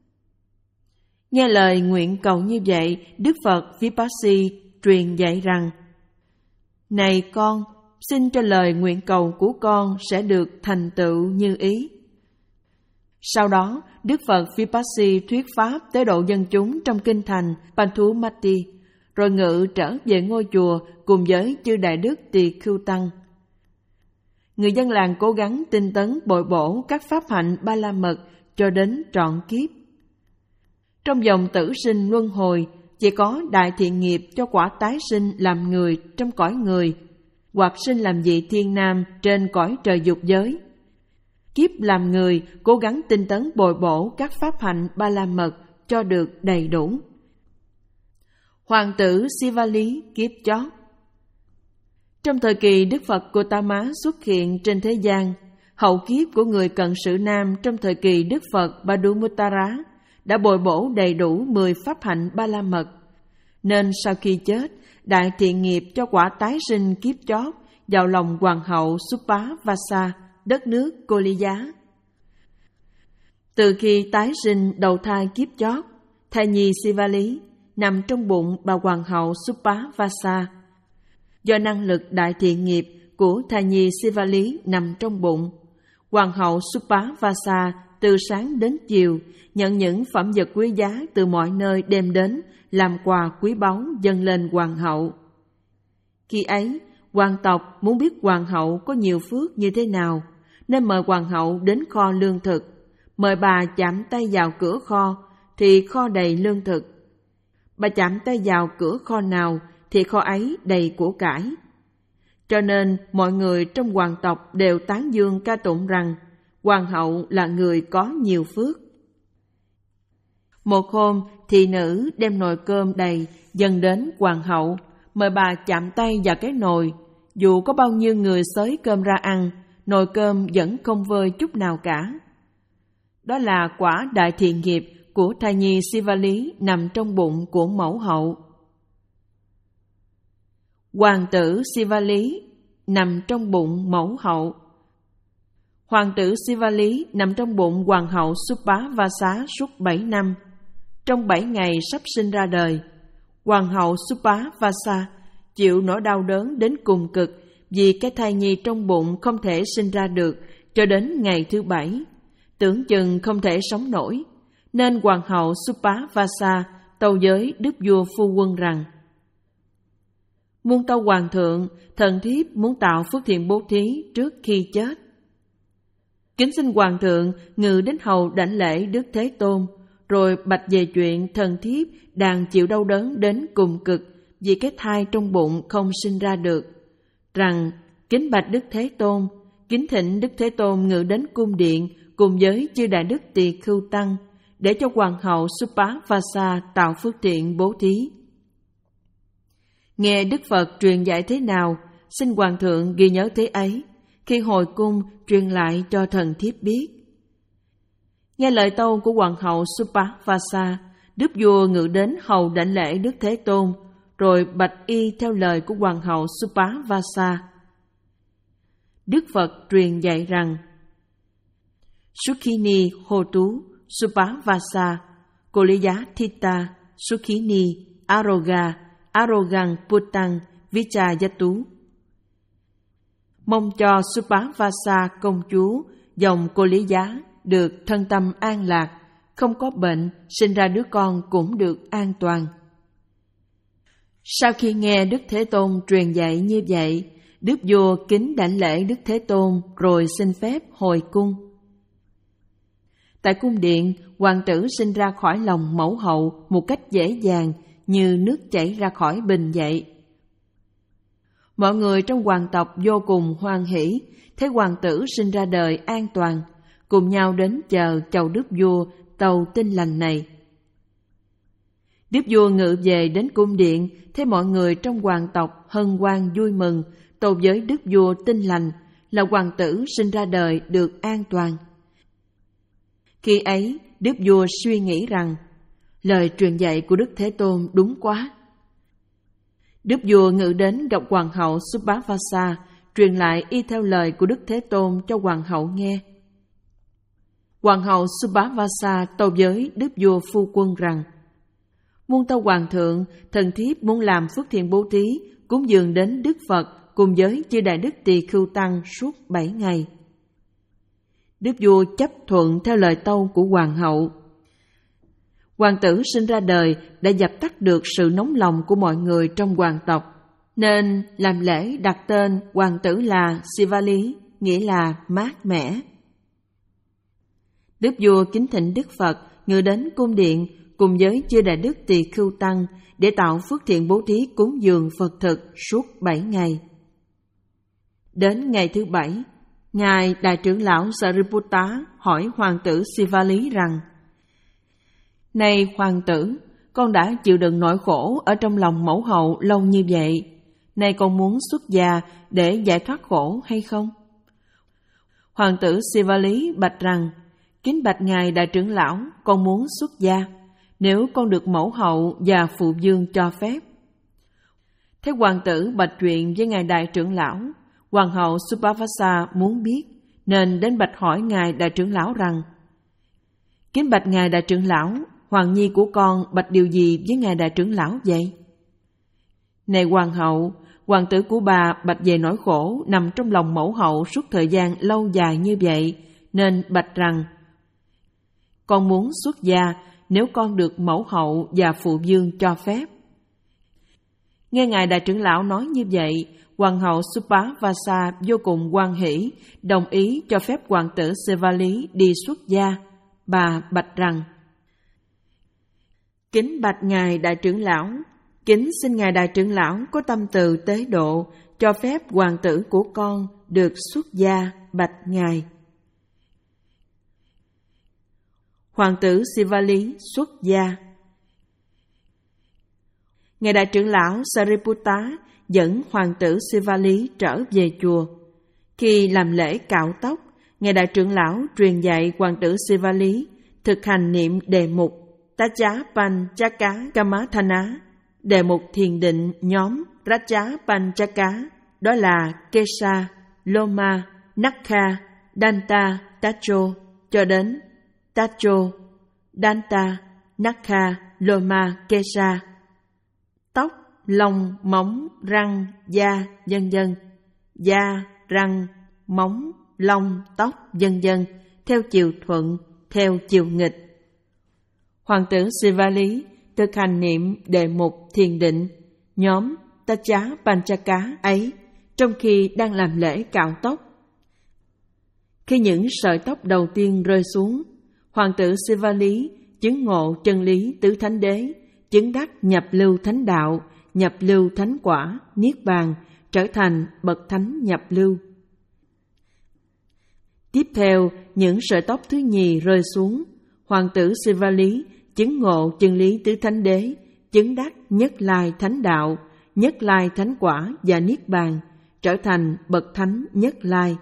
A: Nghe lời nguyện cầu như vậy, Đức Phật Vipassy truyền dạy rằng, này con, xin cho lời nguyện cầu của con sẽ được thành tựu như ý. Sau đó, Đức Phật Vipassy thuyết pháp tế độ dân chúng trong kinh thành Panthumati, rồi ngự trở về ngôi chùa cùng với chư đại đức Tỳ Khưu Tăng. Người dân làng cố gắng tinh tấn bồi bổ các pháp hạnh ba la mật cho đến trọn kiếp. Trong vòng tử sinh luân hồi, chỉ có đại thiện nghiệp cho quả tái sinh làm người trong cõi người, hoặc sinh làm vị thiên nam trên cõi trời dục giới. Kiếp làm người cố gắng tinh tấn bồi bổ các pháp hạnh ba la mật cho được đầy đủ. Hoàng tử Sivali kiếp chót. Trong thời kỳ Đức Phật Gotama xuất hiện trên thế gian, hậu kiếp của người cận sự nam trong thời kỳ Đức Phật Padumuttara đã bồi bổ đầy đủ mười pháp hạnh ba la mật, nên sau khi chết, đại thiện nghiệp cho quả tái sinh kiếp chót vào lòng hoàng hậu Suppavasa, đất nước Koliya. Từ khi tái sinh đầu thai kiếp chót, thai nhi Sivali nằm trong bụng bà hoàng hậu Suppavasa. Do năng lực đại thiện nghiệp của thai nhi Sivali nằm trong bụng, hoàng hậu Suppavasa từ sáng đến chiều nhận những phẩm vật quý giá từ mọi nơi đem đến làm quà quý báu dâng lên hoàng hậu. Khi ấy, hoàng tộc muốn biết hoàng hậu có nhiều phước như thế nào, nên mời hoàng hậu đến kho lương thực, mời bà chạm tay vào cửa kho, thì kho đầy lương thực. Bà chạm tay vào cửa kho nào thì kho ấy đầy của cải. Cho nên mọi người trong hoàng tộc đều tán dương ca tụng rằng hoàng hậu là người có nhiều phước. Một hôm, thị nữ đem nồi cơm đầy dâng đến hoàng hậu, mời bà chạm tay vào cái nồi. Dù có bao nhiêu người xới cơm ra ăn, nồi cơm vẫn không vơi chút nào cả. Đó là quả đại thiện nghiệp của thai nhi Sivali nằm trong bụng của mẫu hậu. Hoàng tử Sivali nằm trong bụng mẫu hậu. Hoàng tử Sivali nằm trong bụng hoàng hậu Supavasa suốt bảy năm. Trong bảy ngày sắp sinh ra đời, hoàng hậu Supavasa chịu nỗi đau đớn đến cùng cực vì cái thai nhi trong bụng không thể sinh ra được cho đến ngày thứ bảy, tưởng chừng không thể sống nổi, nên hoàng hậu Supavasa tâu với đức vua phu quân rằng: Muôn tâu hoàng thượng, thần thiếp muốn tạo phước thiện bố thí trước khi chết. Kính xin hoàng thượng ngự đến hầu đảnh lễ Đức Thế Tôn, rồi bạch về chuyện thần thiếp đang chịu đau đớn đến cùng cực vì cái thai trong bụng không sinh ra được, rằng kính bạch Đức Thế Tôn, kính thỉnh Đức Thế Tôn ngự đến cung điện cùng với chư đại đức tỳ khưu tăng, để cho hoàng hậu Supavasa tạo phước thiện bố thí. Nghe Đức Phật truyền dạy thế nào, xin hoàng thượng ghi nhớ thế ấy, khi hồi cung truyền lại cho thần thiếp biết. Nghe lời tâu của hoàng hậu Supavasa, đức vua ngự đến hầu đảnh lễ Đức Thế Tôn, rồi bạch y theo lời của hoàng hậu Supavasa. Đức Phật truyền dạy rằng: Sukhini Hotu Supavasa Koliyatita Sukhini Aroga Arogang Putang Vichayatu. Mong cho Supavasa công chúa dòng cô Lý Giá được thân tâm an lạc, không có bệnh, sinh ra đứa con cũng được an toàn. Sau khi nghe Đức Thế Tôn truyền dạy như vậy, đức vua kính đảnh lễ Đức Thế Tôn rồi xin phép hồi cung. Tại cung điện, hoàng tử sinh ra khỏi lòng mẫu hậu một cách dễ dàng như nước chảy ra khỏi bình vậy. Mọi người trong hoàng tộc vô cùng hoan hỷ, thấy hoàng tử sinh ra đời an toàn, cùng nhau đến chờ chầu đức vua tâu tin lành này. Đức vua ngự về đến cung điện, thấy mọi người trong hoàng tộc hân hoan vui mừng, tâu với đức vua tin lành là hoàng tử sinh ra đời được an toàn. Khi ấy, đức vua suy nghĩ rằng lời truyền dạy của Đức Thế Tôn đúng quá. Đức vua ngự đến gặp hoàng hậu Supavasa, truyền lại y theo lời của Đức Thế Tôn cho hoàng hậu nghe. Hoàng hậu Supavasa tâu với đức vua phu quân rằng: Muôn tâu hoàng thượng, thần thiếp muốn làm phước thiện bố thí, cúng dường đến Đức Phật cùng với chư đại đức tỳ khưu tăng suốt bảy ngày. Đức vua chấp thuận theo lời tâu của hoàng hậu. Hoàng tử sinh ra đời đã dập tắt được sự nóng lòng của mọi người trong hoàng tộc, nên làm lễ đặt tên hoàng tử là Sivali, nghĩa là mát mẻ. Đức vua kính thỉnh Đức Phật ngự đến cung điện cùng với chư đại đức tỳ khưu tăng để tạo phước thiện bố thí cúng dường Phật thực suốt bảy ngày. Đến ngày thứ bảy, ngài đại trưởng lão Sariputta hỏi hoàng tử Sivali rằng: Này hoàng tử, con đã chịu đựng nỗi khổ ở trong lòng mẫu hậu lâu như vậy, nay con muốn xuất gia để giải thoát khổ hay không? Hoàng tử Sivali bạch rằng: Kính bạch ngài đại trưởng lão, con muốn xuất gia, nếu con được mẫu hậu và phụ vương cho phép. Thế hoàng tử bạch chuyện với ngài đại trưởng lão. Hoàng hậu Supavasa muốn biết, nên đến bạch hỏi ngài đại trưởng lão rằng: Kính bạch ngài đại trưởng lão, hoàng nhi của con bạch điều gì với ngài đại trưởng lão vậy? Này hoàng hậu, hoàng tử của bà bạch về nỗi khổ nằm trong lòng mẫu hậu suốt thời gian lâu dài như vậy, nên bạch rằng: Con muốn xuất gia nếu con được mẫu hậu và phụ vương cho phép. Nghe ngài đại trưởng lão nói như vậy, hoàng hậu Supavasa vô cùng hoan hỷ, đồng ý cho phép hoàng tử Sivali đi xuất gia. Bà bạch rằng: Kính bạch Ngài Đại trưởng lão, kính xin Ngài Đại trưởng lão có tâm từ tế độ, cho phép hoàng tử của con được xuất gia, bạch Ngài. Hoàng tử Sivali xuất gia. Ngài Đại trưởng lão Sariputta dẫn hoàng tử Sivali trở về chùa. Khi làm lễ cạo tóc, Ngài Đại trưởng lão truyền dạy hoàng tử Sivali thực hành niệm đề mục Tacha Panchaka Kamathana, đề mục thiền định nhóm Raja Panchaka, đó là Kesha, Loma, Nakha, Danta, Tacho, cho đến Tacho, Danta, Nakha, Loma, Kesha, tóc, lông, móng, răng, da, vân vân, da, răng, móng, lông, tóc, vân vân, theo chiều thuận, theo chiều nghịch. Hoàng tử Sivali thực hành niệm đề mục thiền định nhóm Tacha Panchaka ấy trong khi đang làm lễ cạo tóc. Khi những sợi tóc đầu tiên rơi xuống, hoàng tử Sivali chứng ngộ chân lý tứ thánh đế, chứng đắc nhập lưu thánh đạo, nhập lưu thánh quả, niết bàn, trở thành bậc thánh nhập lưu. Tiếp theo, những sợi tóc thứ nhì rơi xuống, hoàng tử Sivali chứng ngộ chân lý tứ thánh đế, chứng đắc nhất lai thánh đạo, nhất lai thánh quả và niết bàn, trở thành bậc thánh nhất lai.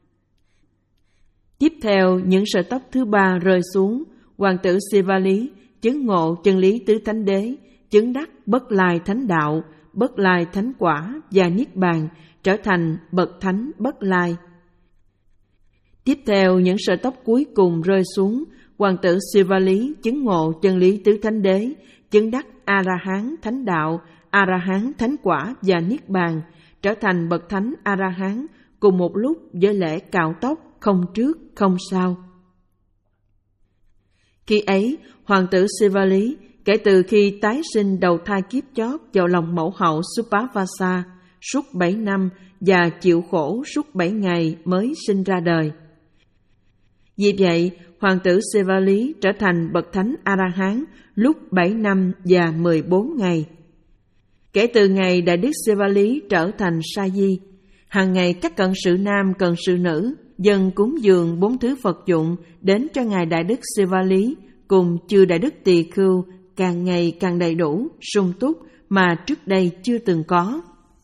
A: Tiếp theo, những sợi tóc thứ ba rơi xuống, hoàng tử Sivali chứng ngộ chân lý tứ thánh đế, chứng đắc bất lai thánh đạo, bất lai thánh quả và niết bàn, trở thành bậc thánh bất lai. Tiếp theo, những sợi tóc cuối cùng rơi xuống, hoàng tử Sivali chứng ngộ chân lý tứ thánh đế, chứng đắc A-la-hán thánh đạo, A-la-hán thánh quả và niết bàn, trở thành bậc thánh A-la-hán cùng một lúc với lễ cạo tóc không trước không sau. Khi ấy, hoàng tử Sivali kể từ khi tái sinh đầu thai kiếp chót vào lòng mẫu hậu Supavasa suốt bảy năm và chịu khổ suốt bảy ngày mới sinh ra đời. Vì vậy, hoàng tử Sivali trở thành bậc thánh A-la-hán lúc bảy năm và mười bốn ngày. Kể từ ngày Đại đức Sivali trở thành sa di, hàng ngày các cận sự nam cận sự nữ dâng cúng dường bốn thứ Phật dụng đến cho ngài Đại đức Sivali cùng chư Đại đức Tỳ Khưu càng ngày càng đầy đủ, sung túc mà trước đây chưa từng có.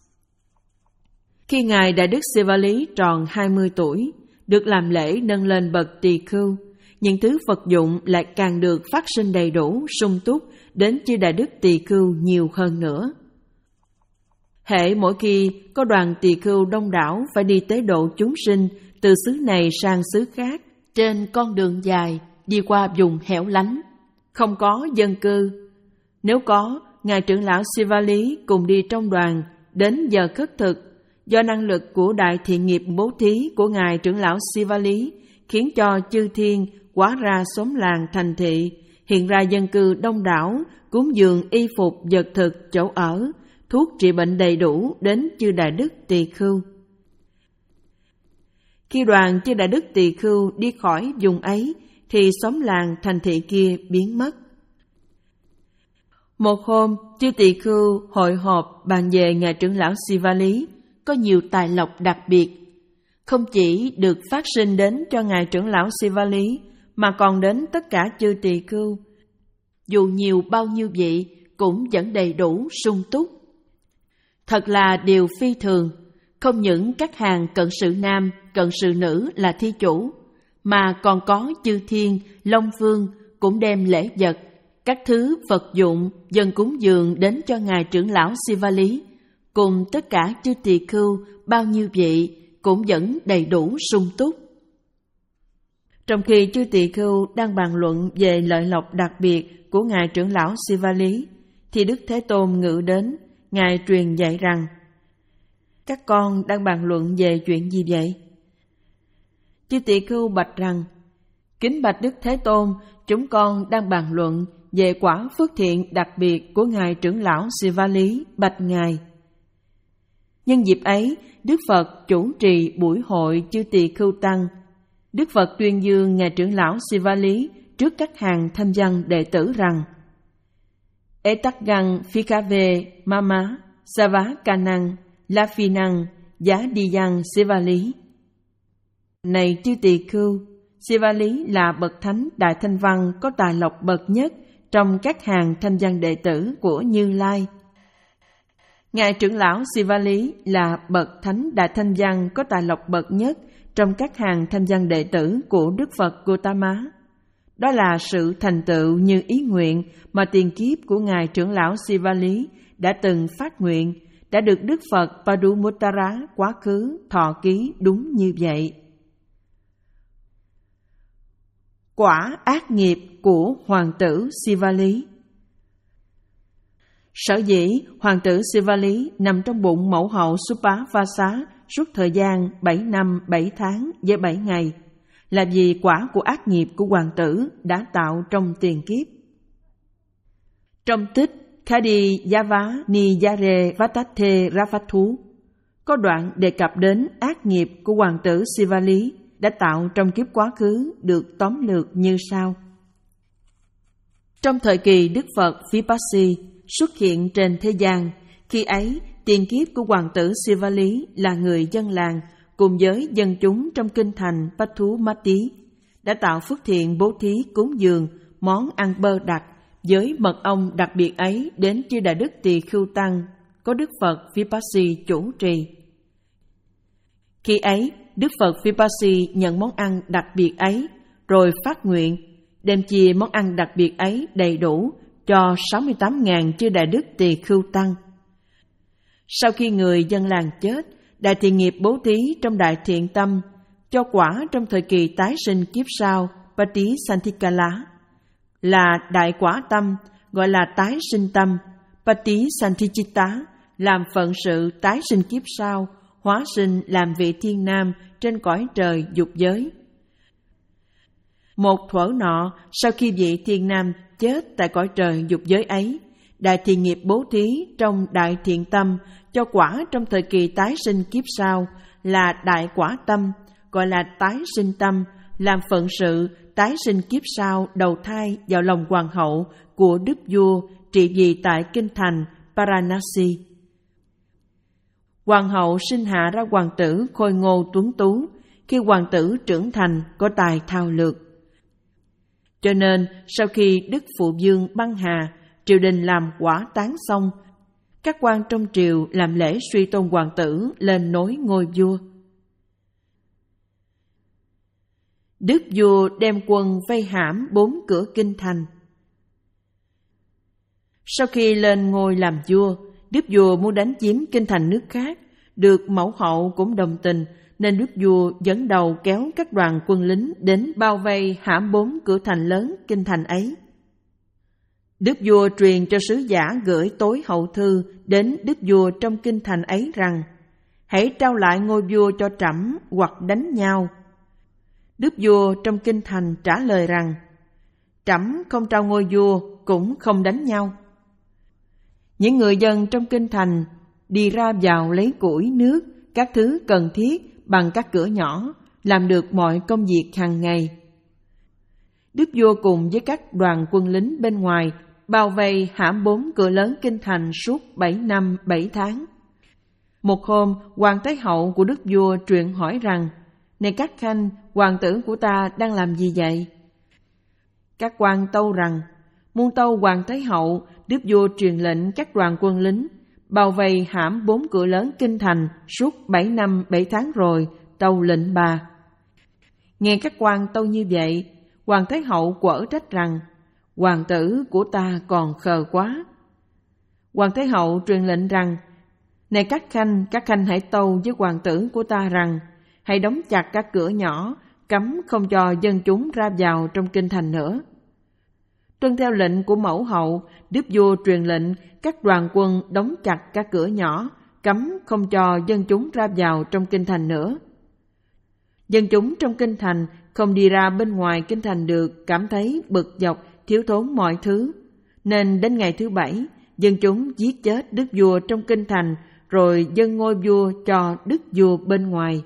A: Khi ngài Đại đức Sivali tròn hai mươi tuổi, được làm lễ nâng lên bậc Tỳ Khưu, những thứ Phật dụng lại càng được phát sinh đầy đủ, sung túc đến chư Đại đức Tỳ Khưu nhiều hơn nữa. Hễ mỗi khi có đoàn tỳ khưu đông đảo phải đi tế độ chúng sinh từ xứ này sang xứ khác, trên con đường dài đi qua vùng hẻo lánh, không có dân cư. Nếu có, ngài trưởng lão Sivali cùng đi trong đoàn, đến giờ khất thực, do năng lực của đại thiện nghiệp bố thí của ngài trưởng lão Sivali khiến cho chư thiên hóa ra xóm làng thành thị, hiện ra dân cư đông đảo, cúng dường y phục vật thực chỗ ở, thuốc trị bệnh đầy đủ đến chư Đại đức Tỳ Khưu. Khi đoàn chư Đại đức Tỳ Khưu đi khỏi vùng ấy, thì xóm làng thành thị kia biến mất. Một hôm, chư Tỳ Khưu hội họp bàn về ngài trưởng lão Sivali có nhiều tài lộc đặc biệt, không chỉ được phát sinh đến cho ngài trưởng lão Sivali mà còn đến tất cả chư Tỳ Khưu. Dù nhiều bao nhiêu vị cũng vẫn đầy đủ sung túc. Thật là điều phi thường, không những các hàng cận sự nam, cận sự nữ là thí chủ, mà còn có chư thiên, long vương cũng đem lễ vật, các thứ vật dụng dâng cúng dường đến cho ngài trưởng lão Sivali, cùng tất cả chư tỳ khưu bao nhiêu vị cũng vẫn đầy đủ sung túc. Trong khi chư tỳ khưu đang bàn luận về lợi lộc đặc biệt của ngài trưởng lão Sivali, thì Đức Thế Tôn ngự đến, ngài truyền dạy rằng: các con đang bàn luận về chuyện gì vậy? Chư tỳ khưu bạch rằng: kính bạch Đức Thế Tôn, chúng con đang bàn luận về quả phước thiện đặc biệt của ngài trưởng lão Sivali, bạch ngài. Nhân dịp ấy, Đức Phật chủ trì buổi hội chư tỳ khưu tăng. Đức Phật tuyên dương ngài trưởng lão Sivali trước các hàng thanh văn đệ tử rằng: Etagang Phikave Mama Savakanang Laphinang Giá Đi Yang Sivali. Này chư tỳ khưu, Sivali là bậc thánh đại thanh văn có tài lộc bậc nhất trong các hàng thanh văn đệ tử của Như Lai. Ngài trưởng lão Sivali là bậc thánh đại thanh văn có tài lộc bậc nhất trong các hàng thanh văn đệ tử của Đức Phật Gautama. Đó là sự thành tựu như ý nguyện mà tiền kiếp của Ngài trưởng lão Sivali đã từng phát nguyện, đã được Đức Phật Padumuttara quá khứ thọ ký đúng như vậy. Quả ác nghiệp của hoàng tử Sivali. Sở dĩ hoàng tử Sivali nằm trong bụng mẫu hậu Supavasa suốt thời gian bảy năm bảy tháng với bảy ngày là vì quả của ác nghiệp của hoàng tử đã tạo trong tiền kiếp. Trong tích Khadi Yava Niyare Vatate Rafathu có đoạn đề cập đến ác nghiệp của hoàng tử Sivali đã tạo trong kiếp quá khứ được tóm lược như sau. Trong thời kỳ Đức Phật Vipassi xuất hiện trên thế gian, khi ấy tiền kiếp của hoàng tử Sivali là người dân làng cùng với dân chúng trong kinh thành Pathumati đã tạo phước thiện bố thí cúng dường món ăn bơ đặc với mật ong đặc biệt ấy đến chư đại đức tỳ khưu tăng có Đức Phật Vipassi chủ trì. Khi ấy Đức Phật Vipassi nhận món ăn đặc biệt ấy rồi phát nguyện đem chia món ăn đặc biệt ấy đầy đủ cho sáu mươi tám nghìn chư đại đức tỳ khưu tăng. Sau khi người dân làng chết, đại thiện nghiệp bố thí trong đại thiện tâm cho quả trong thời kỳ tái sinh kiếp sau Patisanthikala là đại quả tâm, gọi là tái sinh tâm. Patisantichitta làm phận sự tái sinh kiếp sau, hóa sinh làm vị thiên nam trên cõi trời dục giới. Một thuở nọ, sau khi vị thiên nam chết tại cõi trời dục giới ấy, đại thiện nghiệp bố thí trong đại thiện tâm cho quả trong thời kỳ tái sinh kiếp sau là đại quả tâm, gọi là tái sinh tâm, làm phận sự tái sinh kiếp sau đầu thai vào lòng hoàng hậu của đức vua trị vì tại kinh thành Varanasi. Hoàng hậu sinh hạ ra hoàng tử khôi ngô tuấn tú. Khi hoàng tử trưởng thành có tài thao lược, cho nên sau khi Đức Phụ Vương băng hà, triều đình làm quả táng xong, các quan trong triều làm lễ suy tôn hoàng tử lên nối ngôi vua. Đức vua đem quân vây hãm bốn cửa kinh thành. Sau khi lên ngôi làm vua, đức vua muốn đánh chiếm kinh thành nước khác, được mẫu hậu cũng đồng tình, nên đức vua dẫn đầu kéo các đoàn quân lính đến bao vây hãm bốn cửa thành lớn kinh thành ấy. Đức vua truyền cho sứ giả gửi tối hậu thư đến đức vua trong kinh thành ấy rằng: hãy trao lại ngôi vua cho trẫm hoặc đánh nhau. Đức vua trong kinh thành trả lời rằng: trẫm không trao ngôi vua cũng không đánh nhau. Những người dân trong kinh thành đi ra vào lấy củi, nước, các thứ cần thiết bằng các cửa nhỏ, làm được mọi công việc hàng ngày. Đức vua cùng với các đoàn quân lính bên ngoài bao vây hãm bốn cửa lớn kinh thành suốt bảy năm bảy tháng. Một hôm, hoàng thái hậu của đức vua truyền hỏi rằng: này các khanh, hoàng tử của ta đang làm gì vậy? Các quan tâu rằng: muôn tâu hoàng thái hậu, đức vua truyền lệnh các đoàn quân lính bao vây hãm bốn cửa lớn kinh thành suốt bảy năm bảy tháng rồi, tâu lệnh bà. Nghe các quan tâu như vậy, hoàng thái hậu quở trách rằng: hoàng tử của ta còn khờ quá. Hoàng thái hậu truyền lệnh rằng: này các khanh, các khanh hãy tâu với hoàng tử của ta rằng: hãy đóng chặt các cửa nhỏ, cấm không cho dân chúng ra vào trong kinh thành nữa. Tuân theo lệnh của mẫu hậu, đức vua truyền lệnh các đoàn quân đóng chặt các cửa nhỏ, cấm không cho dân chúng ra vào trong kinh thành nữa. Dân chúng trong kinh thành không đi ra bên ngoài kinh thành được, cảm thấy bực dọc, thiếu thốn mọi thứ, nên đến ngày thứ bảy, dân chúng giết chết đức vua trong kinh thành, rồi dâng ngôi vua cho đức vua bên ngoài.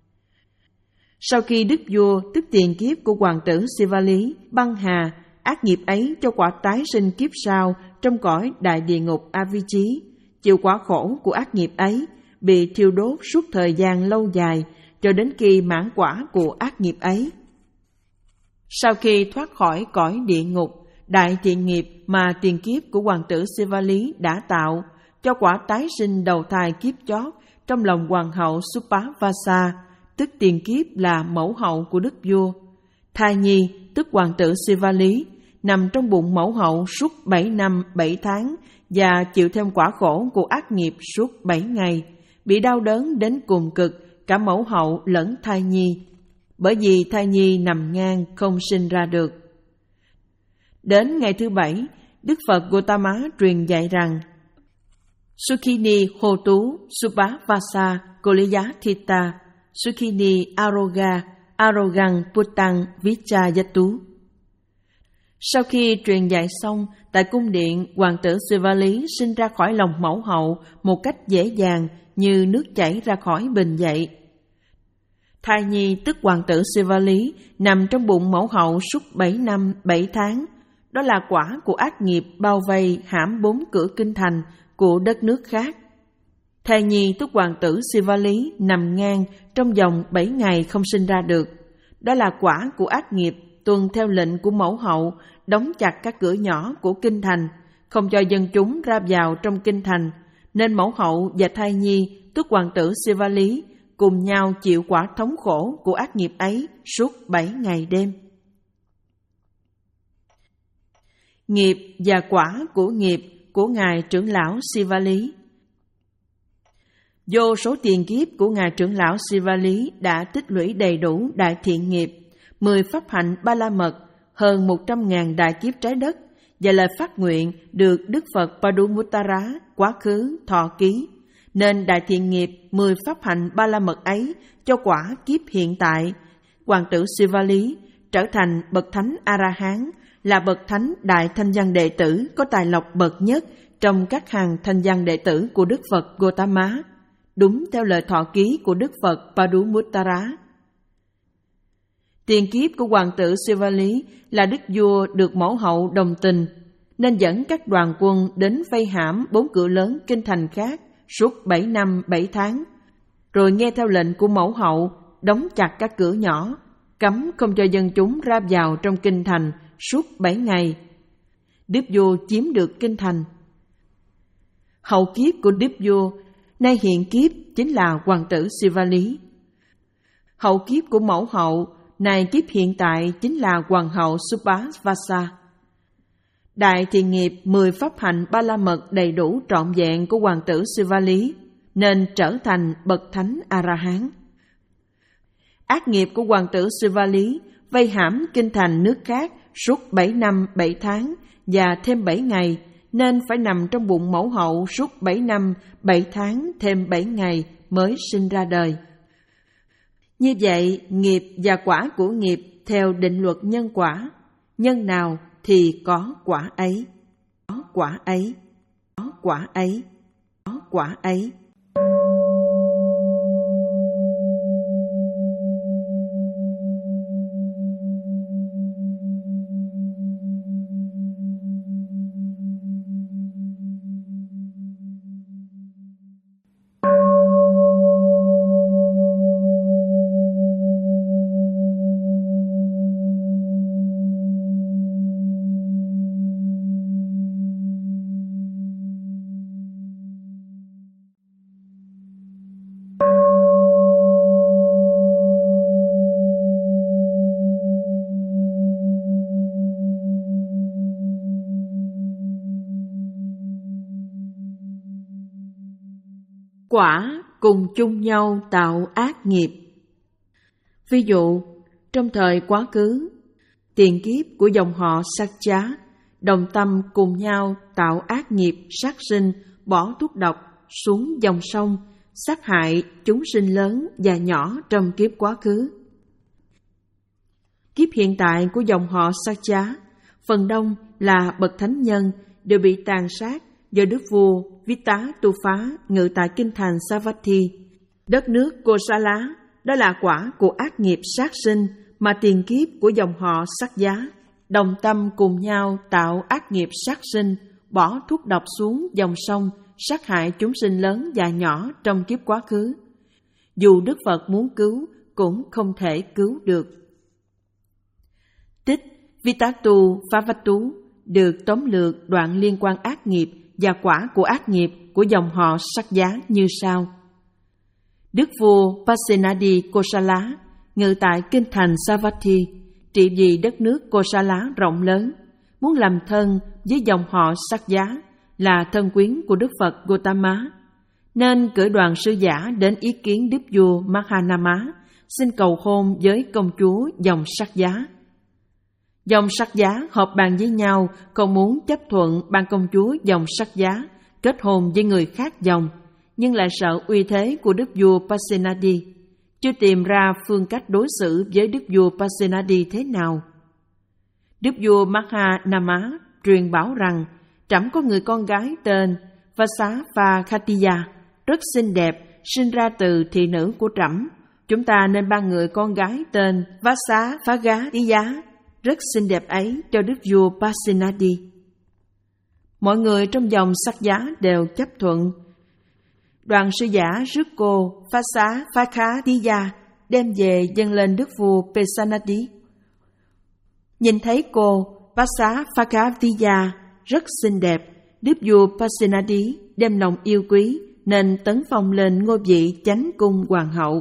A: Sau khi đức vua, tức tiền kiếp của hoàng tử Sivali, băng hà, ác nghiệp ấy cho quả tái sinh kiếp sau trong cõi đại địa ngục A-vi-chí, chịu quả khổ của ác nghiệp ấy, bị thiêu đốt suốt thời gian lâu dài cho đến khi mãn quả của ác nghiệp ấy. Sau khi thoát khỏi cõi địa ngục, đại thiện nghiệp mà tiền kiếp của hoàng tử Sivalí đã tạo cho quả tái sinh đầu thai kiếp chót trong lòng hoàng hậu Supavasa, tức tiền kiếp là mẫu hậu của đức vua. Thai nhi, tức hoàng tử Sivalí, nằm trong bụng mẫu hậu suốt bảy năm bảy tháng và chịu thêm quả khổ của ác nghiệp suốt bảy ngày, bị đau đớn đến cùng cực cả mẫu hậu lẫn thai nhi, bởi vì thai nhi nằm ngang không sinh ra được. Đến ngày thứ bảy, Đức Phật Gautama truyền dạy rằng: Sukhini Hotu Supavasa Koliyatita Sukhini Aroga Arogang Puttang Vichayatu. Sau khi truyền dạy xong, tại cung điện, hoàng tử Sivalí sinh ra khỏi lòng mẫu hậu một cách dễ dàng như nước chảy ra khỏi bình vậy. Thai nhi tức hoàng tử Sivalí nằm trong bụng mẫu hậu suốt bảy năm bảy tháng. Đó là quả của ác nghiệp bao vây hãm bốn cửa kinh thành của đất nước khác. Thai nhi tức hoàng tử Sivalí nằm ngang trong vòng bảy ngày không sinh ra được. Đó là quả của ác nghiệp tuân theo lệnh của mẫu hậu đóng chặt các cửa nhỏ của kinh thành, không cho dân chúng ra vào trong kinh thành, nên mẫu hậu và thai nhi tức hoàng tử Sivalí cùng nhau chịu quả thống khổ của ác nghiệp ấy suốt bảy ngày đêm. Nghiệp và quả của nghiệp của ngài trưởng lão Sivalí. Vô số tiền kiếp của ngài trưởng lão Sivalí đã tích lũy đầy đủ đại thiện nghiệp, mười pháp hạnh ba la mật, hơn một trăm ngàn đại kiếp trái đất, và lời phát nguyện được Đức Phật Padumuttara quá khứ thọ ký, nên đại thiện nghiệp mười pháp hạnh ba la mật ấy cho quả kiếp hiện tại, hoàng tử Sivalí trở thành bậc thánh A-la-hán, là bậc thánh đại thanh văn đệ tử có tài lộc bậc nhất trong các hàng thanh văn đệ tử của Đức Phật Gautama, đúng theo lời thọ ký của Đức Phật Padumuttara. Tiền kiếp của hoàng tử Sivalí là đức vua được mẫu hậu đồng tình, nên dẫn các đoàn quân đến vây hãm bốn cửa lớn kinh thành khác suốt bảy năm bảy tháng, rồi nghe theo lệnh của mẫu hậu đóng chặt các cửa nhỏ, cấm không cho dân chúng ra vào trong kinh thành suốt bảy ngày. Đức vua chiếm được kinh thành. Hậu kiếp của đức vua, nay hiện kiếp chính là hoàng tử Sivalí. Hậu kiếp của mẫu hậu, nay kiếp hiện tại chính là hoàng hậu Supavasa. Đại thiện nghiệp mười pháp hạnh ba la mật đầy đủ trọn vẹn của hoàng tử Sivalí, nên trở thành bậc thánh A-la-hán. Ác nghiệp của hoàng tử Sivalí vây hãm kinh thành nước khác suốt bảy năm bảy tháng và thêm bảy ngày, nên phải nằm trong bụng mẫu hậu suốt bảy năm bảy tháng thêm bảy ngày mới sinh ra đời. Như vậy, nghiệp và quả của nghiệp theo định luật nhân quả, nhân nào thì có quả ấy, có quả ấy, có quả ấy, có quả ấy. Quả cùng chung nhau tạo ác nghiệp. Ví dụ, trong thời quá khứ, tiền kiếp của dòng họ Sakya đồng tâm cùng nhau tạo ác nghiệp sát sinh, bỏ thuốc độc xuống dòng sông, sát hại chúng sinh lớn và nhỏ trong kiếp quá khứ. Kiếp hiện tại của dòng họ Sakya, phần đông là bậc thánh nhân đều bị tàn sát do đức vua Vittatuphá ngự tại kinh thành Savatthi, đất nước Kosala. Đó là quả của ác nghiệp sát sinh mà tiền kiếp của dòng họ Sakya đồng tâm cùng nhau tạo ác nghiệp sát sinh, bỏ thuốc độc xuống dòng sông, sát hại chúng sinh lớn và nhỏ trong kiếp quá khứ. Dù Đức Phật muốn cứu, cũng không thể cứu được. Tích Vitattu Phávatu được tóm lược đoạn liên quan ác nghiệp và quả của ác nghiệp của dòng họ Sắc Giá như sau. Đức vua Pasenadi Kosala ngự tại kinh thành Savatthi, trị vì đất nước Kosala rộng lớn, muốn làm thân với dòng họ Sắc Giá là thân quyến của Đức Phật Gotama, nên cử đoàn sứ giả đến ý kiến Đức vua Mahanama, xin cầu hôn với công chúa dòng Sắc Giá. Dòng Sắc Giá họp bàn với nhau, không muốn chấp thuận ban công chúa dòng Sắc Giá kết hôn với người khác dòng, nhưng lại sợ uy thế của Đức vua Pasenadi, chưa tìm ra phương cách đối xử với Đức vua Pasenadi thế nào. Đức vua Mahanama truyền bảo rằng trẫm có người con gái tên Vasavakhatiya rất xinh đẹp, sinh ra từ thị nữ của trẫm. Chúng ta nên ban người con gái tên Vasavakhatiya rất xinh đẹp ấy cho Đức vua Pasenadi. Mọi người trong dòng Sắc Giá đều chấp thuận. Đoàn sư giả rước cô Vasavakhatiya đem về dâng lên Đức vua Pasenadi. Nhìn thấy cô Vasavakhatiya rất xinh đẹp, Đức vua Pasenadi đem lòng yêu quý nên tấn phong lên ngôi vị chánh cung hoàng hậu.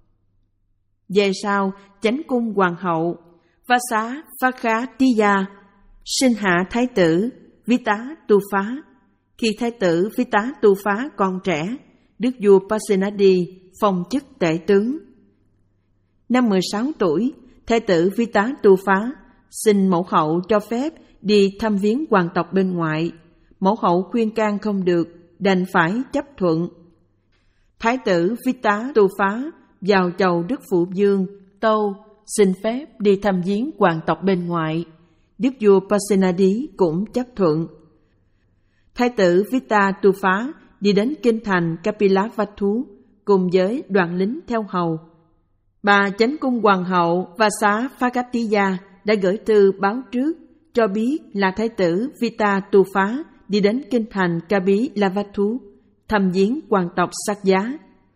A: Về sau, chánh cung hoàng hậu Vasavakhatiya sinh hạ thái tử Vitattuphá. Khi thái tử Vitattuphá còn trẻ, Đức vua Pasenadi phong chức tể tướng. Năm mười sáu tuổi, thái tử Vitattuphá xin mẫu hậu cho phép đi thăm viếng hoàng tộc bên ngoại. Mẫu hậu khuyên can không được, đành phải chấp thuận. Thái tử Vitattuphá vào chầu Đức Phụ Dương tâu xin phép đi thăm viếng hoàng tộc bên ngoại. Đức vua Pasenadi cũng chấp thuận. Thái tử Vitattuphá đi đến kinh thành Kapilavatthu cùng với đoàn lính theo hầu. Bà chánh cung hoàng hậu Vasavakhatiya đã gửi thư báo trước cho biết là thái tử Vitattuphá đi đến kinh thành Kapilavatthu thăm viếng hoàng tộc Sắc Giá.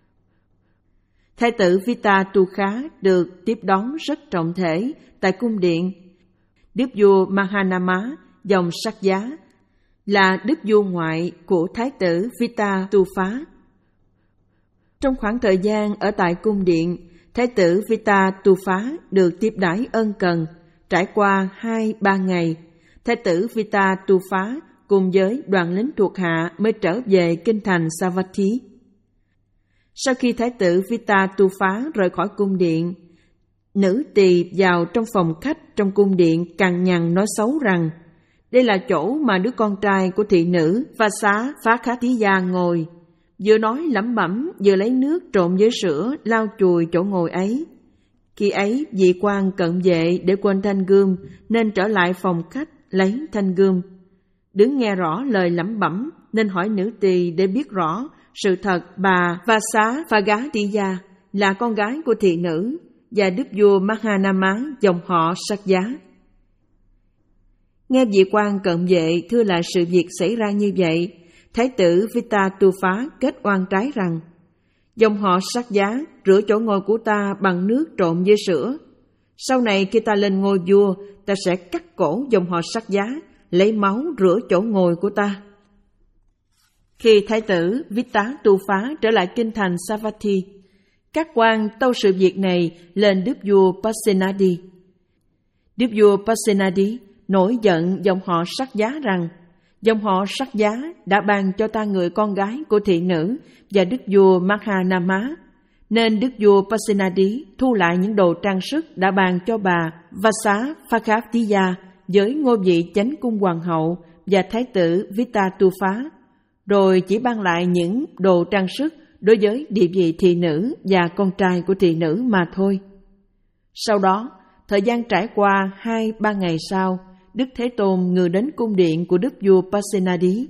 A: Thái tử Vitattuphá được tiếp đón rất trọng thể tại cung điện. Đức vua Mahanama dòng Sắc Giá là đức vua ngoại của thái tử Vitattuphá. Trong khoảng thời gian ở tại cung điện, thái tử Vitattuphá được tiếp đãi ân cần. Trải qua hai ba ngày, thái tử Vitattuphá cùng với đoàn lính thuộc hạ mới trở về kinh thành Savatthi. Sau khi thái tử Vitattuphá rời khỏi cung điện, nữ tỳ vào trong phòng khách trong cung điện cằn nhằn nói xấu rằng đây là chỗ mà đứa con trai của thị nữ Vasavakhatiya ngồi. Vừa nói lẩm bẩm, vừa lấy nước trộn với sữa lau chùi chỗ ngồi ấy. Khi ấy vị quan cận vệ để quên thanh gươm nên trở lại phòng khách lấy thanh gươm. Đứng nghe rõ lời lẩm bẩm nên hỏi nữ tỳ để biết rõ sự thật bà Vasavakhatiya là con gái của thị nữ và đức vua Mahanama dòng họ Sắc Giá. Nghe vị quan cận vệ thưa lại sự việc xảy ra như vậy, thái tử Vitattuphá kết oan trái rằng dòng họ Sắc Giá rửa chỗ ngồi của ta bằng nước trộn với sữa. Sau này khi ta lên ngôi vua, ta sẽ cắt cổ dòng họ Sắc Giá, lấy máu rửa chỗ ngồi của ta. Khi thái tử Vitattuphá trở lại kinh thành Savatthi, các quan tâu sự việc này lên đức vua Pasenadi. Đức vua Pasenadi nổi giận dòng họ Sắc Giá rằng dòng họ Sắc Giá đã ban cho ta người con gái của thị nữ và đức vua Mahanama, nên đức vua Pasenadi thu lại những đồ trang sức đã ban cho bà Vasavakhatiya với ngôi vị chánh cung hoàng hậu và thái tử Vitattuphá, rồi chỉ ban lại những đồ trang sức đối với địa vị thị nữ và con trai của thị nữ mà thôi. Sau đó, thời gian trải qua hai ba ngày sau, Đức Thế Tôn ngự đến cung điện của Đức vua Pasenadi.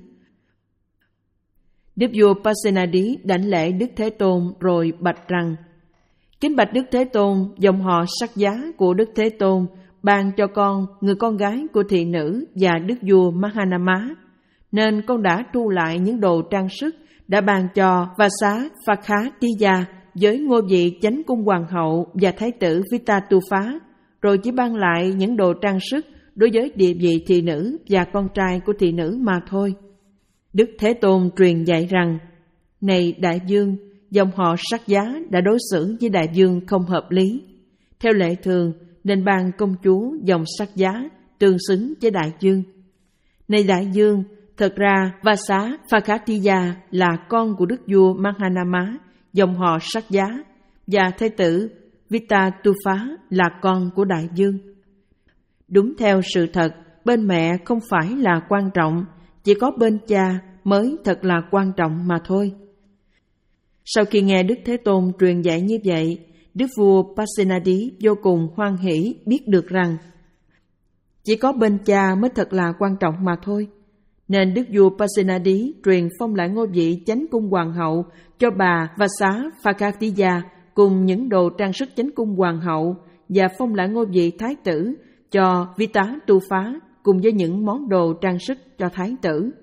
A: Đức vua Pasenadi đảnh lễ Đức Thế Tôn rồi bạch rằng: Kính bạch Đức Thế Tôn, dòng họ Sắc Giá của Đức Thế Tôn ban cho con người con gái của thị nữ và Đức vua Mahanama. nên con đã thu lại những đồ trang sức đã ban cho Vasa Phakatiya với ngôi vị chánh cung hoàng hậu và thái tử Vitatuphá, rồi chỉ ban lại những đồ trang sức đối với địa vị thị nữ và con trai của thị nữ mà thôi. Đức Thế Tôn truyền dạy rằng: Này đại vương, dòng họ Sắc Giá đã đối xử với đại vương không hợp lý. Theo lệ thường, nên ban công chúa dòng Sắc Giá tương xứng với đại vương. Này đại vương, thật ra Vasa Phakatiya là con của đức vua Mahanama, dòng họ Sắc Giá, và thái tử Vitatuphá là con của đại vương. Đúng theo sự thật, bên mẹ không phải là quan trọng, chỉ có bên cha mới thật là quan trọng mà thôi. Sau khi nghe Đức Thế Tôn truyền dạy như vậy, Đức vua Pasenadi vô cùng hoan hỷ biết được rằng chỉ có bên cha mới thật là quan trọng mà thôi. Nên Đức vua Pasenadi truyền phong lại ngôi vị chánh cung hoàng hậu cho bà Vasa Phakatiya cùng những đồ trang sức chánh cung hoàng hậu, và phong lại ngôi vị thái tử cho Vitatuphá cùng với những món đồ trang sức cho thái tử.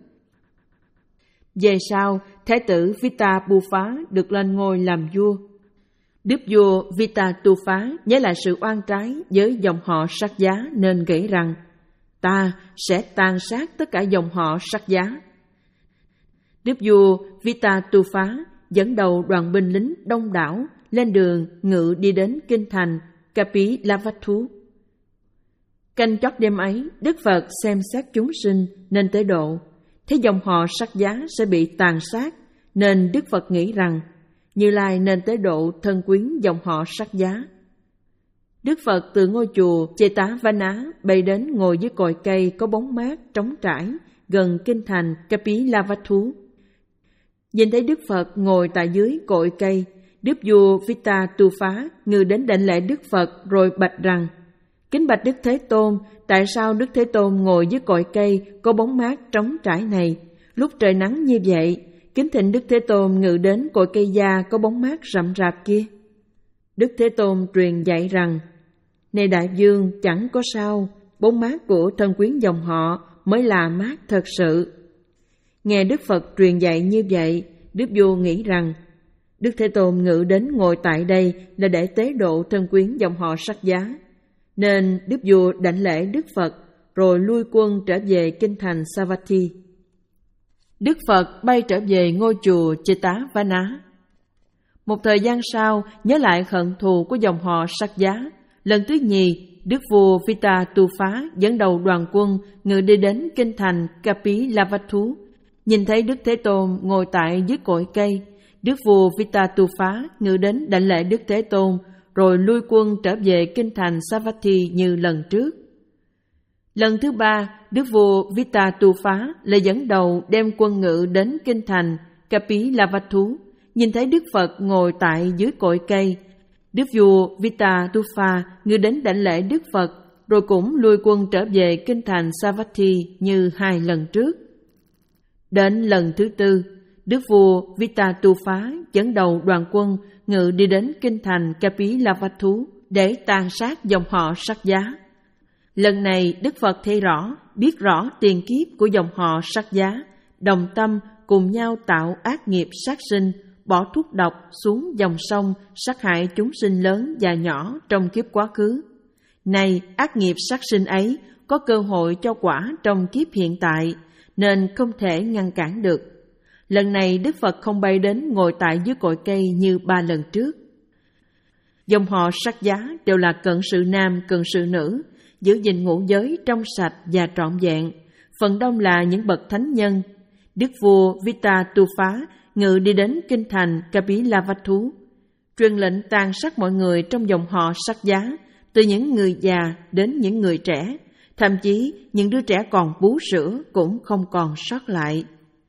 A: Về sau, thái tử Vitatuphá được lên ngôi làm vua. Đức vua Vitatuphá nhớ lại sự oan trái với dòng họ Sắc Giá nên nghĩ rằng: Ta sẽ tàn sát tất cả dòng họ Sắc Giá. Đức vua Vitatuphá dẫn đầu đoàn binh lính đông đảo lên đường ngự đi đến kinh thành Kapilavatthu. Canh chót đêm ấy, Đức Phật xem xét chúng sinh nên tới độ, thấy dòng họ Sắc Giá sẽ bị tàn sát, nên Đức Phật nghĩ rằng Như Lai nên tới độ thân quyến dòng họ Sắc Giá. Đức Phật từ ngôi chùa Chetavana bay đến ngồi dưới cội cây có bóng mát trống trải gần kinh thành Kapilavatthu. Nhìn thấy Đức Phật ngồi tại dưới cội cây, Đức vua Vitatuphá ngự đến đảnh lễ Đức Phật rồi bạch rằng: Kính bạch Đức Thế Tôn, tại sao Đức Thế Tôn ngồi dưới cội cây có bóng mát trống trải này lúc trời nắng như vậy? Kính thỉnh Đức Thế Tôn ngự đến cội cây gia có bóng mát rậm rạp kia. Đức Thế Tôn truyền dạy rằng: Này đại vương, chẳng có sao, bóng mát của thân quyến dòng họ mới là mát thật sự. Nghe Đức Phật truyền dạy như vậy, Đức vua nghĩ rằng Đức Thế Tôn ngự đến ngồi tại đây là để tế độ thân quyến dòng họ Sắc Giá. Nên Đức vua đảnh lễ Đức Phật rồi lui quân trở về kinh thành Savatthi. Đức Phật bay trở về ngôi chùa Chetavana. Một thời gian sau, nhớ lại hận thù của dòng họ Sắc Giá, lần thứ nhì, Đức vua Vitatuphá dẫn đầu đoàn quân ngự đi đến kinh thành Kapilavatthu. Nhìn thấy Đức Thế Tôn ngồi tại dưới cội cây, Đức vua Vitatuphá ngự đến đảnh lễ Đức Thế Tôn rồi lui quân trở về kinh thành Savatthi như lần trước. Lần thứ ba, Đức vua Vitatuphá lại dẫn đầu đem quân ngự đến kinh thành Kapilavatthu. Nhìn thấy Đức Phật ngồi tại dưới cội cây, Đức vua Vitatuphá ngự đến đảnh lễ Đức Phật rồi cũng lui quân trở về kinh thành Savatthi như hai lần trước. Đến lần thứ tư, Đức vua Vitatuphá dẫn đầu đoàn quân ngự đi đến kinh thành Kapilavatthu để tàn sát dòng họ Sắc Giá. Lần này Đức Phật thấy rõ, biết rõ tiền kiếp của dòng họ Sắc Giá, đồng tâm cùng nhau tạo ác nghiệp sát sinh, bỏ thuốc độc xuống dòng sông, sát hại chúng sinh lớn và nhỏ trong kiếp quá khứ. Nay ác nghiệp sát sinh ấy có cơ hội cho quả trong kiếp hiện tại, nên không thể ngăn cản được. Lần này Đức Phật không bay đến ngồi tại dưới cội cây như ba lần trước. Dòng họ Sắc Giá đều là cận sự nam, cận sự nữ, giữ gìn ngũ giới trong sạch và trọn vẹn, phần đông là những bậc thánh nhân. Đức vua Vitatuphá ngự đi đến kinh thành Kapilavatthu, truyền lệnh tàn sát mọi người trong dòng họ Sắc Giá, từ những người già đến những người trẻ, thậm chí những đứa trẻ còn bú sữa cũng không còn sót lại.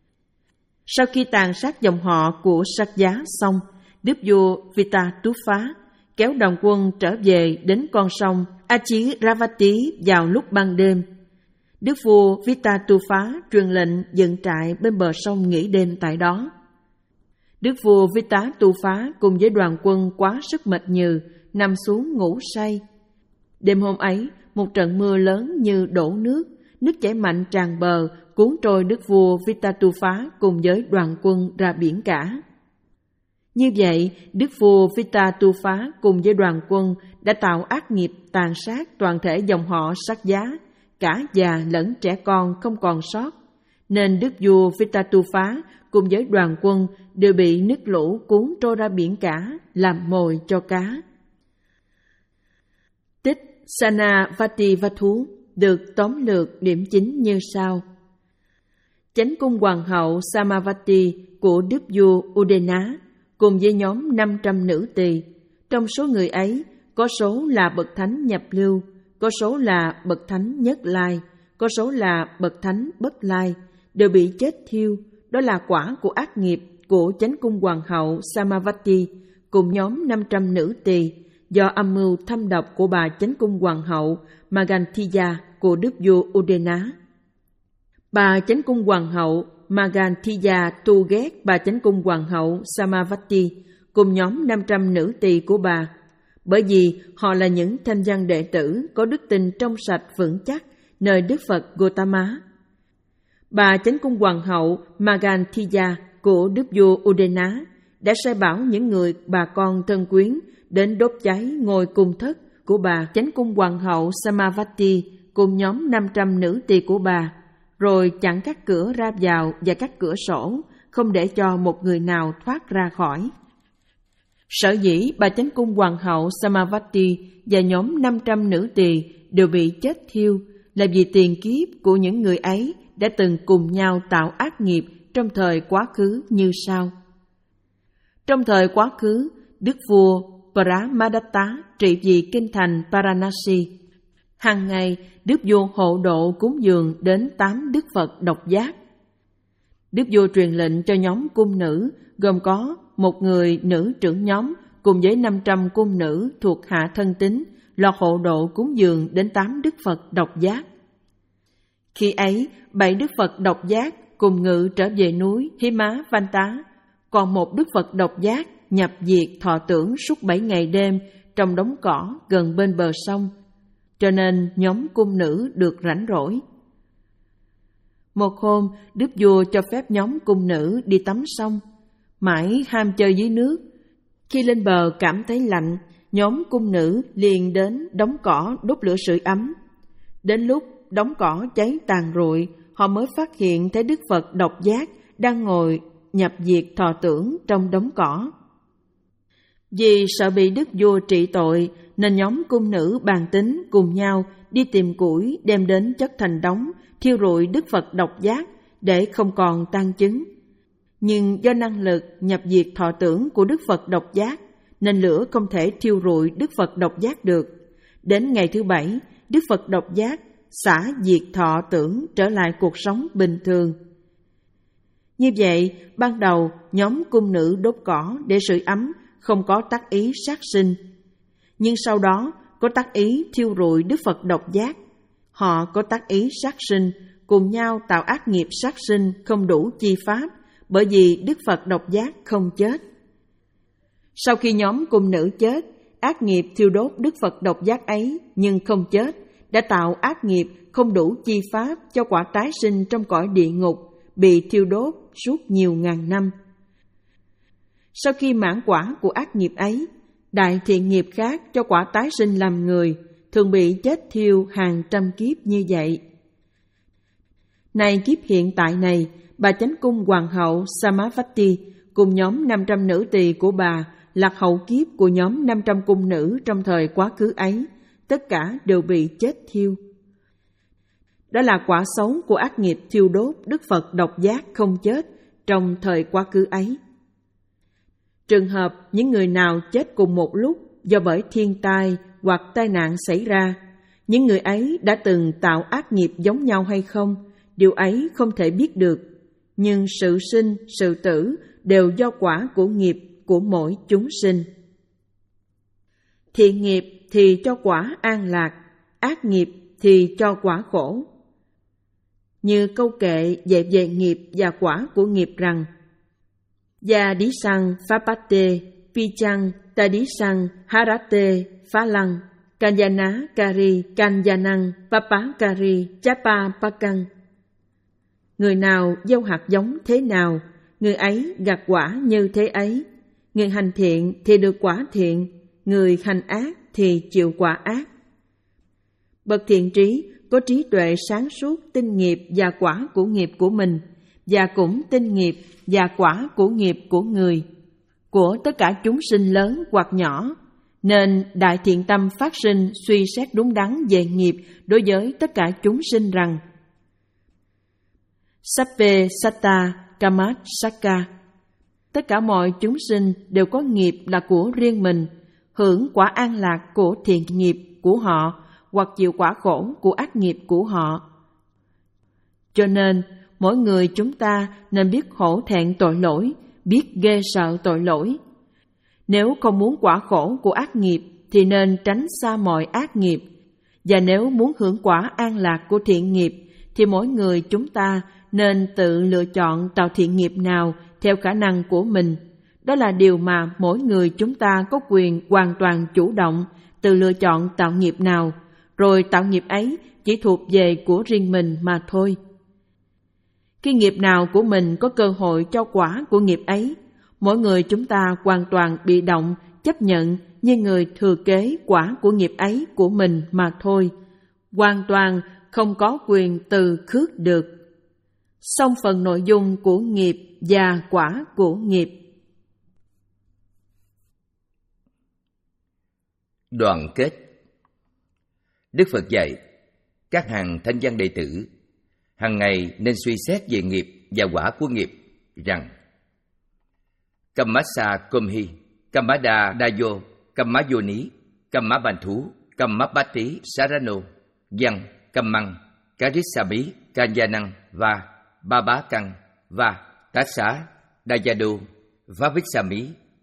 A: Sau khi tàn sát dòng họ của Sắc Giá xong, Đức vua Vitatuphá kéo đoàn quân trở về đến con sông Achiravati vào lúc ban đêm. Đức vua Vitatuphá truyền lệnh dựng trại bên bờ sông nghỉ đêm tại đó. Đức vua Vitatuphá cùng với đoàn quân quá sức mệt nhừ, nằm xuống ngủ say. Đêm hôm ấy, một trận mưa lớn như đổ nước, nước chảy mạnh tràn bờ, cuốn trôi đức vua Vitatuphá cùng với đoàn quân ra biển cả. Như vậy, đức vua Vitatuphá cùng với đoàn quân đã tạo ác nghiệp tàn sát toàn thể dòng họ Sát Giá, cả già lẫn trẻ con không còn sót, nên đức vua Vitatuphá cùng với đoàn quân đều bị nước lũ cuốn trôi ra biển cả, làm mồi cho cá. Tích Sanavativatthú được tóm lược điểm chính như sau. Chánh cung hoàng hậu Samavati của đức vua Udena cùng với nhóm năm trăm nữ tỳ, trong số người ấy có số là bậc thánh nhập lưu, có số là bậc thánh nhất lai, có số là bậc thánh bất lai, đều bị chết thiêu. Đó là quả của ác nghiệp của chánh cung hoàng hậu Samavati cùng nhóm năm trăm nữ tỳ do âm mưu thâm độc của bà chánh cung hoàng hậu Magantiya của đức vua Udena. Bà chánh cung hoàng hậu Magantiya tu ghét bà chánh cung hoàng hậu Samavati cùng nhóm năm trăm nữ tỳ của bà, bởi vì họ là những thanh văn đệ tử có đức tin trong sạch vững chắc nơi Đức Phật Gautama. Bà chánh cung hoàng hậu Magantiya của đức vua Udena đã sai bảo những người bà con thân quyến đến đốt cháy ngôi cung thất của bà chánh cung hoàng hậu Samavati cùng nhóm năm trăm nữ tỳ của bà, rồi chặn các cửa ra vào và các cửa sổ, không để cho một người nào thoát ra khỏi. Sở dĩ bà chánh cung hoàng hậu Samavati và nhóm năm trăm nữ tỳ đều bị chết thiêu là vì tiền kiếp của những người ấy đã từng cùng nhau tạo ác nghiệp trong thời quá khứ như sau. Trong thời quá khứ, đức vua Pramadatta trị vì kinh thành Varanasi. Hàng ngày, đức vua hộ độ cúng dường đến tám đức Phật độc giác. Đức vua truyền lệnh cho nhóm cung nữ gồm có một người nữ trưởng nhóm cùng với năm trăm cung nữ thuộc hạ thân tín lo hộ độ cúng dường đến tám đức Phật độc giác. Khi ấy, bảy đức Phật độc giác cùng ngự trở về núi Himavanta, còn một đức Phật độc giác nhập diệt thọ tưởng suốt bảy ngày đêm trong đống cỏ gần bên bờ sông, cho nên nhóm cung nữ được rảnh rỗi. Một hôm, đức vua cho phép nhóm cung nữ đi tắm sông, mãi ham chơi dưới nước. Khi lên bờ cảm thấy lạnh, nhóm cung nữ liền đến đống cỏ đốt lửa sưởi ấm. Đến lúc đống cỏ cháy tàn rụi, họ mới phát hiện thấy đức Phật độc giác đang ngồi nhập diệt thọ tưởng trong đống cỏ. Vì sợ bị đức vua trị tội, nên nhóm cung nữ bàn tính cùng nhau đi tìm củi đem đến chất thành đống, thiêu rụi đức Phật độc giác để không còn tang chứng. Nhưng do năng lực nhập diệt thọ tưởng của đức Phật độc giác, nên lửa không thể thiêu rụi đức Phật độc giác được. Đến ngày thứ bảy, đức Phật độc giác xả diệt thọ tưởng trở lại cuộc sống bình thường. Như vậy, ban đầu nhóm cung nữ đốt cỏ để sưởi ấm không có tác ý sát sinh, nhưng sau đó có tác ý thiêu rụi đức Phật độc giác. Họ có tác ý sát sinh, cùng nhau tạo ác nghiệp sát sinh không đủ chi pháp, bởi vì đức Phật độc giác không chết. Sau khi nhóm cung nữ chết, ác nghiệp thiêu đốt đức Phật độc giác ấy nhưng không chết, đã tạo ác nghiệp không đủ chi pháp cho quả tái sinh trong cõi địa ngục, bị thiêu đốt suốt nhiều ngàn năm. Sau khi mãn quả của ác nghiệp ấy, đại thiện nghiệp khác cho quả tái sinh làm người, thường bị chết thiêu hàng trăm kiếp như vậy. Này kiếp hiện tại này, bà chánh cung hoàng hậu Samavati cùng nhóm năm trăm nữ tỳ của bà là hậu kiếp của nhóm năm trăm cung nữ trong thời quá khứ ấy, tất cả đều bị chết thiêu. Đó là quả xấu của ác nghiệp thiêu đốt đức Phật độc giác không chết trong thời quá khứ ấy. Trường hợp những người nào chết cùng một lúc do bởi thiên tai hoặc tai nạn xảy ra, những người ấy đã từng tạo ác nghiệp giống nhau hay không, điều ấy không thể biết được. Nhưng sự sinh, sự tử đều do quả của nghiệp của mỗi chúng sinh. Thiện nghiệp thì cho quả an lạc, ác nghiệp thì cho quả khổ. Như câu kệ dạy về nghiệp và quả của nghiệp rằng: Gia đi sang phá pate, pi chăng ta đi sang harate phá lăng. Kanyana Kari Kanyanang Papakari Chapapakang. Người nào gieo hạt giống thế nào, người ấy gặt quả như thế ấy. Người hành thiện thì được quả thiện, người hành ác thì chịu quả ác. Bậc thiện trí có trí tuệ sáng suốt tin nghiệp và quả của nghiệp của mình, và cũng tin nghiệp và quả của nghiệp của người, của tất cả chúng sinh lớn hoặc nhỏ, nên đại thiện tâm phát sinh suy xét đúng đắn về nghiệp đối với tất cả chúng sinh rằng: Sappe Satta Kamat Sakka. Tất cả mọi chúng sinh đều có nghiệp là của riêng mình, hưởng quả an lạc của thiện nghiệp của họ hoặc chịu quả khổ của ác nghiệp của họ. Cho nên, mỗi người chúng ta nên biết hổ thẹn tội lỗi, biết ghê sợ tội lỗi. Nếu không muốn quả khổ của ác nghiệp thì nên tránh xa mọi ác nghiệp, và nếu muốn hưởng quả an lạc của thiện nghiệp thì mỗi người chúng ta nên tự lựa chọn tạo thiện nghiệp nào theo khả năng của mình. Đó là điều mà mỗi người chúng ta có quyền hoàn toàn chủ động tự lựa chọn tạo nghiệp nào, rồi tạo nghiệp ấy chỉ thuộc về của riêng mình mà thôi. Khi nghiệp nào của mình có cơ hội cho quả của nghiệp ấy, mỗi người chúng ta hoàn toàn bị động chấp nhận như người thừa kế quả của nghiệp ấy của mình mà thôi, hoàn toàn không có quyền từ khước được. Xong phần nội dung của nghiệp và quả của nghiệp.
B: Đoàn kết. Đức Phật dạy các hàng thanh văn đệ tử hàng ngày nên suy xét về nghiệp và quả của nghiệp rằng: Kammasa Kumhi, Kammada Dayo, Kammayoni, Kammabanthu, Kammabati Sarano, Văn, Kammang, Karisami, Kanyanang và Babakang và Tassa, Dayado, Vavitsami.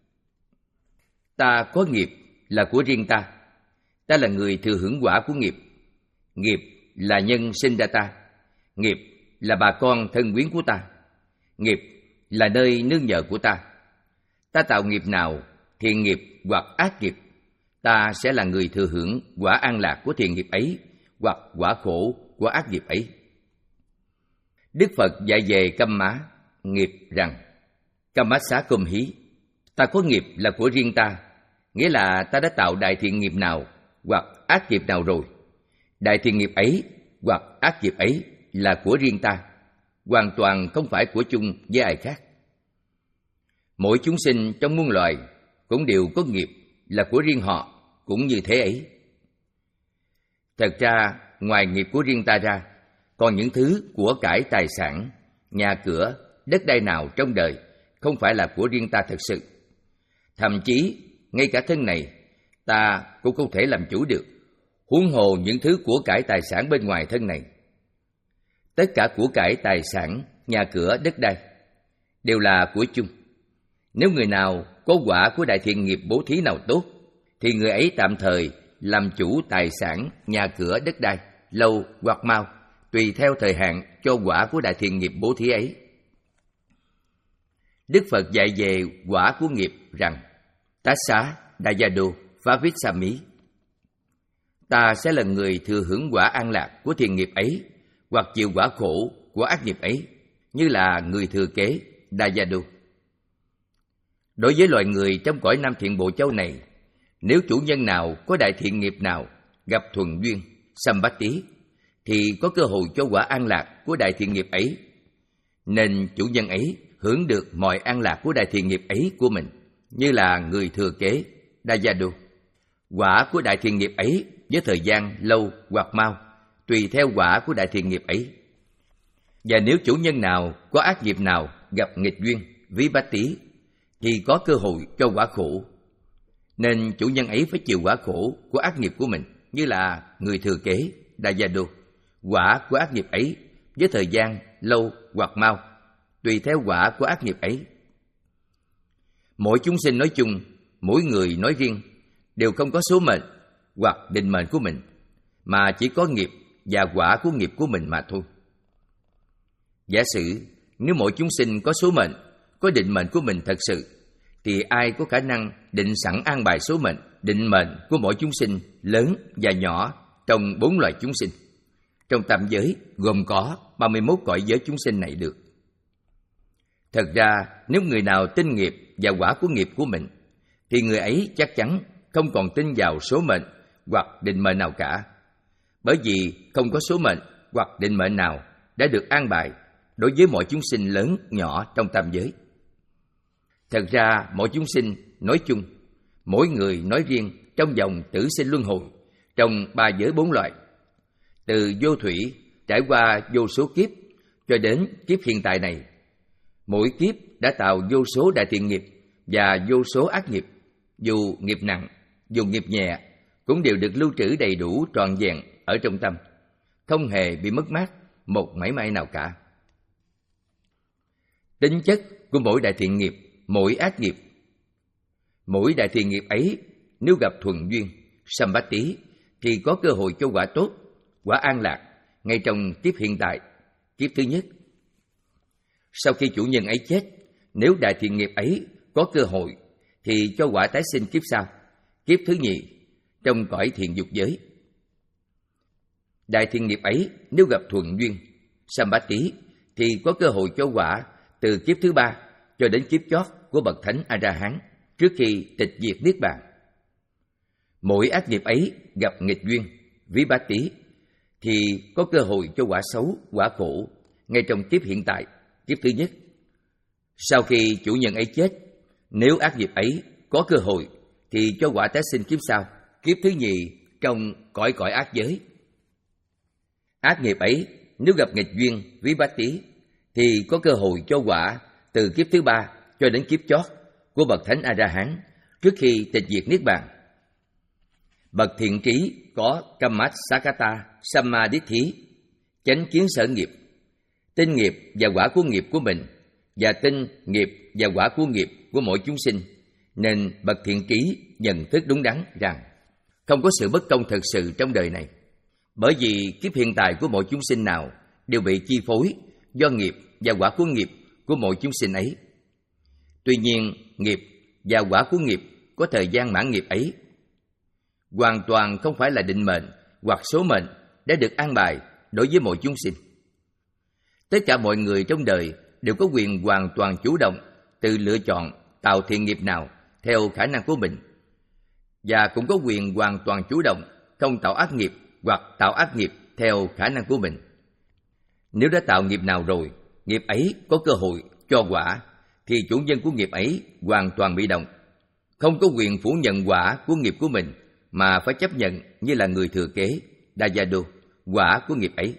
B: Ta có nghiệp là của riêng ta. Ta là người thừa hưởng quả của nghiệp. Nghiệp là nhân sinh ra ta. Nghiệp là bà con thân quyến của ta. Nghiệp là nơi nương nhờ của ta. Ta tạo nghiệp nào, thiện nghiệp hoặc ác nghiệp, ta sẽ là người thừa hưởng quả an lạc của thiện nghiệp ấy hoặc quả khổ của ác nghiệp ấy. Đức Phật dạy về Kamma, nghiệp rằng: Kammasa Kumhi, ta có nghiệp là của riêng ta, nghĩa là ta đã tạo đại thiện nghiệp nào hoặc ác nghiệp nào rồi. Đại thiện nghiệp ấy hoặc ác nghiệp ấy là của riêng ta, hoàn toàn không phải của chung với ai khác. Mỗi chúng sinh trong muôn loài cũng đều có nghiệp là của riêng họ, cũng như thế ấy. Thật ra, ngoài nghiệp của riêng ta ra, còn những thứ của cải tài sản, nhà cửa, đất đai nào trong đời không phải là của riêng ta thật sự. Thậm chí, ngay cả thân này, ta cũng không thể làm chủ được, huống hồ những thứ của cải tài sản bên ngoài thân này. Tất cả của cải tài sản, nhà cửa, đất đai đều là của chung. Nếu người nào có quả của đại thiện nghiệp bố thí nào tốt, thì người ấy tạm thời làm chủ tài sản, nhà cửa, đất đai, lâu hoặc mau, tùy theo thời hạn cho quả của đại thiện nghiệp bố thí ấy. Đức Phật dạy về quả của nghiệp rằng: Tassa, Dayado, Vavitsami. Ta sẽ là người thừa hưởng quả an lạc của thiện nghiệp ấy, hoặc chịu quả khổ của ác nghiệp ấy, như là người thừa kế, Dayado. Đối với loài người trong cõi Nam Thiện Bộ Châu này, nếu chủ nhân nào có đại thiện nghiệp nào gặp thuần duyên, Sambati, thì có cơ hội cho quả an lạc của đại thiện nghiệp ấy, nên chủ nhân ấy hưởng được mọi an lạc của đại thiện nghiệp ấy của mình, như là người thừa kế, Dayado. Quả của đại thiện nghiệp ấy với thời gian lâu hoặc mau, tùy theo quả của đại thiện nghiệp ấy. Và nếu chủ nhân nào có ác nghiệp nào gặp nghịch duyên, Vipatti, thì có cơ hội cho quả khổ, nên chủ nhân ấy phải chịu quả khổ của ác nghiệp của mình, như là người thừa kế, Dayado. Quả của ác nghiệp ấy với thời gian lâu hoặc mau, tùy theo quả của ác nghiệp ấy. Mỗi chúng sinh nói chung, mỗi người nói riêng, đều không có số mệnh hoặc định mệnh của mình, mà chỉ có nghiệp và quả của nghiệp của mình mà thôi. Giả sử nếu mỗi chúng sinh có số mệnh, có định mệnh của mình thật sự, thì ai có khả năng định sẵn an bài số mệnh, định mệnh của mỗi chúng sinh lớn và nhỏ trong bốn loài chúng sinh, trong tam giới gồm có ba mươi mốt cõi giới chúng sinh này được? Thật ra, nếu người nào tin nghiệp và quả của nghiệp của mình, thì người ấy chắc chắn không còn tin vào số mệnh hoặc định mệnh nào cả, bởi vì không có số mệnh hoặc định mệnh nào đã được an bài đối với mọi chúng sinh lớn nhỏ trong tam giới. Thật ra, mỗi chúng sinh nói chung, mỗi người nói riêng trong vòng tử sinh luân hồi, trong ba giới bốn loại, từ vô thủy trải qua vô số kiếp cho đến kiếp hiện tại này, mỗi kiếp đã tạo vô số đại thiện nghiệp và vô số ác nghiệp, dù nghiệp nặng, dù nghiệp nhẹ, cũng đều được lưu trữ đầy đủ trọn vẹn ở trong tâm, không hề bị mất mát một mảy may nào cả. Tính chất của mỗi đại thiện nghiệp, mỗi ác nghiệp. Mỗi đại thiện nghiệp ấy nếu gặp thuận duyên, Sambati, thì có cơ hội cho quả tốt, quả an lạc ngay trong kiếp hiện tại, kiếp thứ nhất. Sau khi chủ nhân ấy chết, nếu đại thiện nghiệp ấy có cơ hội thì cho quả tái sinh kiếp sau, kiếp thứ nhì, trong cõi thiện dục giới. Đại thiện nghiệp ấy nếu gặp thuận duyên, Sambati, thì có cơ hội cho quả từ kiếp thứ ba cho đến kiếp chót của bậc thánh A-la-hán trước khi tịch diệt niết bàn. Mỗi ác nghiệp ấy gặp nghịch duyên, Vipatti, thì có cơ hội cho quả xấu, quả khổ ngay trong kiếp hiện tại, kiếp thứ nhất. Sau khi chủ nhân ấy chết, nếu ác nghiệp ấy có cơ hội thì cho quả tái sinh kiếp sau, kiếp thứ nhì trong cõi cõi ác giới. Ác nghiệp ấy nếu gặp nghịch duyên, Vipatti, thì có cơ hội cho quả từ kiếp thứ ba cho đến kiếp chót của bậc thánh A-la-hán trước khi tịch diệt niết bàn. Bậc thiện trí có Kammasakata Sammaditthi, chánh kiến sở nghiệp, tin nghiệp và quả của nghiệp của mình, và tin nghiệp và quả của nghiệp của mỗi chúng sinh, nên bậc thiện trí nhận thức đúng đắn rằng không có sự bất công thật sự trong đời này, bởi vì kiếp hiện tại của mỗi chúng sinh nào đều bị chi phối do nghiệp và quả của nghiệp của mỗi chúng sinh ấy. Tuy nhiên, nghiệp và quả của nghiệp có thời gian mãn nghiệp ấy, hoàn toàn không phải là định mệnh hoặc số mệnh đã được an bài đối với mỗi chúng sinh. Tất cả mọi người trong đời đều có quyền hoàn toàn chủ động tự lựa chọn tạo thiện nghiệp nào theo khả năng của mình, và cũng có quyền hoàn toàn chủ động không tạo ác nghiệp hoặc tạo ác nghiệp theo khả năng của mình. Nếu đã tạo nghiệp nào rồi, nghiệp ấy có cơ hội cho quả, thì chủ nhân của nghiệp ấy hoàn toàn bị động, không có quyền phủ nhận quả của nghiệp của mình, mà phải chấp nhận như là người thừa kế, Dayado, quả của nghiệp ấy.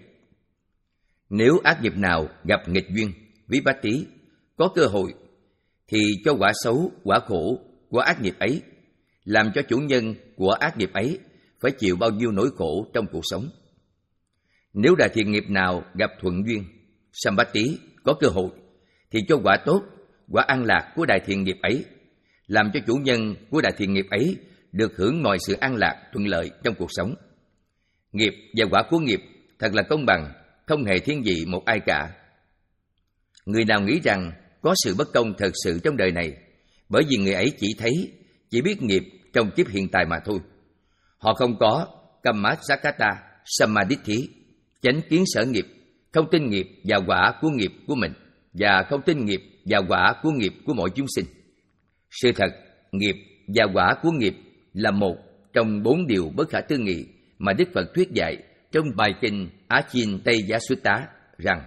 B: Nếu ác nghiệp nào gặp nghịch duyên, Vipatti, có cơ hội, thì cho quả xấu, quả khổ của ác nghiệp ấy, làm cho chủ nhân của ác nghiệp ấy phải chịu bao nhiêu nỗi khổ trong cuộc sống. Nếu đại thiện nghiệp nào gặp thuận duyên, Sambati, có cơ hội, thì cho quả tốt, quả an lạc của đại thiện nghiệp ấy, làm cho chủ nhân của đại thiện nghiệp ấy được hưởng mọi sự an lạc thuận lợi trong cuộc sống. Nghiệp và quả của nghiệp thật là công bằng, không hề thiên vị một ai cả. Người nào nghĩ rằng có sự bất công thật sự trong đời này, bởi vì người ấy chỉ thấy, chỉ biết nghiệp trong kiếp hiện tại mà thôi. Họ không có Kammasakata Sammaditthi, chánh kiến sở nghiệp, không tin nghiệp và quả của nghiệp của mình, và không tin nghiệp và quả của nghiệp của mỗi chúng sinh. Sự thật, nghiệp và quả của nghiệp là một trong bốn điều bất khả tư nghị mà Đức Phật thuyết dạy trong bài kinh Achintaya Sutta rằng: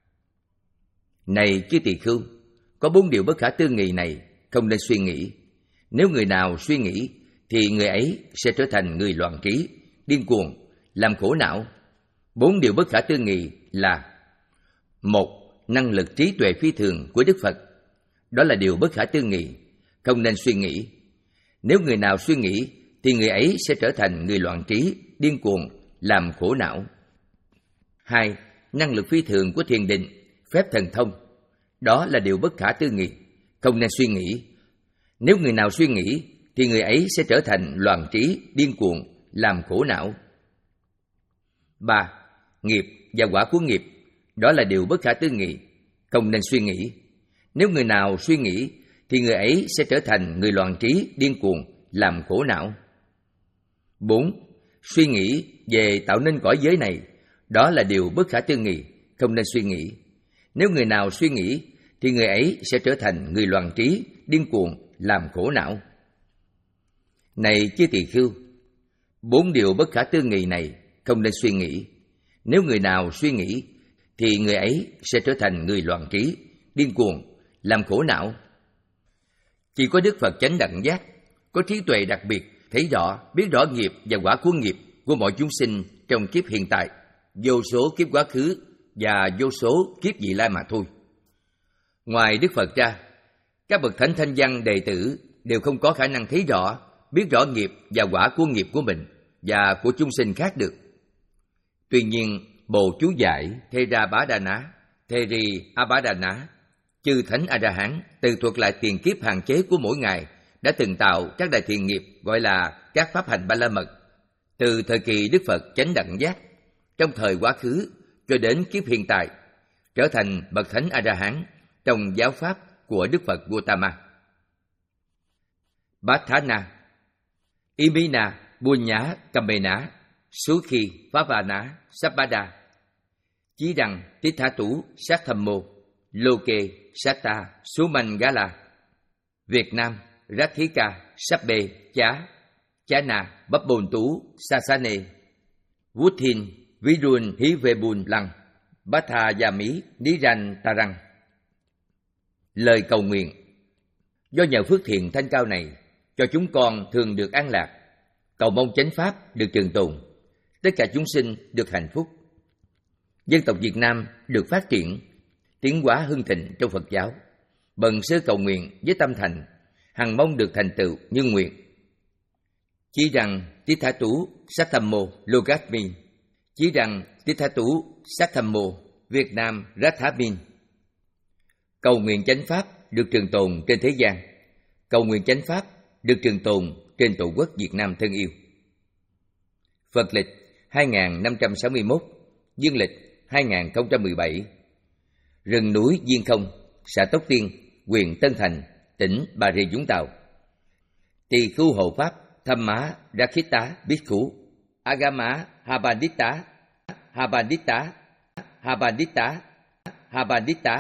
B: Này chư tỳ khưu, có bốn điều bất khả tư nghị này không nên suy nghĩ. Nếu người nào suy nghĩ thì người ấy sẽ trở thành người loạn trí, điên cuồng, làm khổ não. Bốn điều bất khả tư nghị là: một, năng lực trí tuệ phi thường của Đức Phật. Đó là điều bất khả tư nghị, không nên suy nghĩ. Nếu người nào suy nghĩ thì người ấy sẽ trở thành người loạn trí, điên cuồng, làm khổ não. Hai, năng lực phi thường của thiền định, phép thần thông. Đó là điều bất khả tư nghị, không nên suy nghĩ. Nếu người nào suy nghĩ thì người ấy sẽ trở thành loạn trí, điên cuồng, làm khổ não. Ba, nghiệp và quả của nghiệp. Đó là điều bất khả tư nghị, không nên suy nghĩ. Nếu người nào suy nghĩ thì người ấy sẽ trở thành người loạn trí, điên cuồng, làm khổ não. Bốn. Suy nghĩ về tạo nên cõi giới này, đó là điều bất khả tư nghị, không nên suy nghĩ. Nếu người nào suy nghĩ, thì người ấy sẽ trở thành người loạn trí, điên cuồng, làm khổ não. Này chư tỳ khưu, bốn điều bất khả tư nghị này không nên suy nghĩ. Nếu người nào suy nghĩ, thì người ấy sẽ trở thành người loạn trí, điên cuồng, làm khổ não. Chỉ có Đức Phật chánh đẳng giác, có trí tuệ đặc biệt, thấy rõ, biết rõ nghiệp và quả của nghiệp của mọi chúng sinh trong kiếp hiện tại, vô số kiếp quá khứ và vô số kiếp vị lai mà thôi. Ngoài Đức Phật ra, các bậc thánh thanh văn đệ tử đều không có khả năng thấy rõ, biết rõ nghiệp và quả của nghiệp của mình và của chúng sinh khác được. Tuy nhiên, Bồ chú giải Thê Ra Bá Đà Ná, Thê Ri A Bá Đà Ná, chư thánh A Ra Hán từ thuật lại tiền kiếp hạn chế của mỗi ngày đã từng tạo các đại thiện nghiệp gọi là các pháp hành Ba La Mật, từ thời kỳ Đức Phật chánh đẳng giác, trong thời quá khứ cho đến kiếp hiện tại, trở thành bậc thánh A Ra Hán trong giáo pháp của Đức Phật Gautama. Bát Thá Na, Imina, Bunya, Kamena, Suki, Phavana, Sabada, Chí Đăng, Tít Thá Tú, Sát Thâm Mô, Loke, Sata, Sumangala, Việt Nam, Rathika, Sabbe, Chá, Chá Na, Bắp Bồn Tú, Sasane, Vút Hin, Virun, Hí Vê Bùn Lăng, Bát Tha Gia Mỹ, Ní Ranh Tarang. Lời cầu nguyện: do nhờ phước thiện thanh cao này, cho chúng con thường được an lạc, cầu mong chánh pháp được trường tồn, tất cả chúng sinh được hạnh phúc, dân tộc Việt Nam được phát triển, tiến hóa hưng thịnh trong Phật giáo. Bần sơ cầu nguyện với tâm thành, hằng mong được thành tựu như nguyện. Chí Đăng, Tít Thá Tú, Sát Thâm Mô, Logatmin, Chí Đăng, Tít Thá Tú, Sát Thâm Mô, Việt Nam, Rathamin. Cầu nguyện chánh pháp được trường tồn trên thế gian, cầu nguyện chánh pháp được trường tồn trên tổ quốc Việt Nam thân yêu. Phật lịch hai nghìn năm trăm sáu mươi mốt, dương lịch hai nghìn không trăm mười bảy. Rừng núi Diên Không, xã Tóc Tiên, huyện Tân Thành, tỉnh Bà Rịa Vũng Tàu. Tỳ khưu hộ pháp Tham Má Rakhita Bhikkhu, Agama Habandita, Habandita, Habandita, Habandita.